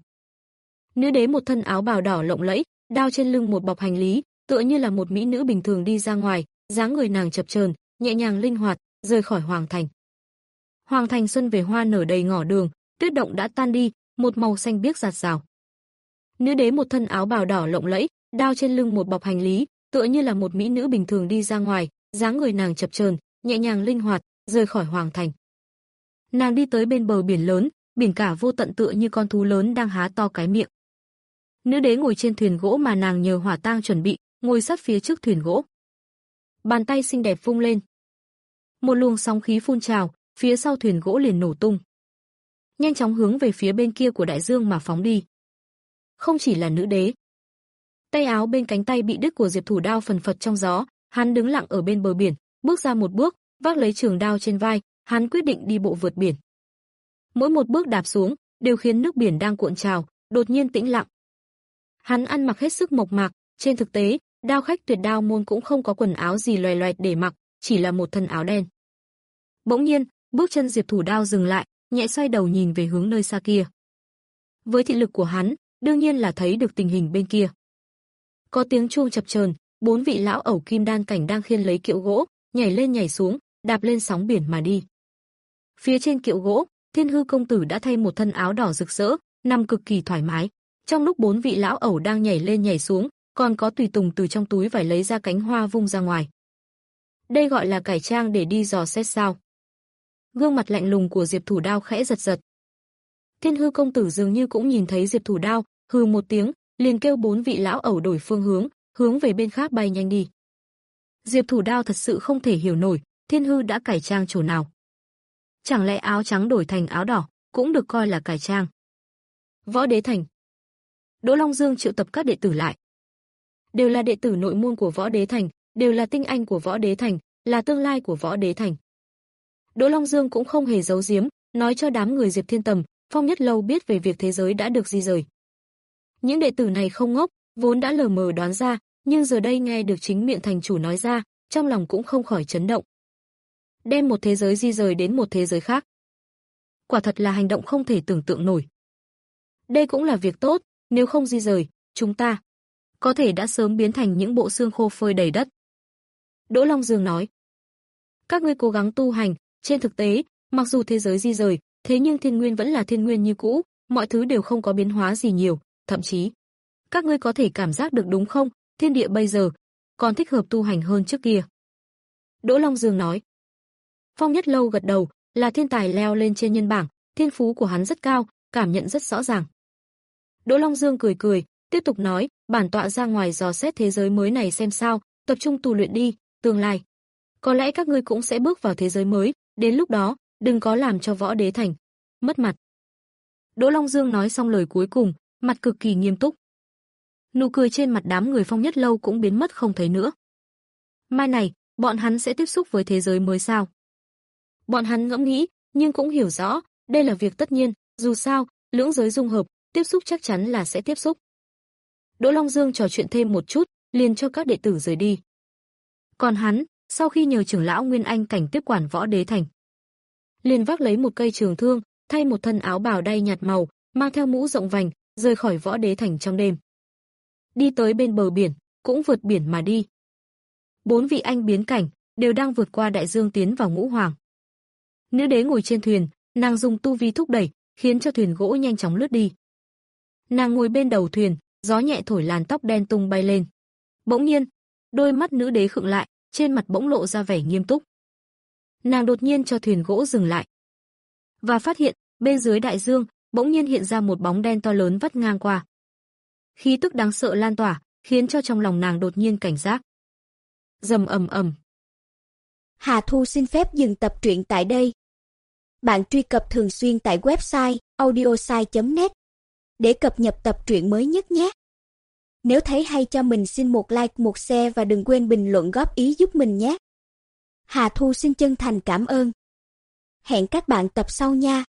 Nữ đế một thân áo bào đỏ lộng lẫy, đao trên lưng một bọc hành lý, tựa như là một mỹ nữ bình thường đi ra ngoài, dáng người nàng chập chờn, nhẹ nhàng linh hoạt, rời khỏi Hoàng Thành. Hoàng Thành xuân về hoa nở đầy ngõ đường, tuyết động đã tan đi, một màu xanh biếc rạt rào. Nữ đế một thân áo bào đỏ lộng lẫy, đao trên lưng một bọc hành lý, tựa như là một mỹ nữ bình thường đi ra ngoài, dáng người nàng chập chờn, nhẹ nhàng linh hoạt, rời khỏi Hoàng Thành. Nàng đi tới bên bờ biển lớn, biển cả vô tận tựa như con thú lớn đang há to cái miệng. Nữ đế ngồi trên thuyền gỗ mà nàng nhờ Hỏa Tang chuẩn bị, ngồi sát phía trước thuyền gỗ. Bàn tay xinh đẹp vung lên. Một luồng sóng khí phun trào, phía sau thuyền gỗ liền nổ tung. Nhanh chóng hướng về phía bên kia của đại dương mà phóng đi. Không chỉ là nữ đế. Tay áo bên cánh tay bị đứt của Diệp Thủ Đao phần phật trong gió, hắn đứng lặng ở bên bờ biển, bước ra một bước, vác lấy trường đao trên vai, hắn quyết định đi bộ vượt biển. Mỗi một bước đạp xuống, đều khiến nước biển đang cuộn trào, đột nhiên tĩnh lặng. Hắn ăn mặc hết sức mộc mạc, trên thực tế, đao khách Tuyệt Đao môn cũng không có quần áo gì loè loẹt để mặc, chỉ là một thân áo đen. Bỗng nhiên, bước chân Diệp Thủ Đao dừng lại, nhẹ xoay đầu nhìn về hướng nơi xa kia. Với thị lực của hắn, đương nhiên là thấy được tình hình bên kia. Có tiếng chuông chập chờn, bốn vị lão ẩu kim đan cảnh đang khiêng lấy kiệu gỗ, nhảy lên nhảy xuống, đạp lên sóng biển mà đi. Phía trên kiệu gỗ, Thiên Hư công tử đã thay một thân áo đỏ rực rỡ, nằm cực kỳ thoải mái. Trong lúc bốn vị lão ẩu đang nhảy lên nhảy xuống, còn có tùy tùng từ trong túi vải lấy ra cánh hoa vung ra ngoài. Đây gọi là cải trang để đi dò xét sao? Gương mặt lạnh lùng của Diệp Thủ Đao khẽ giật giật. Thiên Hư công tử dường như cũng nhìn thấy Diệp Thủ Đao, hừ một tiếng, liền kêu bốn vị lão ẩu đổi phương hướng, hướng về bên khác bay nhanh đi. Diệp Thủ Đao thật sự không thể hiểu nổi, Thiên Hư đã cải trang chỗ nào? Chẳng lẽ áo trắng đổi thành áo đỏ cũng được coi là cải trang? Võ Đế Thành. Đỗ Long Dương triệu tập các đệ tử lại. Đều là đệ tử nội môn của Võ Đế Thành, đều là tinh anh của Võ Đế Thành, là tương lai của Võ Đế Thành. Đỗ Long Dương cũng không hề giấu giếm, nói cho đám người Diệp Thiên Tầm, Phong Nhất Lâu biết về việc thế giới đã được di rời. Những đệ tử này không ngốc, vốn đã lờ mờ đoán ra, nhưng giờ đây nghe được chính miệng thành chủ nói ra, trong lòng cũng không khỏi chấn động. Đem một thế giới di rời đến một thế giới khác. Quả thật là hành động không thể tưởng tượng nổi. Đây cũng là việc tốt, nếu không di rời, chúng ta có thể đã sớm biến thành những bộ xương khô phơi đầy đất. Đỗ Long Dương nói, các ngươi cố gắng tu hành, trên thực tế, mặc dù thế giới di rời, thế nhưng thiên nguyên vẫn là thiên nguyên như cũ, mọi thứ đều không có biến hóa gì nhiều, thậm chí, các ngươi có thể cảm giác được đúng không, thiên địa bây giờ còn thích hợp tu hành hơn trước kia. Đỗ Long Dương nói. Phong Nhất Lâu gật đầu, là thiên tài leo lên trên nhân bảng, thiên phú của hắn rất cao, cảm nhận rất rõ ràng. Đỗ Long Dương cười cười, tiếp tục nói, bản tọa ra ngoài dò xét thế giới mới này xem sao, tập trung tu luyện đi, tương lai có lẽ các ngươi cũng sẽ bước vào thế giới mới, đến lúc đó, đừng có làm cho Võ Đế Thành mất mặt. Đỗ Long Dương nói xong lời cuối cùng, mặt cực kỳ nghiêm túc. Nụ cười trên mặt đám người Phong Nhất Lâu cũng biến mất không thấy nữa. Mai này, bọn hắn sẽ tiếp xúc với thế giới mới sao? Bọn hắn ngẫm nghĩ, nhưng cũng hiểu rõ, đây là việc tất nhiên, dù sao, lưỡng giới dung hợp, tiếp xúc chắc chắn là sẽ tiếp xúc. Đỗ Long Dương trò chuyện thêm một chút, liền cho các đệ tử rời đi. Còn hắn, sau khi nhờ trưởng lão Nguyên Anh cảnh tiếp quản Võ Đế Thành, liền vác lấy một cây trường thương, thay một thân áo bào đay nhạt màu, mang theo mũ rộng vành, rời khỏi Võ Đế Thành trong đêm. Đi tới bên bờ biển, cũng vượt biển mà đi. Bốn vị anh biến cảnh đều đang vượt qua đại dương tiến vào ngũ hoàng. Nữ đế ngồi trên thuyền, nàng dùng tu vi thúc đẩy, khiến cho thuyền gỗ nhanh chóng lướt đi. Nàng ngồi bên đầu thuyền, gió nhẹ thổi làn tóc đen tung bay lên. Bỗng nhiên, đôi mắt nữ đế khựng lại, trên mặt bỗng lộ ra vẻ nghiêm túc. Nàng đột nhiên cho thuyền gỗ dừng lại, và phát hiện bên dưới đại dương bỗng nhiên hiện ra một bóng đen to lớn vắt ngang qua. Khí tức đáng sợ lan tỏa, khiến cho trong lòng nàng đột nhiên cảnh giác. Rầm ầm ầm. Hà Thu xin phép dừng tập truyện tại đây. Bạn truy cập thường xuyên tại website audiosai chấm net để cập nhật tập truyện mới nhất nhé. Nếu thấy hay cho mình xin một like, một share và đừng quên bình luận góp ý giúp mình nhé. Hà Thu xin chân thành cảm ơn. Hẹn các bạn tập sau nha.